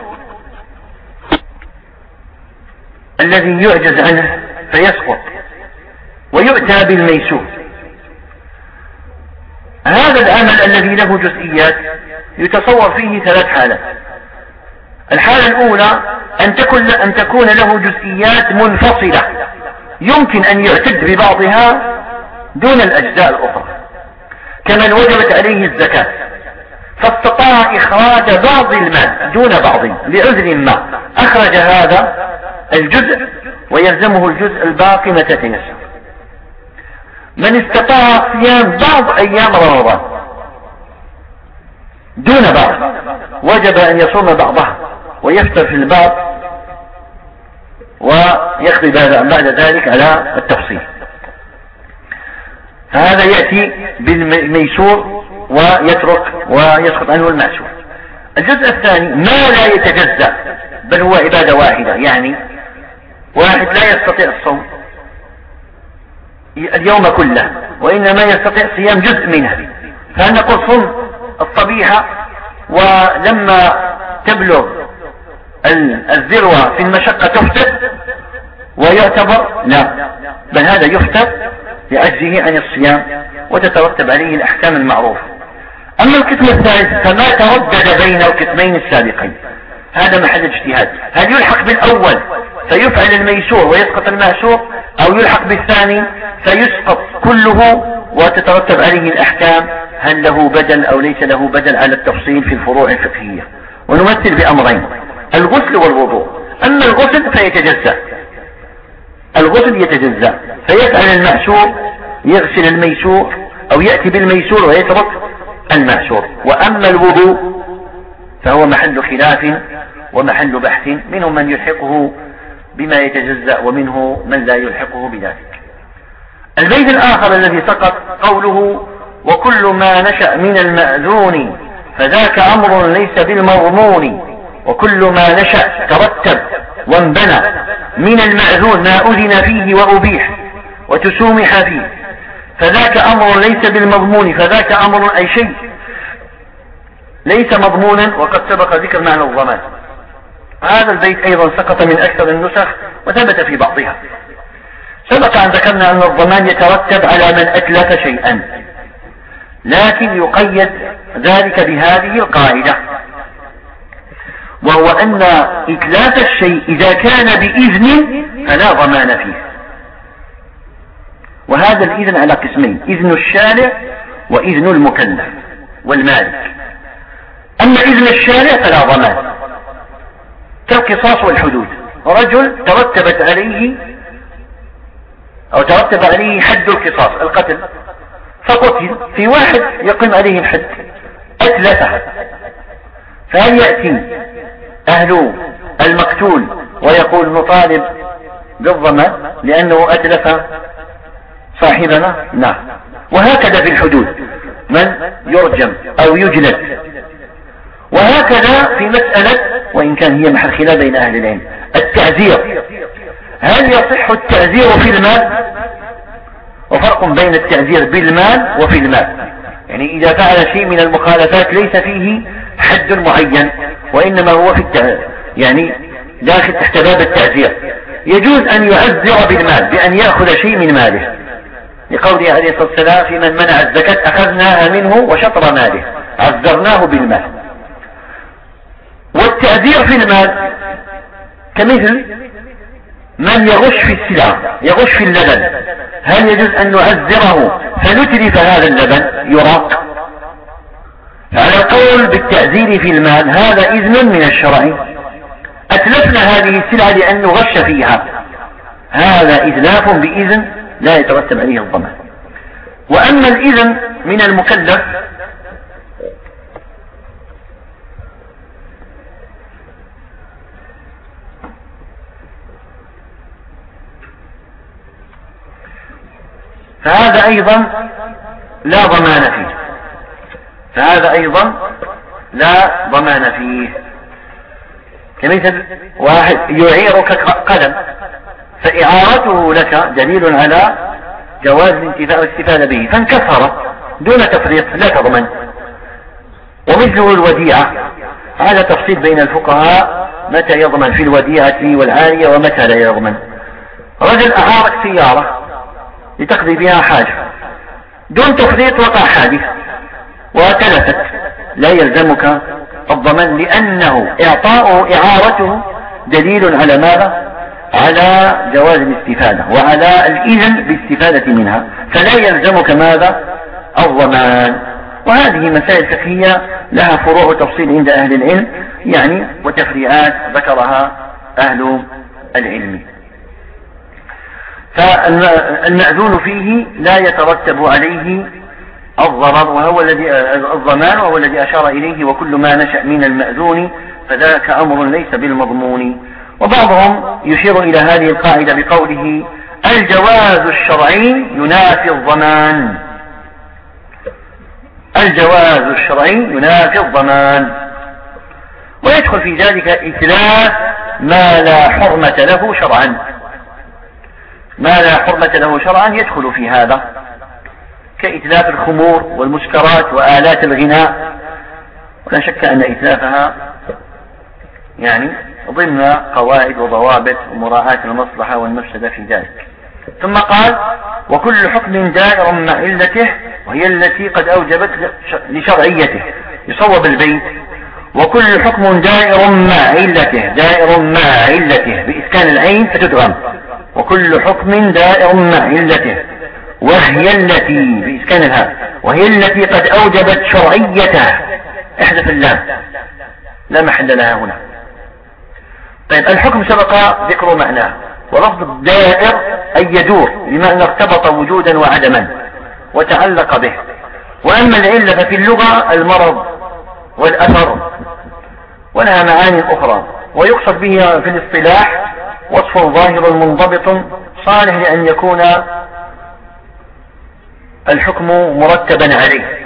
الذي يعجز عنه فيسقط ويؤتى بالميسور، هذا العمل الذي له جزئيات يتصور فيه ثلاث حالات. الحالة الأولى أن تكون, أن تكون له جزئيات منفصلة يمكن أن يعتد ببعضها دون الأجزاء الأخرى، كمن وجبت عليه الزكاة فاستطاع إخراج بعض المال دون بعض لعذر ما، أخرج هذا الجزء ويلزمه الجزء الباقي متى تيسر. من استطاع صيام بعض أيام رمضان دون بعض وجب أن يصوم بعضها ويفطر في البعض ويقضي بعد ذلك على التفصيل. فهذا يأتي بالميسور ويترك ويسقط عنه المأسور. الجزء الثاني ما لا يتجزأ بل هو عبادة واحدة، يعني واحد لا يستطيع الصوم اليوم كله وإنما يستطيع صيام جزء منه، فهل نقول صم الصبيحة ولما تبلغ الذروة في المشقة تفتر ويعتبر؟ لا، بل هذا يفتر لعجزه عن الصيام وتترتب عليه الأحكام المعروفة. أما القسم الثالث فما تردد بين القسمين السابقين هذا محل اجتهاد، هل يلحق بالأول فيفعل الميسور ويسقط المأسور، أو يلحق بالثاني فيسقط كله وتترتب عليه الأحكام، هل له بدل أو ليس له بدل، على التفصيل في الفروع الفقهية. ونمثل بأمرين: الغسل والوضوء. أما الغسل فيتجزأ، الغسل يتجزأ فيفعل المأسور يغسل الميسور أو يأتي بالميسور ويترك المأسور. وأما الوضوء فهو محل خلاف ومحل بحث، منهم من يلحقه بما يتجزأ ومنه من لا يلحقه بذلك. البيت الآخر الذي سقط قوله: وكل ما نشأ من المأذون فذاك أمر ليس بالمضمون. وكل ما نشأ ترتب وانبنى من المأذون ما أذن فيه وأبيح وتسومح فيه فذاك أمر ليس بالمضمون. فذاك أمر أي شيء ليس مضمونا، وقد سبق ذكر معنى الضمان. هذا البيت أيضا سقط من أكثر النسخ وثبت في بعضها. سبق أن ذكرنا أن الضمان يترتب على من أتلف شيئا، لكن يقيد ذلك بهذه القاعدة، وهو أن إتلاف الشيء إذا كان بإذن فلا ضمان فيه. وهذا الإذن على قسمين: إذن الشارع وإذن المكلف والمالك. أما إذن الشارع فلا ضمان كالقصاص والحدود، رجل ترتبت عليه أو ترتب عليه حد القصاص القتل فقتل، في واحد يقيم عليه الحد أتلفه، فهل يأتي أهل المقتول ويقول نطالب بالضمان لأنه أتلف صاحبنا؟ نعم. وهكذا في الحدود من يرجم أو يجلد. وهكذا في مسألة، وإن كان هي محل خلاف بين أهل العلم، التعزير، هل يصح التعزير في المال؟ وفرق بين التعزير بالمال وفي المال، يعني إذا فعل شيء من المخالفات ليس فيه حد معين وإنما هو في التع... يعني داخل تحت باب التعزير، يجوز أن يعزر بالمال بأن يأخذ شيء من ماله، لقوله عليه الصلاة والسلام في من منع الزكاة أخذناها منه وشطر ماله، عزرناه بالمال. والتعزير في المال كمثل من يغش في السلع، يغش في اللبن، هل يجوز أن نعزره فنتلف هذا اللبن يراق؟ على القول بالتعزير في المال هذا إذن من الشرع، أتلفنا هذه السلعة لأن نغش فيها، هذا إتلاف بإذن لا يترتب عليه الضمان. وأما الإذن من المكلف فهذا أيضا لا ضمان فيه، فهذا أيضا لا ضمان فيه. كمثل واحد يعيرك قلم فإعارته لك دليل على جواز الانتفاع والاستفادة به، فانكسر دون تفريط لا تضمن. ومثله الوديعة، هذا تفصيل بين الفقهاء متى يضمن في الوديعة والعارية ومتى لا يضمن. رجل أعارك سيارة لتقضي بها حاجة دون تفريط، وقع حادث وتلفت، لا يلزمك الضمان لأنه إعطاؤه إعارته دليل على ماذا؟ على جواز الاستفادة وعلى الإذن بالاستفادة منها، فلا يلزمك ماذا؟ الضمان. وهذه مسائل فقهية لها فروع وتفصيل عند أهل العلم يعني، وتفريعات ذكرها أهل العلم. فالمأذون فيه لا يترتب عليه الضرر وهو الذي الضمان، وهو الذي أشار إليه، وكل ما نشأ من المأذون فذاك أمر ليس بالمضمون. وبعضهم يشير إلى هذه القاعدة بقوله الجواز الشرعي ينافي الضمان، الجواز الشرعي ينافي الضمان، ويدخل في ذلك إتلاف ما لا حرمة له شرعا، ما لا حرمة له شرعا يدخل في هذا، كإتلاف الخمور والمسكرات وآلات الغناء، ولا شك أن إتلافها يعني ضمن قواعد وضوابط ومراعاة المصلحة والمفسدة في ذلك. ثم قال وكل حكم دائر مع علته وهي التي قد أوجبت لشرعيته، يصوب البيت وكل حكم دائر مع علته، دائر مع علته بإسكان العين فتدغم، وكل حكم دائر مع علته وهي التي بإسكان الهاء وهي التي قد أوجبت شرعيته، احذف اللام لا محل لها هنا. طيب الحكم سبق ذكر معناه، ولفظ الدائر أي يدور بمعنى ارتبط وجودا وعدما وتعلق به. وأما العلة ففي اللغة المرض والأثر ولها معاني أخرى، ويقصد به في الاصطلاح وصف ظاهر منضبط صالح لأن يكون الحكم مرتبا عليه.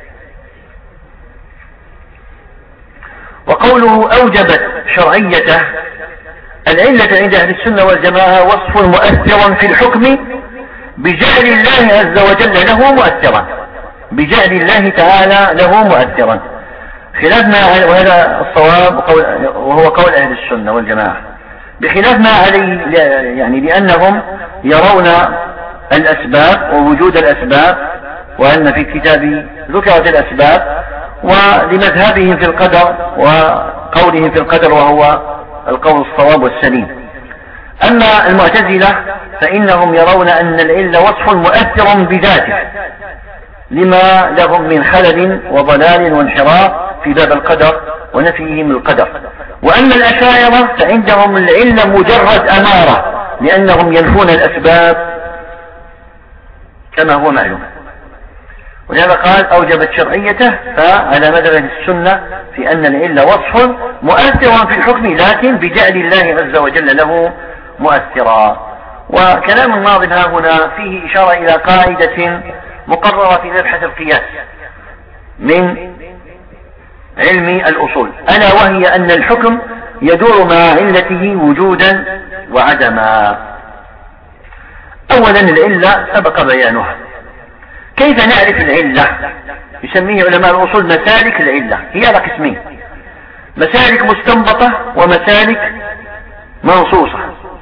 وقوله أوجبت شرعيته، العلة عند أهل السنة والجماعة وصف مؤثر في الحكم بجعل الله عز وجل له مؤثرا، بجعل الله تعالى له مؤثرا، خلاف ما، وهذا الصواب وهو قول أهل السنة والجماعة، بخلاف ما عليه يعني لأنهم يرون الأسباب ووجود الأسباب، وأن في الكتاب ذكرت الأسباب، ولمذهبهم في القدر وقولهم في القدر وهو القول الصواب والسليم. أما المعتزلة فإنهم يرون أن العلة وصف مؤثر بذاته لما لهم من خلل وضلال وانحراف في باب القدر ونفيهم القدر. وأما الأشاعرة فعندهم العلة مجرد أمارة، لأنهم ينفون الأسباب كما هو معلوم، ولهذا قال أوجبت شرعيته. فعلى مذهب السنة في أن العلة وصف مؤثر في الحكم، لكن بجعل الله عز وجل له مؤثرا. وكلام الناظم ها هنا فيه إشارة إلى قاعدة مقررة في مبحث القياس من علم الأصول، ألا وهي أن الحكم يدور مع علته وجودا وعدما. أولا العلة سبق بيانها. كيف نعرف العلة؟ يسميه علماء الأصول مسالك العلة، هي على قسمين: مسالك مستنبطة ومسالك منصوصة.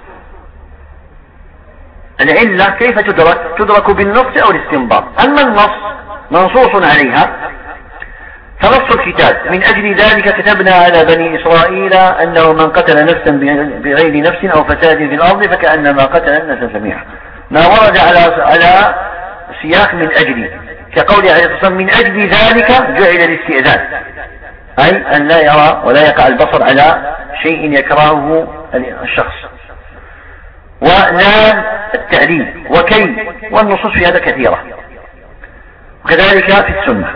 العلة كيف تدرك؟ تدرك بالنص أو الاستنباط. أما النص منصوص عليها فنص الكتاب: من أجل ذلك كتبنا على بني إسرائيل أنه من قتل نفسا بغير نفس أو فساد في الأرض فكأنما قتل الناس جميعا. ما ورد على على سياق من أجل، كقول عليه الصلاة والسلام: من أجل ذلك جعل الاستئذان، أي أن لا يرى ولا يقع البصر على شيء يكرهه الشخص. ولا التعليل وكي، والنصوص في هذا كثيرة، وكذلك في السنة،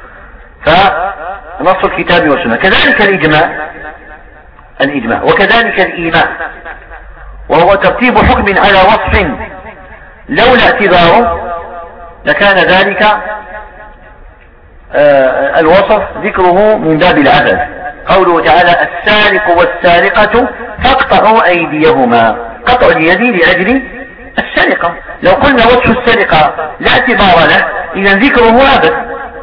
فنص الكتاب والسنة. كذلك الإجماع الإجماع وكذلك الإيماء، وهو ترتيب حكم على وصف لولا اعتباره لكان ذلك آه الوصف ذكره من باب العدل. قوله تعالى: السارق والسارقة فاقطعوا أيديهما. قطع اليد لأجل السرقة. لو قلنا وصف السرقة لا اعتبار له إذا ذكره عبث.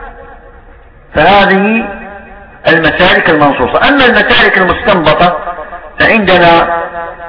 فهذه المسالك المنصوصة. أما المسالك المستنبطة فعندنا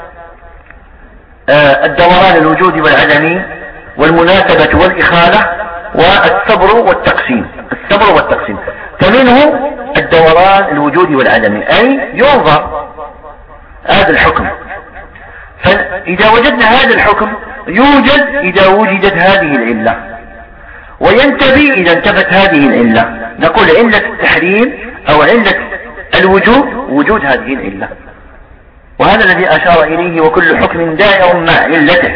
آه الدوران الوجود والعدم والمناسبة والإخالة والصبر والتقسيم. الصبر والتقسيم فمنه الدوران الوجود والعدم، أي ينظر هذا الحكم، فإذا وجدنا هذا الحكم يوجد إذا وجدت هذه العلة، وينتفي إذا انتفت هذه العلة. نقول علة التحريم أو علة الوجود وجود هذه العلة، وهذا الذي أشار إليه: وكل حكم دائر مع علته،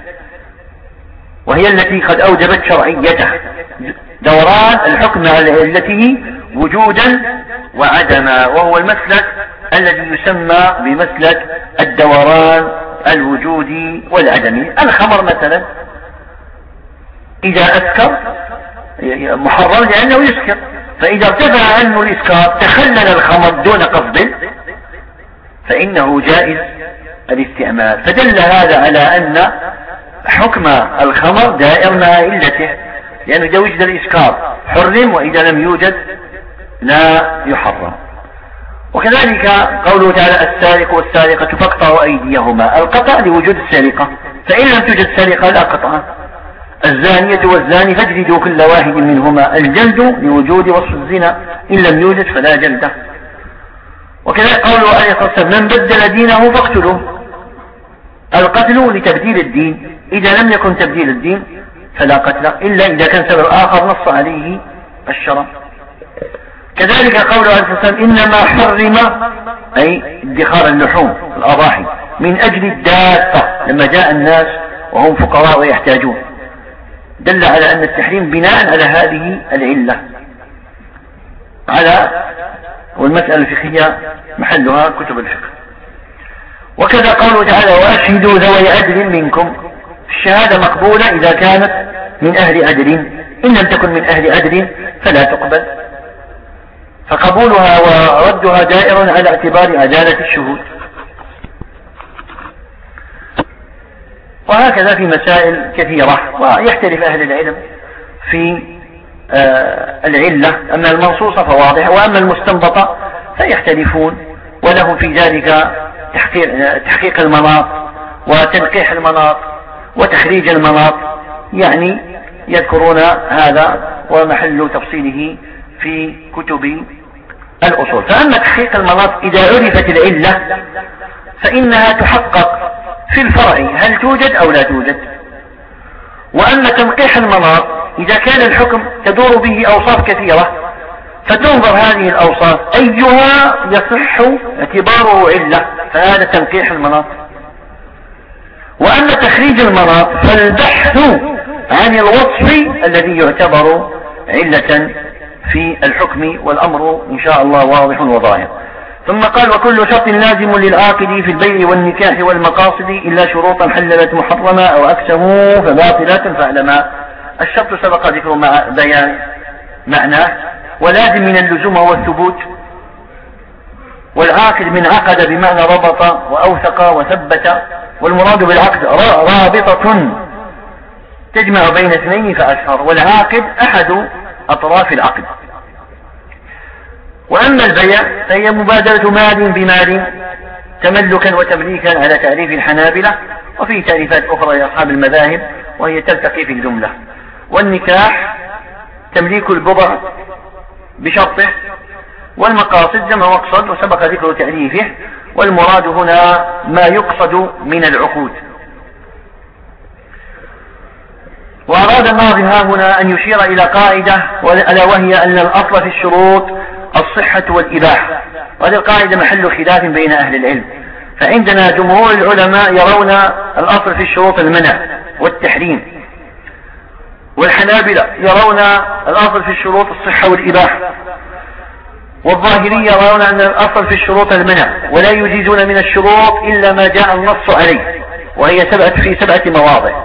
وهي التي قد أوجبت شرعيته. دوران الحكم على علته وجودا وعدما، وهو المسلك الذي يسمى بمسلك الدوران الوجودي والعدمي. الخمر مثلا إذا أسكر محرم لأنه يسكر، فإذا ارتفع عنه الإسكار تخلل الخمر دون قصد فإنه جائز الاستعمال. فدل هذا على أن حكم الخمر دائر مع علته، لأنه إذا وجد الإسكار حرم، وإذا لم يوجد لا يحرم. وكذلك قوله تعالى: السارق والسارقة فاقطعوا أيديهما. القطع لوجود السرقة، فإن لم توجد سرقة لا قطع. الزانية والزاني فاجلدوا كل واحد منهما. الجلد لوجود وصف الزنا، إن لم يوجد فلا جلد. وكذلك قوله عليه الصلاة والسلام: من بدل دينه فاقتلوه. القتل لتبديل الدين، إذا لم يكن تبديل الدين فلا قتل، إلا إذا كان سبب آخر نص عليه الشرع. كذلك قوله عليه الصلاة والسلام: إنما حرم، أي ادخار اللحوم الأضاحي، من أجل الدابة، لما جاء الناس وهم فقراء ويحتاجون. دل على أن التحريم بناء على هذه العلة. على والمسألة الفقهية محلها كتب الفقه. وكذا قوله تعالى: وأشهدوا ذوي عدل منكم. الشهادة مقبولة إذا كانت من أهل عدل، إن لم تكن من أهل عدل فلا تقبل، فقبولها وردها دائر على اعتبار عدالة الشهود. وهكذا في مسائل كثيرة، ويختلف أهل العلم في آه العلة. أما المنصوصة فواضحة، وأما المستنبطة فيختلفون، ولهم في ذلك تحقيق, تحقيق المناط وتنقيح المناط وتخريج المناط، يعني يذكرون هذا ومحل تفصيله في كتب الأصول. فأما تحقيق المناط إذا عرفت العلة فإنها تحقق في الفرع هل توجد أو لا توجد. وأما تنقيح المناط إذا كان الحكم تدور به أوصاف كثيرة فتنظر هذه الأوصاف أيها يصح اعتباره علة، فهذا تنقيح المناط. وأما تخريج المناط فالبحث عن الوصف الذي يعتبر علة في الحكم، والأمر إن شاء الله واضح وظاهر. ثم قال: وكل شرط لازم للعاقد في البيع والنكاح والمقاصد إلا شروطا حللت محرما أو أكسه فباطلة فاعلما. الشرط سبق ذكر مع بيان معناه، ولازم من اللزوم هو الثبوت، والعاقد من عقد بمعنى ربط وأوثق وثبت، والمراد بالعقد رابطة تجمع بين اثنين فأشهر، والعاقد أحد أطراف العقد. وأما البيع فهي مبادلة مال بمال تملكا وتمليكا على تعريف الحنابلة، وفي تعريفات أخرى لأصحاب المذاهب وهي تلتقي في الجملة. والنكاح تمليك البضع بشرطه، والمقاصد جمع مقصد وسبق ذكر تعريفه، والمراد هنا ما يقصد من العقود. وأراد الناظم ها هنا أن يشير إلى قاعدة، ألا وهي أن الأصل في الشروط الصحة والإباحة، وهذه القاعدة محل خلاف بين أهل العلم. فعندنا جمهور العلماء يرون الأصل في الشروط المنع والتحريم، والحنابلة يرون الأصل في الشروط الصحة والإباحة، والظاهرية يرون أن الأصل في الشروط المنع، ولا يجيزون من الشروط إلا ما جاء النص عليه، وهي سبعة في سبعة مواضع.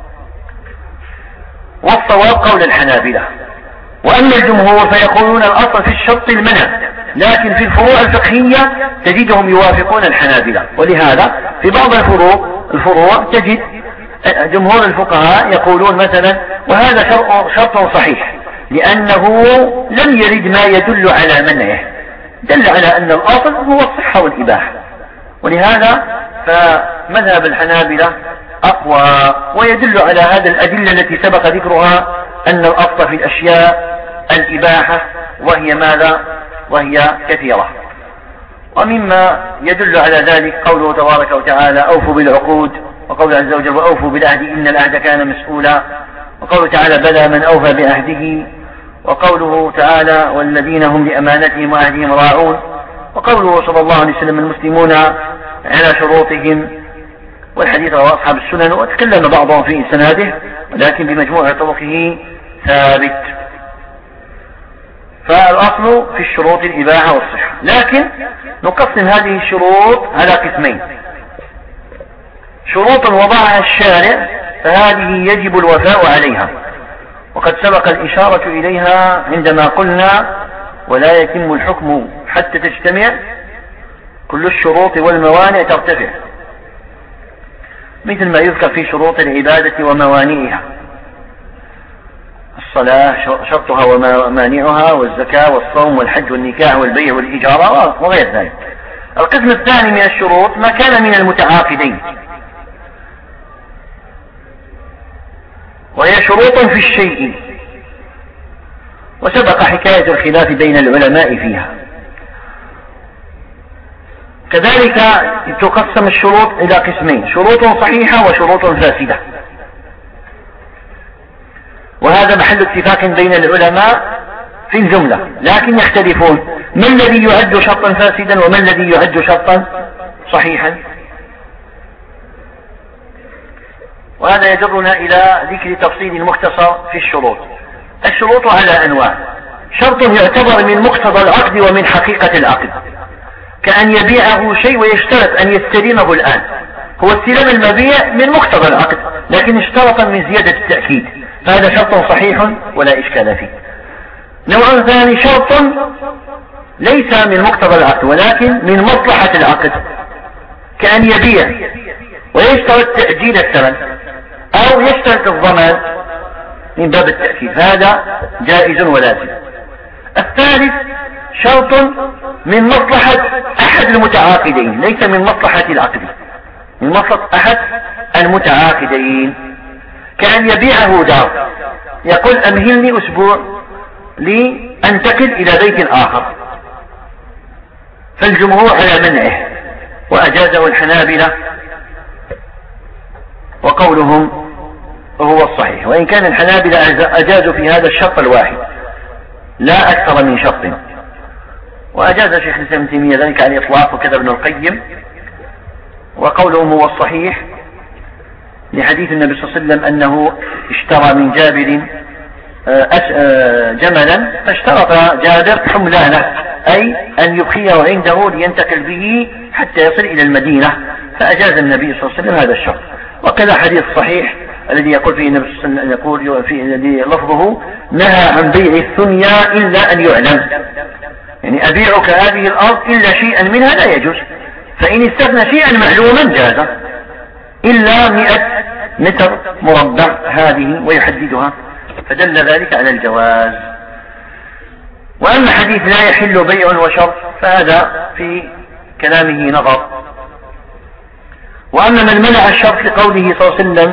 والصواب قول الحنابلة. وأما الجمهور فيقولون الأصل في الشرط المنع، لكن في الفروع الفقهية تجدهم يوافقون الحنابلة. ولهذا في بعض الفروع الفروع تجد جمهور الفقهاء يقولون مثلا: وهذا شرط صحيح لأنه لم يرد ما يدل على منعه، دل على أن الأصل هو الصحة والإباحة. ولهذا فمذهب الحنابلة أقوى، ويدل على هذا الأدلة التي سبق ذكرها أن الأصل في الأشياء الإباحة، وهي ماذا؟ وهي كثيرة. ومما يدل على ذلك قوله تبارك وتعالى: أوفوا بالعقود، وقول عز وجل: وأوفوا بالعهد إن العهد كان مسؤولا، وقوله تعالى: بلى من أوفى بعهده، وقوله تعالى: والذين هم لأمانتهم وعهدهم راعون، وقوله صلى الله عليه وسلم: المسلمون على شروطهم، والحديث رواه أصحاب السنن، وتكلم بعضهم في إسناده ولكن بمجموع طرقه ثابت. فالأصل في الشروط الإباحة والصحة، لكن نقسم هذه الشروط على قسمين: شروط وضعها الشارع فهذه يجب الوفاء عليها، وقد سبق الإشارة إليها عندما قلنا: ولا يتم الحكم حتى تجتمع كل الشروط والموانع ترتفع، مثل ما يذكر في شروط العبادة وموانعها: الصلاة شرطها ومانعها، والزكاة والصوم والحج والنكاح والبيع والإجارة وغير ذلك. القسم الثاني من الشروط ما كان من المتعاقدين، وهي شروط في الشيء، وسبق حكاية الخلاف بين العلماء فيها. كذلك تقسم الشروط إلى قسمين: شروط صحيحة وشروط فاسدة، وهذا محل اتفاق بين العلماء في الجملة، لكن يختلفون: ما الذي يعد شرطا فاسدا وما الذي يعد شرطا صحيحا؟ وهذا يجرنا إلى ذكر تفصيل المختصر في الشروط. الشروط على أنواع: شرط يعتبر من مقتضى العقد ومن حقيقة العقد، كأن يبيعه شيء ويشترط أن يستلمه الآن، هو استلام المبيع من مقتضى العقد لكن اشترط من زيادة التأكيد، فهذا شرط صحيح ولا إشكال فيه. نوع ثاني: شرط ليس من مقتضى العقد ولكن من مصلحة العقد، كأن يبيع ويشترط تأجيل الثمن أو يشترط الضمان من باب التأكيد، هذا جائز ولازم. الثالث: شرط من مصلحة أحد المتعاقدين ليس من مصلحة العقد، من مصلحة أحد المتعاقدين، كأن يبيعه دار، يقول: أمهلني أسبوع لأنتقل إلى بيت آخر، فالجمهور على منعه وأجازه الحنابلة، وقولهم هو الصحيح، وإن كان الحنابلة أجازوا في هذا الشرط الواحد. لا أكثر من شرط. وأجاز شيخ الإسلام ابن تيمية ذلك على الإطلاق، وكذا ابن القيم، وقولهم هو الصحيح لحديث النبي صلى الله عليه وسلم أنه اشترى من جابر جملا، فاشترط جابر حملانه، أي أن يبقيه عنده لينتقل به حتى يصل إلى المدينة، فأجاز النبي صلى الله عليه وسلم هذا الشرط. وكذا حديث صحيح الذي يقول فيه النبي صلى الله عليه وسلم، يقول فيه الذي لفظه نهى عن بيع الثنيا إلا أن يعلم، يعني أبيعك هذه الأرض إلا شيئا منها لا يجوز، فإن استثنى شيئا معلوما جاز، إلا مئة متر مربع هذه ويحددها، فدل ذلك على الجواز. وأما حديث لا يحل بيع وشرط فهذا في كلامه نظر. وأما من منع الشرط لقوله صلى الله عليه وسلم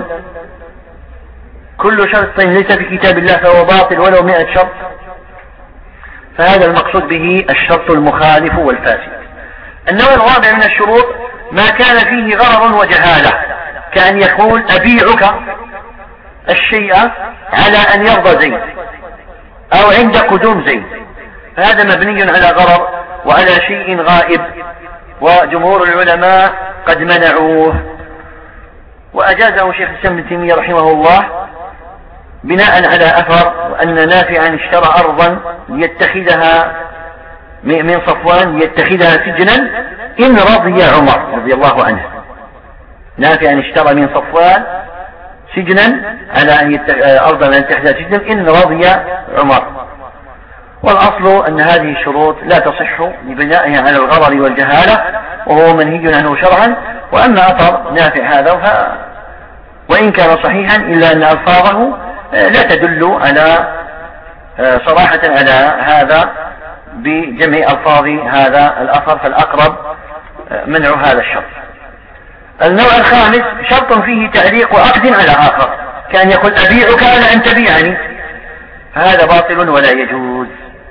كل شرط ليس في كتاب الله فهو باطل ولو مئة شرط، فهذا المقصود به الشرط المخالف والفاسد. النوع الرابع من الشروط ما كان فيه غرض وجهالة، كأن يقول أبيعك الشيء على أن يرضى زيد أو عند قدوم زيد، هذا مبني على غرض وعلى شيء غائب، وجمهور العلماء قد منعوه. وأجازه شيخ الإسلام ابن تيمية رحمه الله بناء على أثر أن نافعا اشترى أرضا ليتخذها من صفوان ليتخذها سجنا إن رضي عمر رضي الله عنه. نافعا اشترى من صفوان سجنا على أن أرضا أن يتخذها سجنا إن رضي عمر. والأصل أن هذه الشروط لا تصح لبنائها على الغرر والجهالة، وهو منهي عنه شرعا. وأما أثر نافع هذا ف... وإن كان صحيحا إلا أن ألفاظه لا تدل على صراحة على هذا بجمع ألفاظ هذا الأثر، فالأقرب منع هذا الشرط. النوع الخامس شرط فيه تعليق عقد على آخر، كان يقول أبيعك على أن تبيعني، هذا باطل ولا يجوز.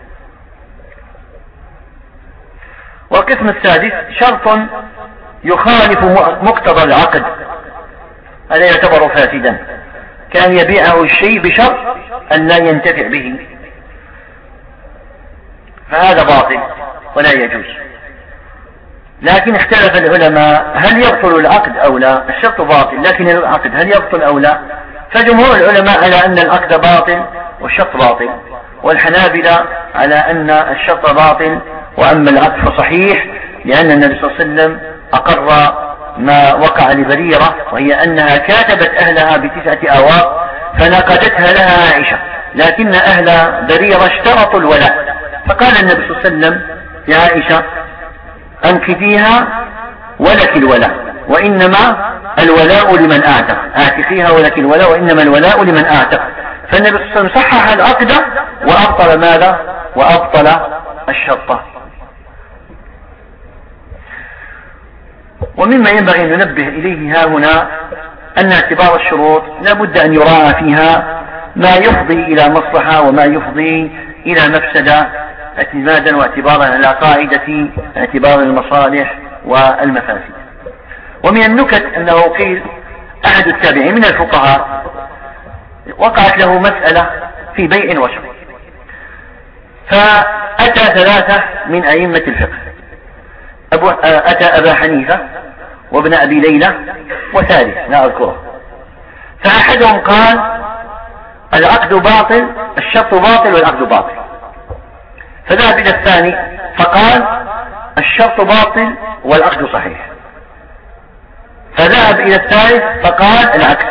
والقسم السادس شرط يخالف مقتضى العقد، هذا يعتبر فاسدا، كان يبيعه الشيء بشرط أن لا ينتفع به، فهذا باطل ولا يجوز. لكن اختلف العلماء هل يبطل العقد أو لا؟ الشرط باطل لكن العقد هل يبطل أو لا؟ فجمهور العلماء على أن العقد باطل والشرط باطل، والحنابلة على أن الشرط باطل وأما العقد فصحيح، لأن النبي صلى الله عليه وسلم أقر ما وقع لبريرة، وهي أنها كاتبت أهلها بتسعة آواق فنقدتها لها عائشة، لكن أهل بريرة اشترطوا الولاء، فقال النبي صلى الله عليه وسلم يا عائشة أنكثيها ولك الولاء، وإنما الولاء لمن أعتق، أعتقيها ولك الولاء وإنما الولاء لمن أعتق. فالنبي صلى الله عليه وسلم صحح العقد وأبطل ماذا؟ وأبطل الشرطة. ومما ينبغي أن ننبه إليه ها هنا أن اعتبار الشروط لا بد أن يراعى فيها ما يفضي إلى مصلحة وما يفضي إلى مفسدة، اعتمادا واعتبارا على قاعدة اعتبار المصالح والمفاسد. ومن النكت أنه قيل أحد التابعين من الفقهاء وقعت له مسألة في بيع وشراء، فأتى ثلاثة من أئمة الفقه، أبو أتى أبا حنيفة وابن أبي ليلى وثالث لا أذكره، فأحدهم قال العقد باطل، الشرط باطل والعقد باطل، فذهب إلى الثاني فقال الشرط باطل والعقد صحيح، فذهب إلى الثالث فقال العكس،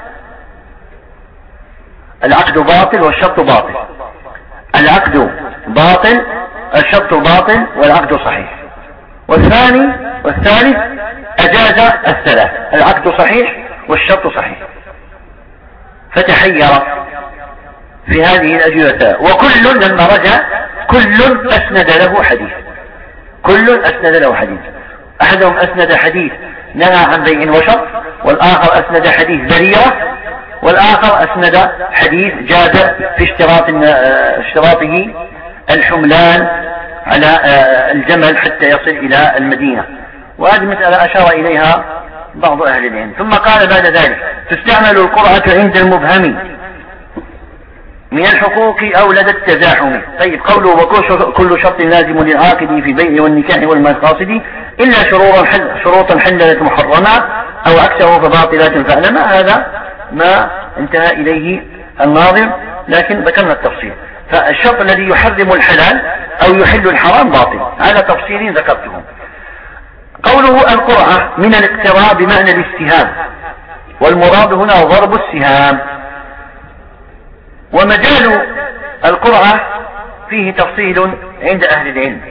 العقد باطل والشرط باطل، العقد باطل الشرط باطل والعقد صحيح. والثاني والثالث أجاز الثلاث، العقد صحيح والشرط صحيح، فتحير في هذه الأجوبة، وكل لما رجع كل أسند له حديث، كل أسند له حديث، أحدهم أسند حديث نهى عن بيع وشرط، والآخر أسند حديث بريرة، والآخر أسند حديث جابر في اشتراط اشتراطه الحملان على الجمل حتى يصل إلى المدينة. وهذه مسألة أشار إليها بعض أهل العلم. ثم قال بعد ذلك تستعمل القرعة عند المبهم من الحقوق أو لدى التزاحم. طيب قوله وكل شرط لازم للعاقد في بيع والنكاح والمقاصد إلا شروطا حللت محرمة أو عكسه فباطلات فعلما، هذا ما انتهى إليه الناظم، لكن ذكرنا التفصيل. فالشرط الذي يحرم الحلال أو يحل الحرام باطل على تفصيل ذكرته. قوله القرعة من الاقتراء بمعنى الاستهام، والمراد هنا ضرب السهام. ومجال القرعة فيه تفصيل عند أهل العلم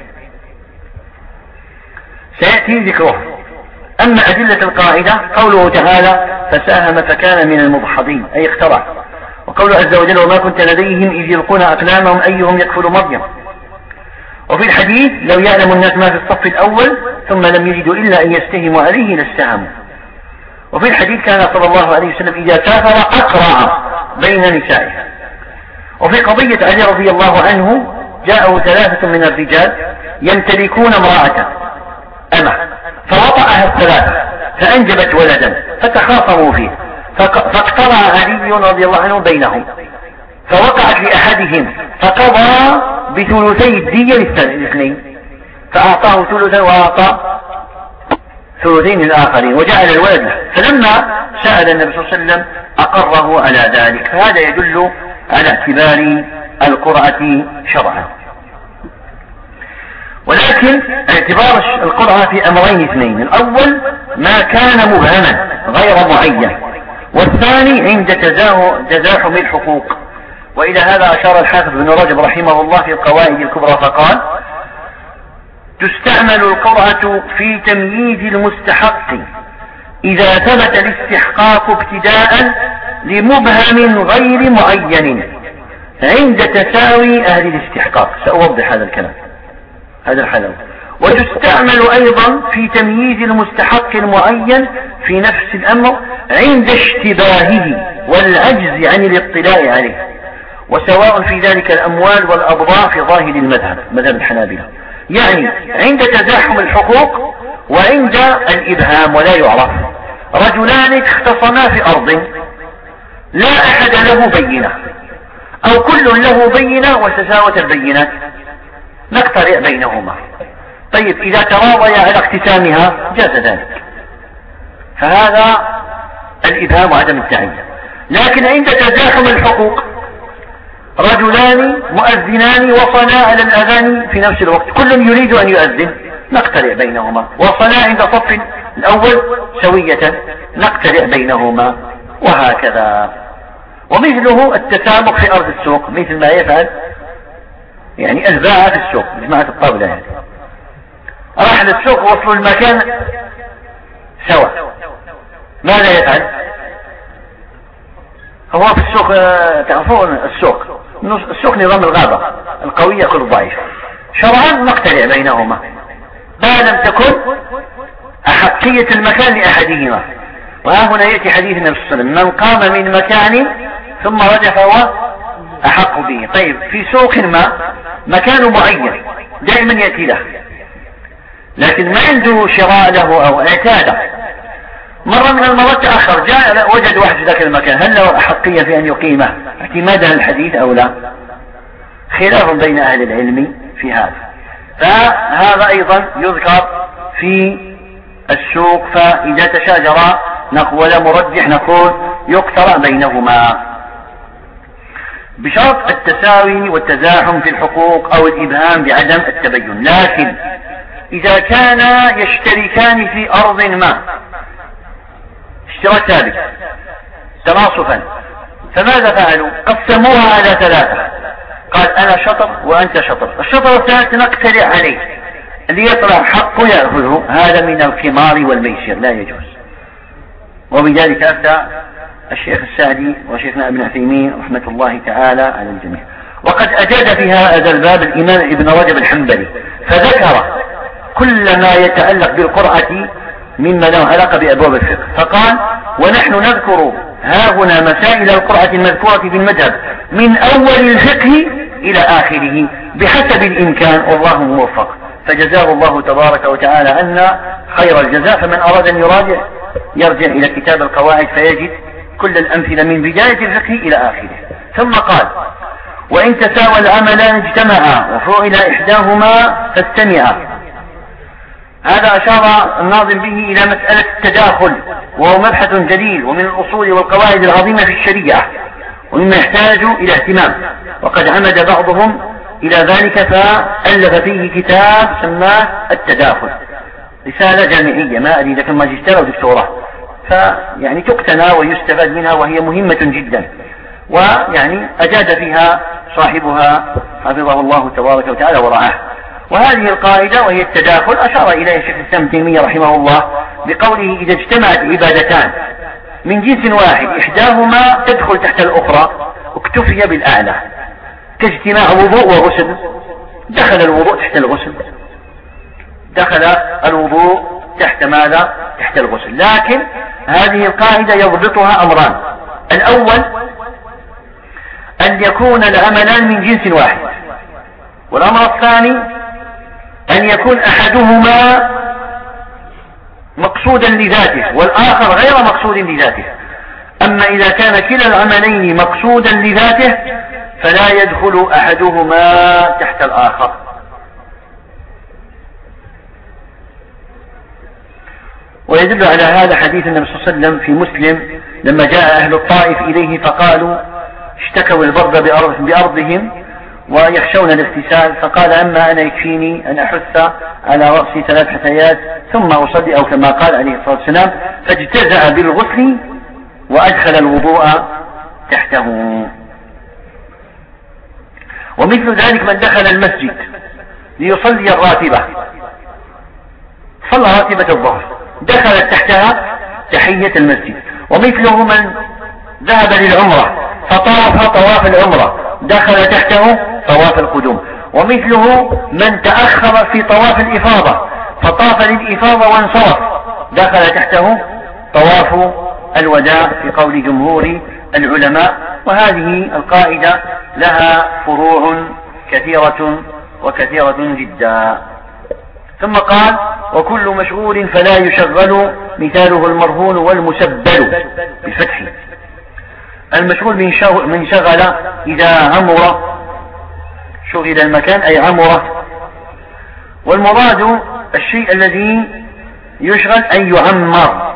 سيأتي ذكره. أما أدلة القاعدة قوله تعالى فساهم فكان من المضحضين أي اقترع، وقوله عز وجل وما كنت لديهم إذ يلقون أقلامهم أيهم يكفل مريم. وفي الحديث لو يعلم الناس ما في الصف الأول ثم لم يجدوا إلا أن يستهموا عليه لاستهموا. وفي الحديث كان صلى الله عليه وسلم إذا سافر أقرع بين نسائه. وفي قضية علي رضي الله عنه جاءه ثلاثة من الرجال يمتلكون امرأة أمة فوطأها الثلاثة فأنجبت ولدا فتخاصموا فيه، فاقترع علي رضي الله عنه بينهم فوقعت لأحدهم فقضى بثلثي الدية للاثنين، فأعطاه ثلثا وأعطى ثلثين الآخرين وجعل الولد له. فلما سأل النبي صلى الله عليه وسلم أقره على ذلك. فهذا يدل على اعتبار القرعة شرعا. ولكن اعتبار القرعة في أمرين اثنين: الأول ما كان مبهما غير معين، والثاني عند تزاحم الحقوق. وإلى هذا أشار الحافظ بن رجب رحمه الله في القواعد الكبرى فقال تستعمل القرعة في تمييز المستحق إذا ثبت الاستحقاق ابتداء لمبهم غير معين عند تساوي أهل الاستحقاق. سأوضح هذا الكلام هذا الحلو. وتستعمل أيضا في تمييز المستحق المعين في نفس الأمر عند اشتباهه والعجز عن الاطلاع عليه، وسواء في ذلك الأموال والأبضاع في ظاهر المذهب مذهب الحنابلة، يعني عند تزاحم الحقوق وعند الإبهام ولا يعرف. رجلان اختصما في أرض لا أحد له بينة أو كل له بينة وتساوت البينات نقترع بينهما. طيب إذا تراضيا على اقتسامها جاز ذلك، فهذا الإبهام وعدم التعيين. لكن عند تزاحم الحقوق رجلان مؤذنان وصلا على الأذان في نفس الوقت كل يريد أن يؤذن نقترع بينهما، وصلا عند صف الأول سوية نقترع بينهما، وهكذا. ومثله التسابق في أرض السوق مثل ما يفعل يعني الباعة في السوق جماعة الطاولة، يعني راح للسوق وصلوا المكان سوا، ماذا يفعل؟ هو في السوق تعرفون السوق السوق نظام الغابة القوية كل ضعيف، شرعا نقترع بينهما ما لم تكن أحقية المكان لأحدهما. وها هنا يأتي حديث النبي صلى الله عليه وسلم من قام من مكان ثم رجع فهو أحق به. طيب في سوق ما مكان معين دائما يأتي له لكن ما عنده شراء له أو اعتاد، مرة من المرات تأخر جاء وجد واحد في ذاك المكان، هل له أحقية في أن يقيمه اعتمادا الحديث أو لا؟ خلاف بين أهل العلم في هذا. فهذا أيضا يذكر في السوق. فإذا تشاجرا ولا مرجح نقول يقترع بينهما بشرط التساوي والتزاحم في الحقوق أو الإبهام بعدم التبين. لكن إذا كانا يشتركان في أرض ما اشتراك ثابت تناصفا، فماذا فعلوا؟ قسموها على ثلاثة، قال أنا شطر وأنت شطر، الشطر الثالث نقترع عليه اللي يطلع حقه يأخذه. هذا من القمار والميسر لا يجوز. وبذلك أفتى الشيخ السعدي وشيخنا ابن عثيمين رحمة الله تعالى على الجميع. وقد أجاد في هذا الباب الإمام ابن رجب الحنبلي فذكر كل ما يتعلق بالقرعة مما له علاقة بأبواب الفقه، فقال ونحن نذكر ها هنا مسائل القرعة المذكورة في المذهب من أول الفقه إلى آخره بحسب الإمكان، والله موفق. فجزاه الله تبارك وتعالى عنا خير الجزاء. فمن أراد أن يراجع يرجع إلى كتاب القواعد فيجد كل الأمثلة من بداية الفقه إلى آخره. ثم قال وإن تساوى العملان اجتمعا وفعل إحداهما فاستمعا. هذا أشار الناظم به إلى مسألة التداخل، وهو مبحث جليل ومن الأصول والقواعد العظيمة في الشريعة، ومما يحتاج إلى اهتمام، وقد عمد بعضهم إلى ذلك فألف فيه كتاب سماه التداخل، رسالة جامعية ما أدري إذا كان ماجستير أو دكتوراه، فيعني تقتنى ويستفاد منها وهي مهمة جدا، ويعني أجاد فيها صاحبها حفظه الله تبارك وتعالى ورعاه. وهذه القاعدة وهي التداخل أشار إليها الشيخ الإسلام ابن تيمية رحمه الله بقوله إذا اجتمعت عبادتان من جنس واحد إحداهما تدخل تحت الأخرى اكتفي بالأعلى، كاجتماع وضوء وغسل، دخل الوضوء تحت الغسل، دخل الوضوء تحت ماذا؟ تحت الغسل. لكن هذه القاعدة يضبطها أمران: الأول أن يكون العملان من جنس واحد، والأمر الثاني أن يكون أحدهما مقصودا لذاته والآخر غير مقصود لذاته. أما إذا كان كلا العملين مقصودا لذاته فلا يدخل أحدهما تحت الآخر. ويدل على هذا حديث النبي صلى الله عليه وسلم في مسلم لما جاء أهل الطائف إليه فقالوا اشتكوا البرد بأرضهم ويخشون الاغتسال، فقال أما أنا يكفيني أن أحث على رأسي ثلاث حثيات ثم أصلي، أو كما قال عليه الصلاة والسلام، فاجتزأ بالغسل وأدخل الوضوء تحته. ومثل ذلك من دخل المسجد ليصلي الراتبة، صلى راتبة الظهر دخلت تحتها تحية المسجد. ومثله من ذهب للعمرة فطاف طواف العمرة دخل تحته طواف القدوم. ومثله من تأخر في طواف الإفاضة فطاف للإفاضة وانصرف دخل تحته طواف الوداع في قول جمهور العلماء. وهذه القاعدة لها فروع كثيرة وكثيرة جدا. ثم قال وكل مشغول فلا يشغل مثاله المرهون والمسبل بالفتح. المشغول من شغل إذا عمر، شغل المكان أي عمر، والمراد الشيء الذي يشغل أن يعمر.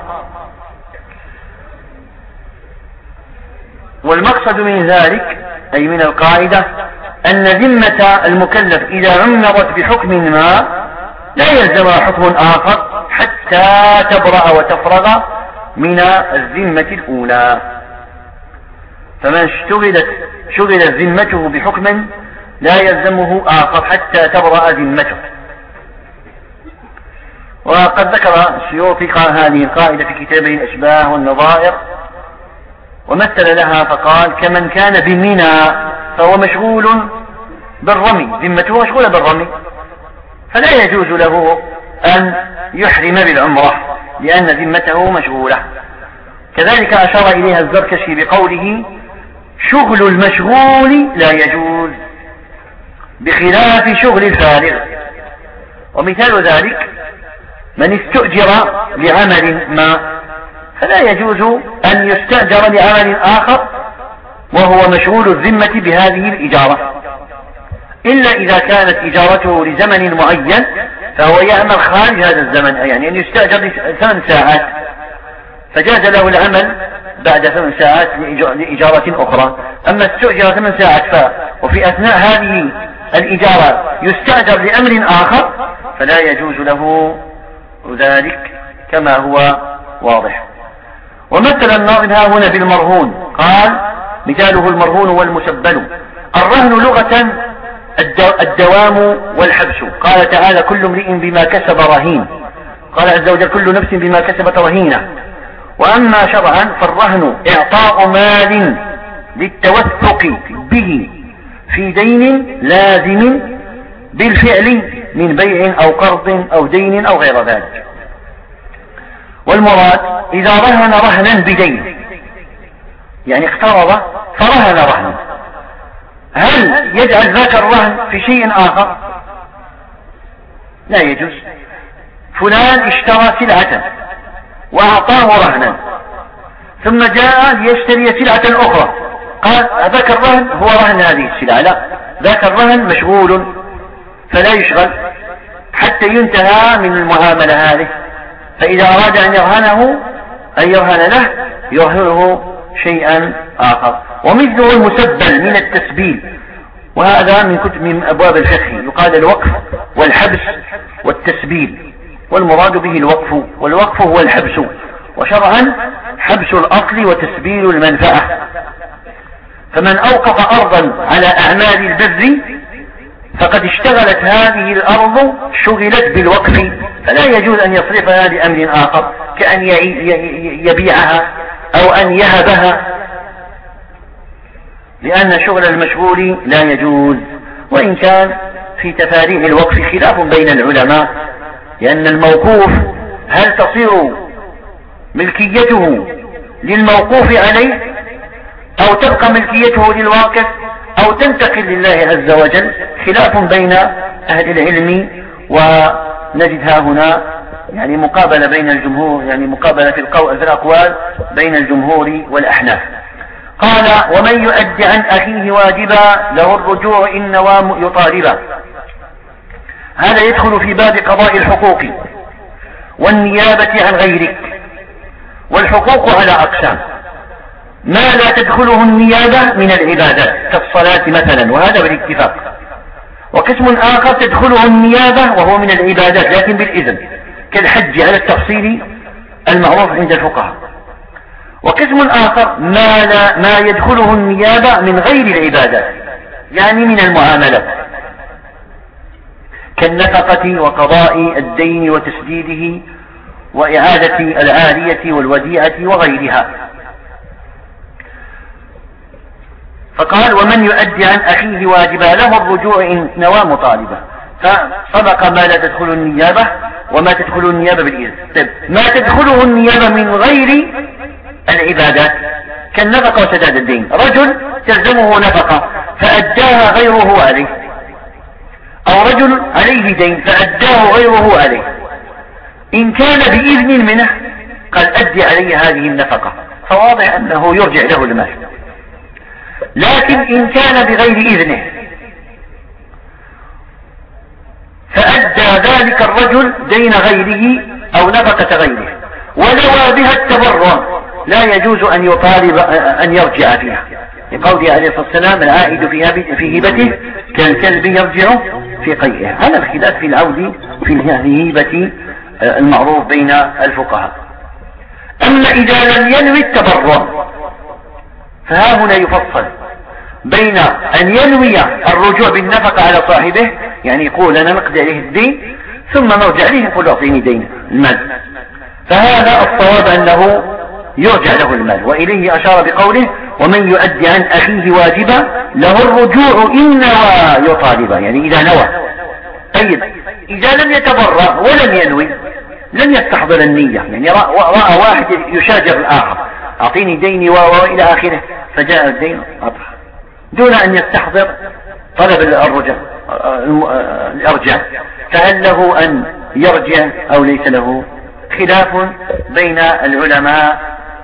والمقصد من ذلك أي من القاعدة أن ذمة المكلف إذا عمرت بحكم ما لا يلزمها حكم آخر حتى تبرأ وتفرغ من الذمة الأولى. فمن اشتغلت شغلت ذمته بحكم لا يلزمه آخر حتى تبرأ ذمته. وقد ذكر السيوطي هذه القاعدة في كتابه الأشباه والنظائر ومثل لها فقال كمن كان بمنى فهو مشغول بالرمي، ذمته مشغولة بالرمي، فلا يجوز له أن يحرم بالعمرة لأن ذمته مشغولة. كذلك أشار إليها الزركشي بقوله شغل المشغول لا يجوز بخلاف شغل الفارغ. ومثال ذلك من استؤجر لعمل ما فلا يجوز أن يستأجر لعمل آخر وهو مشغول الذمة بهذه الإجارة، إلا إذا كانت إجارته لزمن معين فهو يعمل خارج هذا الزمن، يعني أن يستأجر ثمان ساعات فجاز له العمل بعد ثمان ساعات لإجارة أخرى. أما استؤجر ثمان ساعات ف... وفي أثناء هذه الإجارة يستأجر لأمر آخر فلا يجوز له ذلك كما هو واضح. ومثل الناظم ها هنا بالمرهون قال مثاله المرهون والمسبل. الرهن لغة الدوام والحبس. قال تعالى كل امرئ بما كسب رهين، قال عز وجل كل نفس بما كسبت رهينة. وأما شرعا فالرهن إعطاء مال للتوثق به في دين لازم بالفعل من بيع أو قرض أو دين أو غير ذلك. والمراد إذا رهن رهنا بدين، يعني اقترض فرهن رهنا، هل يجعل ذاك الرهن في شيء آخر؟ لا يجوز. فلان اشترى سلعة وأعطاه رهنا ثم جاء ليشتري سلعة أخرى قال ذاك الرهن هو رهن هذه السلعة، لا، ذاك الرهن مشغول فلا يشغل حتى ينتهى من المعاملة هذه، فإذا أراد أن يرهنه أن يرهن له يرهنه شيئا آخر. ومثله المسبل من التسبيل، وهذا من كتب من أبواب الفقه، يقال الوقف والحبس والتسبيل، والمراد به الوقف، والوقف هو الحبس، وشرعا حبس الأصل وتسبيل المنفعة. فمن أوقف أرضا على أعمال البر فقد اشتغلت هذه الأرض، شغلت بالوقف، فلا يجوز أن يصرفها لأمر آخر كأن يبيعها أو أن يهبها، لأن شغل المشغول لا يجوز. وإن كان في تفاريع الوقف خلاف بين العلماء، لأن الموقوف هل تصير ملكيته للموقوف عليه أو تبقى ملكيته للواقف أو تنتقل لله عز وجل، خلاف بين أهل العلم. ونجد ها هنا يعني مقابلة بين الجمهور، يعني مقابلة في الأقوال بين الجمهور والأحناف. قال ومن يؤدي عن أخيه واجبا له الرجوع إن نوى يطالبا. هذا يدخل في باب قضاء الحقوق والنيابة عن غيرك. والحقوق على أقسام: ما لا تدخله النيابة من العبادات كالصلاة مثلا، وهذا بالاتفاق. وقسم آخر تدخله النيابة وهو من العبادات لكن بالإذن، كالحج على التفصيل المعروف عند الفقهاء. وقسم آخر ما, لا ما يدخله النيابة من غير العبادات، يعني من المعاملات، كالنفقة وقضاء الدين وتسديده وإعادة العارية والوديعة وغيرها. فقال ومن يؤدي عن أخيه واجبا له الرجوع إن نوى مطالبا. فسبق ما لا تدخل النيابة وما تدخل النيابة بالإذن. طيب ما تدخله النيابة من غير العبادات كالنفقة وسداد الدين، رجل تلزمه نفقة فأداها غيره عليه، أو رجل عليه دين فأداه غيره عليه، إن كان بإذن منه قال أدي علي هذه النفقة، فواضح أنه يرجع له المال. لكن إن كان بغير إذنه فأدى ذلك الرجل دين غيره أو نفقة غيره ونوى بها التبرع، لا يجوز أن يطالب أن يرجع فيها، لقوله عليه الصلاة والسلام العائد في هبته كالكلب يرجع في قيئه، على الخلاف في العود في الهبة المعروف بين الفقهاء. أما إذا لم ينوي التبرع فها هنا يفصل بين أن ينوي الرجوع بالنفقة على صاحبه، يعني يقول أنا نقضي عليه الدين ثم نرجع عليه يقول أعطيني دين المال، فهذا الصواب أنه يرجع له المال. وإليه أشار بقوله ومن يؤدي عن أخيه واجبا له الرجوع إن نوى يطالبا، يعني إذا نوى. طيب إذا لم يتبرع ولم ينوي لم يستحضر النية، يعني رأى واحد يشاجر الآخر أعطيني ديني وإلى آخره، فجاء الدين أطرح دون أن يستحضر طلب الرجاء الإرجاع، فهل له أن يرجع أو ليس له؟ خلاف بين العلماء.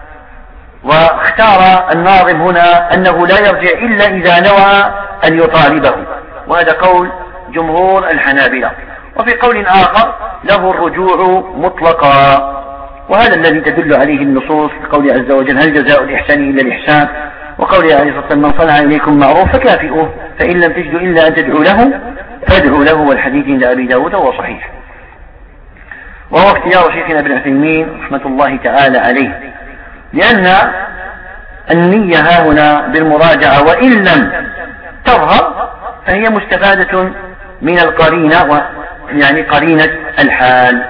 واختار الناظم هنا أنه لا يرجع إلا إذا نوى أن يطالبه، وهذا قول جمهور الحنابلة. وفي قول آخر له الرجوع مطلقا، وهذا الذي تدل عليه النصوص في قوله عز وجل هل جزاء الإحسان إلا الإحسان، وقوله عليه الصلاة والسلام من صنع إليكم معروف فكافئوه فإن لم تجدوا إلا أن تدعوا له فادعوا له، والحديث عند أبي داود وهو صحيح. وهو اختيار شيخنا ابن عثيمين رحمة الله تعالى عليه، لأن النية ها هنا بالمراجعة وإن لم تظهر فهي مستفادة من القرينة، يعني قرينة الحال.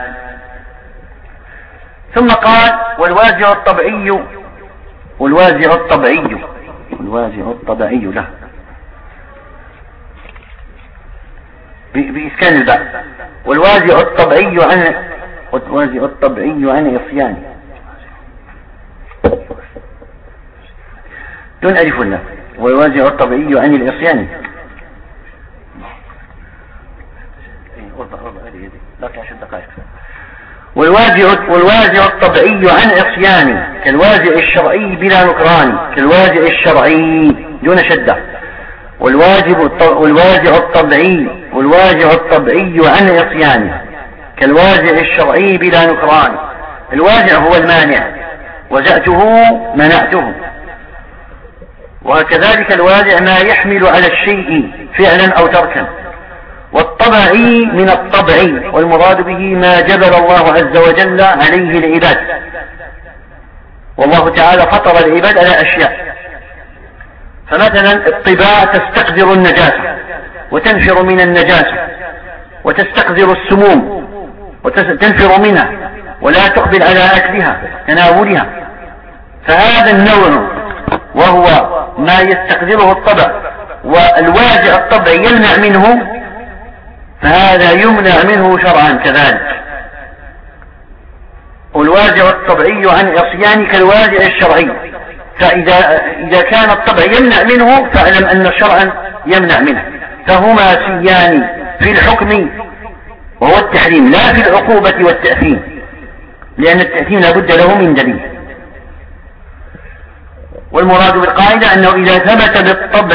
ثم قال والوازع الطبيعي والوازع الطبيعي والوازع الطبيعي له بإسكان الباء، والوازع الطبيعي عن والوازع الطبيعي عن عصيان دون ألف الله، والوازع الطبيعي عن العصيان والوازع والوازع الطبيعي عن عصيان كالوازع الشرعي بلا نكران، كالوازع الشرعي دون شدة، والواجب والوازع الطبيعي والواجع الطبيعي عن عصيانه كالوازع الشرعي بلا نكران. الوازع هو المانع، وزعته منعته، وكذلك الوازع ما يحمل على الشيء فعلا أو تركا. والطبعي من الطبع، والمراد به ما جبل الله عز وجل عليه العباد، والله تعالى فطر العباد على أشياء. فمثلا الطباع تستقذر النجاسة وتنفر من النجاسة، وتستقذر السموم وتنفر منها، ولا تقبل على أكلها تناولها. فهذا النوع وهو ما يستقذره الطبع والواجع الطبع يمنع منه، فهذا يمنع منه شرعا كذلك. والواجع الطبعي عن عصيان كالواجع الشرعي، فإذا إذا كان الطبع يمنع منه فاعلم أن شرعا يمنع منه، فهما سيان في الحكم وهو التحريم، لا في العقوبة والتأثيم، لأن التأثيم لا بد له من دليل. والمراد بالقاعدة أنه إذا ثبت بالطبع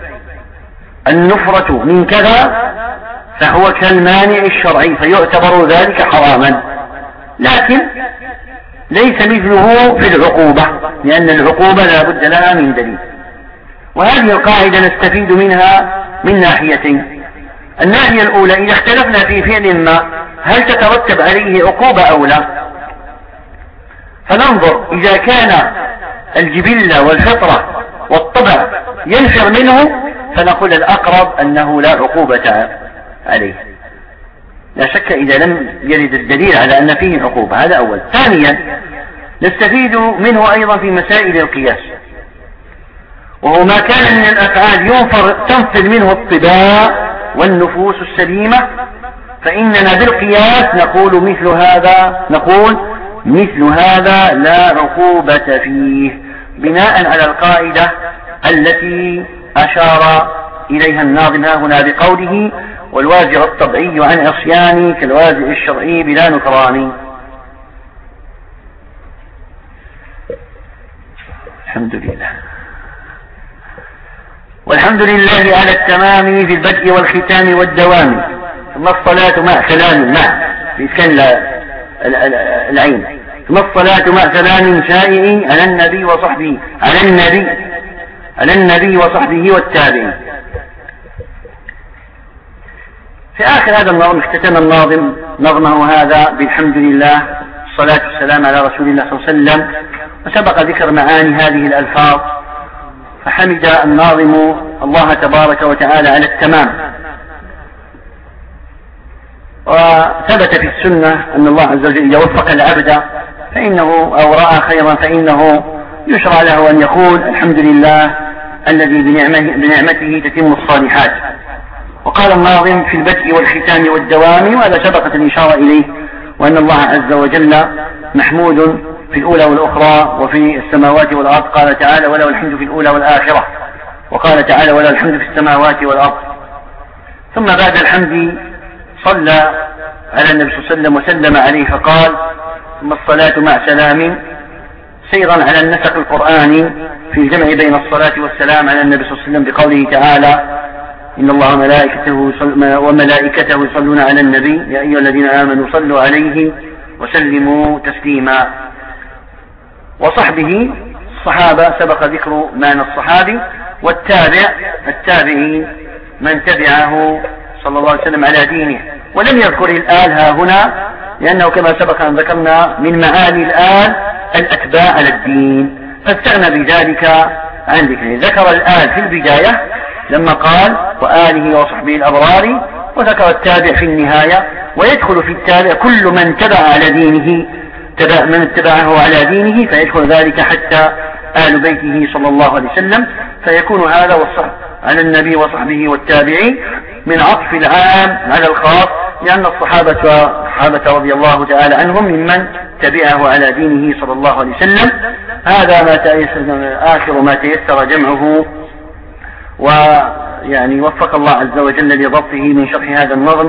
النفرة من كذا فهو كالمانع الشرعي، فيعتبر ذلك حراما، لكن ليس مثله في العقوبة، لأن العقوبة لا بد لها من دليل. وهذه القاعدة نستفيد منها من ناحيتين. الناحية الأولى، إذا اختلفنا في فعل ما هل تترتب عليه عقوبة أو لا، فننظر إذا كان الجبلة والفطرة والطبع ينفر منه فنقول الأقرب أنه لا عقوبة عليه، لا شك إذا لم يرد الدليل على أن فيه عقوبة. هذا أول. ثانيا، نستفيد منه أيضا في مسائل القياس، وهو ما كان من الأفعال ينفر تنفر منه الطباع والنفوس السليمة، فإننا بالقياس نقول مثل هذا نقول مثل هذا لا عقوبة فيه، بناء على القاعدة التي أشار إليها الناظم هنا بقوله والواجع الطبعي عن عصيان كالواجع الشرعي بلا نكران. الحمد لله. والحمد لله على التمام في البدء والختام والدوام، ثم الصلاة مع سلام مع بإسكان العين، ثم الصلاة مع سلام شائع على النبي وصحبه على النبي على النبي وصحبه والتابعين. في آخر هذا النظم اختتم الناظم نظمه هذا بالحمد لله، الصلاة والسلام على رسول الله صلى الله عليه وسلم، وسبق ذكر معاني هذه الألفاظ، فحمد الناظم الله تبارك وتعالى على التمام. وثبت في السنة أن الله عز وجل إذا وفق العبد فإنه أو رأى خيرا فإنه يشرع له أن يقول الحمد لله الذي بنعمته, بنعمته تتم الصالحات. وقال الناظم في البدء والختام والدوام، وهذا سبقت الإشارة إليه، وأن الله عز وجل محمود في الأولى والأخرى وفي السماوات والأرض. قال تعالى وله الحمد في الأولى والآخرة، وقال تعالى وله الحمد في السماوات والأرض. ثم بعد الحمد صلى على النبي صلى الله عليه وسلم وسلم عليه، فقال ثم الصلاة مع سلام، سيرا على النسق القرآني في الجمع بين الصلاة والسلام على النبي صلى الله عليه وسلم بقوله تعالى إن الله وملائكته وملائكته يصلون على النبي يا أيها الذين آمنوا صلوا عليه وسلموا تسليما. وصحبه الصحابة سبق ذكر معنى الصحابي، والتابع التابعي من تبعه صلى الله عليه وسلم على دينه. ولم يذكر الآل ها هنا لأنه كما سبق أن ذكرنا من معاني الآل الأتباع على الدين، فاستغنى بذلك عن ذكره. ذكر الآل في البداية لما قال وآله وصحبه الأبرار، وذكر التابع في النهاية، ويدخل في التابع كل من تبع على دينه تبع من اتبعه على دينه، فيدخل ذلك حتى آل بيته صلى الله عليه وسلم، فيكون هذا والصحب على النبي وصحبه والتابعين من عطف العام على الخاص، لأن الصحابة الصحابة رضي الله تعالى عنهم ممن تبعه على دينه صلى الله عليه وسلم. هذا ما تيسر آخر ما تيسر جمعه، ويعني وفق الله عز وجل لضبطه من شرح هذا النظم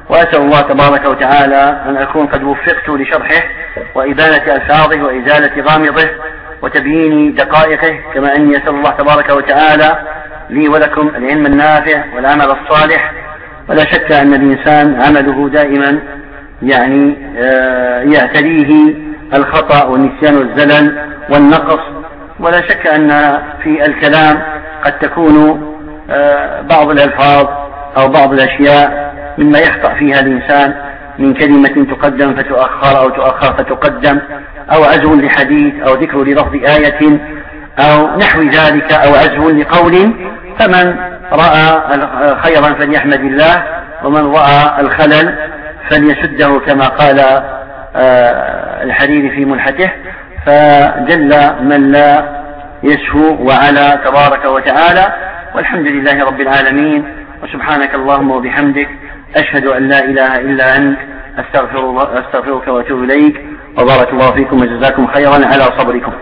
وأسأل الله تبارك وتعالى أن أكون قد وفقت لشرحه وإبانة ألفاظه وإزالة غامضه وتبيين دقائقه، كما أني أسأل الله تبارك وتعالى لي ولكم العلم النافع والعمل الصالح. ولا شك أن الإنسان عمله دائما يعني يعتريه الخطأ والنسيان والزلل والنقص، ولا شك أن في الكلام قد تكون بعض الألفاظ أو بعض الأشياء مما يخطأ فيها الإنسان من كلمة تقدم فتؤخر أو تؤخر فتقدم، أو عزو لحديث أو ذكر للفظ آية أو نحو ذلك، أو عزو لقول. فمن رأى خيرا فليحمد الله، ومن رأى الخلل فليسده كما قال الحريري في ملحته. فجل من لا يسهو وعلى تبارك وتعالى، والحمد لله رب العالمين. وسبحانك اللهم وبحمدك، أشهد أن لا إله إلا أنت، أستغفر الله أستغفرك وأتوب إليك، وبارك الله فيكم وجزاكم خيرا على صبركم.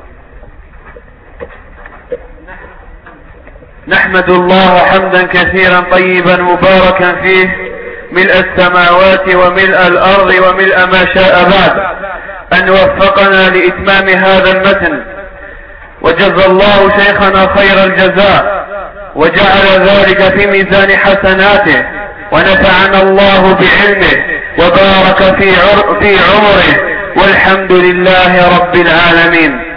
نحمد الله حمدا كثيرا طيبا مباركا فيه، ملء السماوات وملء الأرض وملء ما شاء بعد، أن وفقنا لإتمام هذا المتن، وجزى الله شيخنا خير الجزاء، وجعل ذلك في ميزان حسناته، ونفعنا الله بعلمه وبارك في في عمره، والحمد لله رب العالمين.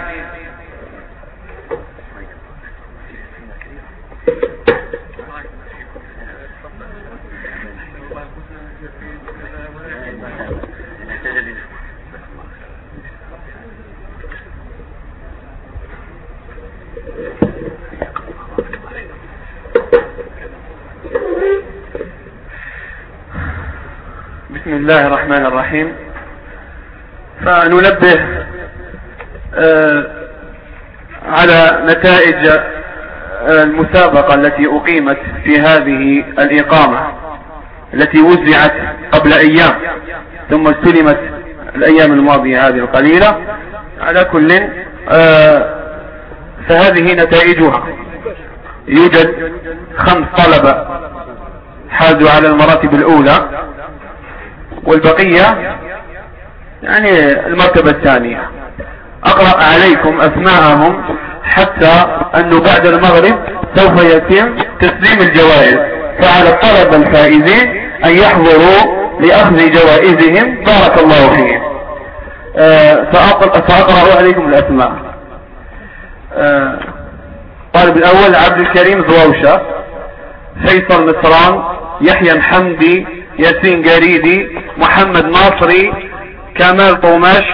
بسم الله الرحمن الرحيم. فننبه آه على نتائج آه المسابقة التي أقيمت في هذه الإقامة، التي وزعت قبل أيام ثم استلمت الأيام الماضية هذه القليلة. على كل آه فهذه نتائجها: يوجد خمس طلبة حازوا على المراتب الأولى، والبقية يعني المرتبة الثانية. أقرأ عليكم أسماءهم حتى أنه بعد المغرب سوف يتم تسليم الجوائز، فعلى الطلبة الفائزين أن يحضروا لأخذ جوائزهم. بارك الله فيهم. أه سأقرأ عليكم الأسماء. أه الطالب الأول عبد الكريم زواوشة، فيصل مصران، يحيى محمدي، ياسين قريدي، محمد ناصري، كمال طوماش.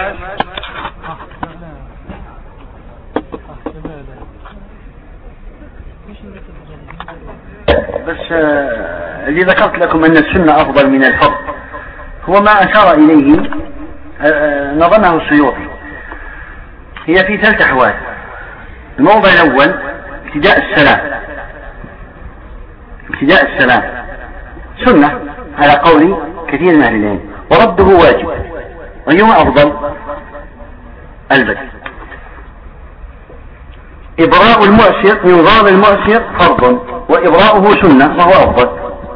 بس اللي ذكرت لكم أن السنة أفضل من الفضل هو ما أشار إليه نظمه السيوطي. هي في ثلاث أحوال. الموضع الأول ابتداء السلام. ابتداء السلام سنة على قول كثير من أهل العلم، ورده واجب. أيهما أفضل؟ البدء. إبراء المؤسر إنظار المؤسر فرض، وإبراؤه سنة وهو أفضل.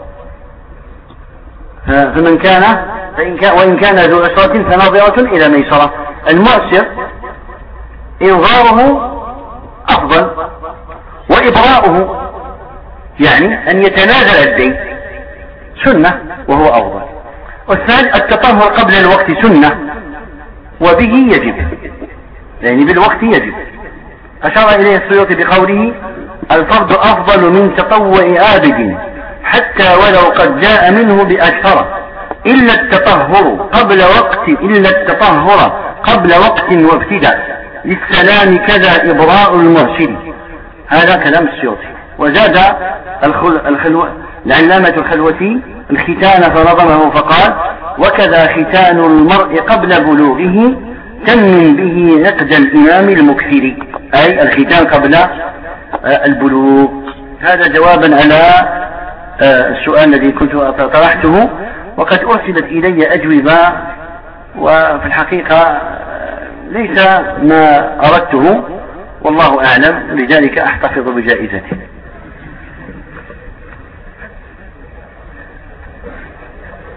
فمن كان فإن كان وإن كان ذو عسرة فناظرة إلى ميسرة. المؤسر إنظاره أفضل، وإبراؤه يعني أن يتنازل الدين سنة وهو أفضل. والثاني التطهر قبل الوقت سنة، وبه يجب، يعني بالوقت يجب. أشار إليه السيوطي بقوله: الفرض أفضل من تطوع عابد حتى ولو قد جاء منه بأكثر، إلا التطهر قبل وقت إلا التطهر قبل وقت وابتداء للسلام كذا إبراء المرشد. هذا كلام السيوطي. وزاد الخل... الخلو... العلامة الخلوتي الختان فنظمه فقال: وكذا ختان المرء قبل بلوغه تمن به نقد الإمام المكثر، أي الختان قبل البلوغ. هذا جوابا على السؤال الذي كنت طرحته، وقد أرسلت إلي أجوبة وفي الحقيقة ليس ما أردته، والله أعلم، لذلك أحتفظ بجائزته.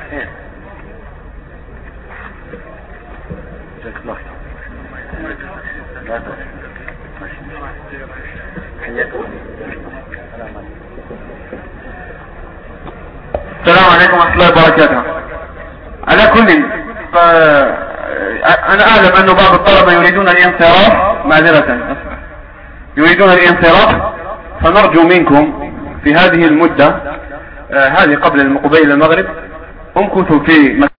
السلام عليكم ورحمة الله وبركاته. على كل أنا أعلم أن بعض الطلبة يريدون الانصراف، معذرة يريدون الانصراف، فنرجو منكم في هذه المدة، هذه قبل قبيل المغرب، امكثوا في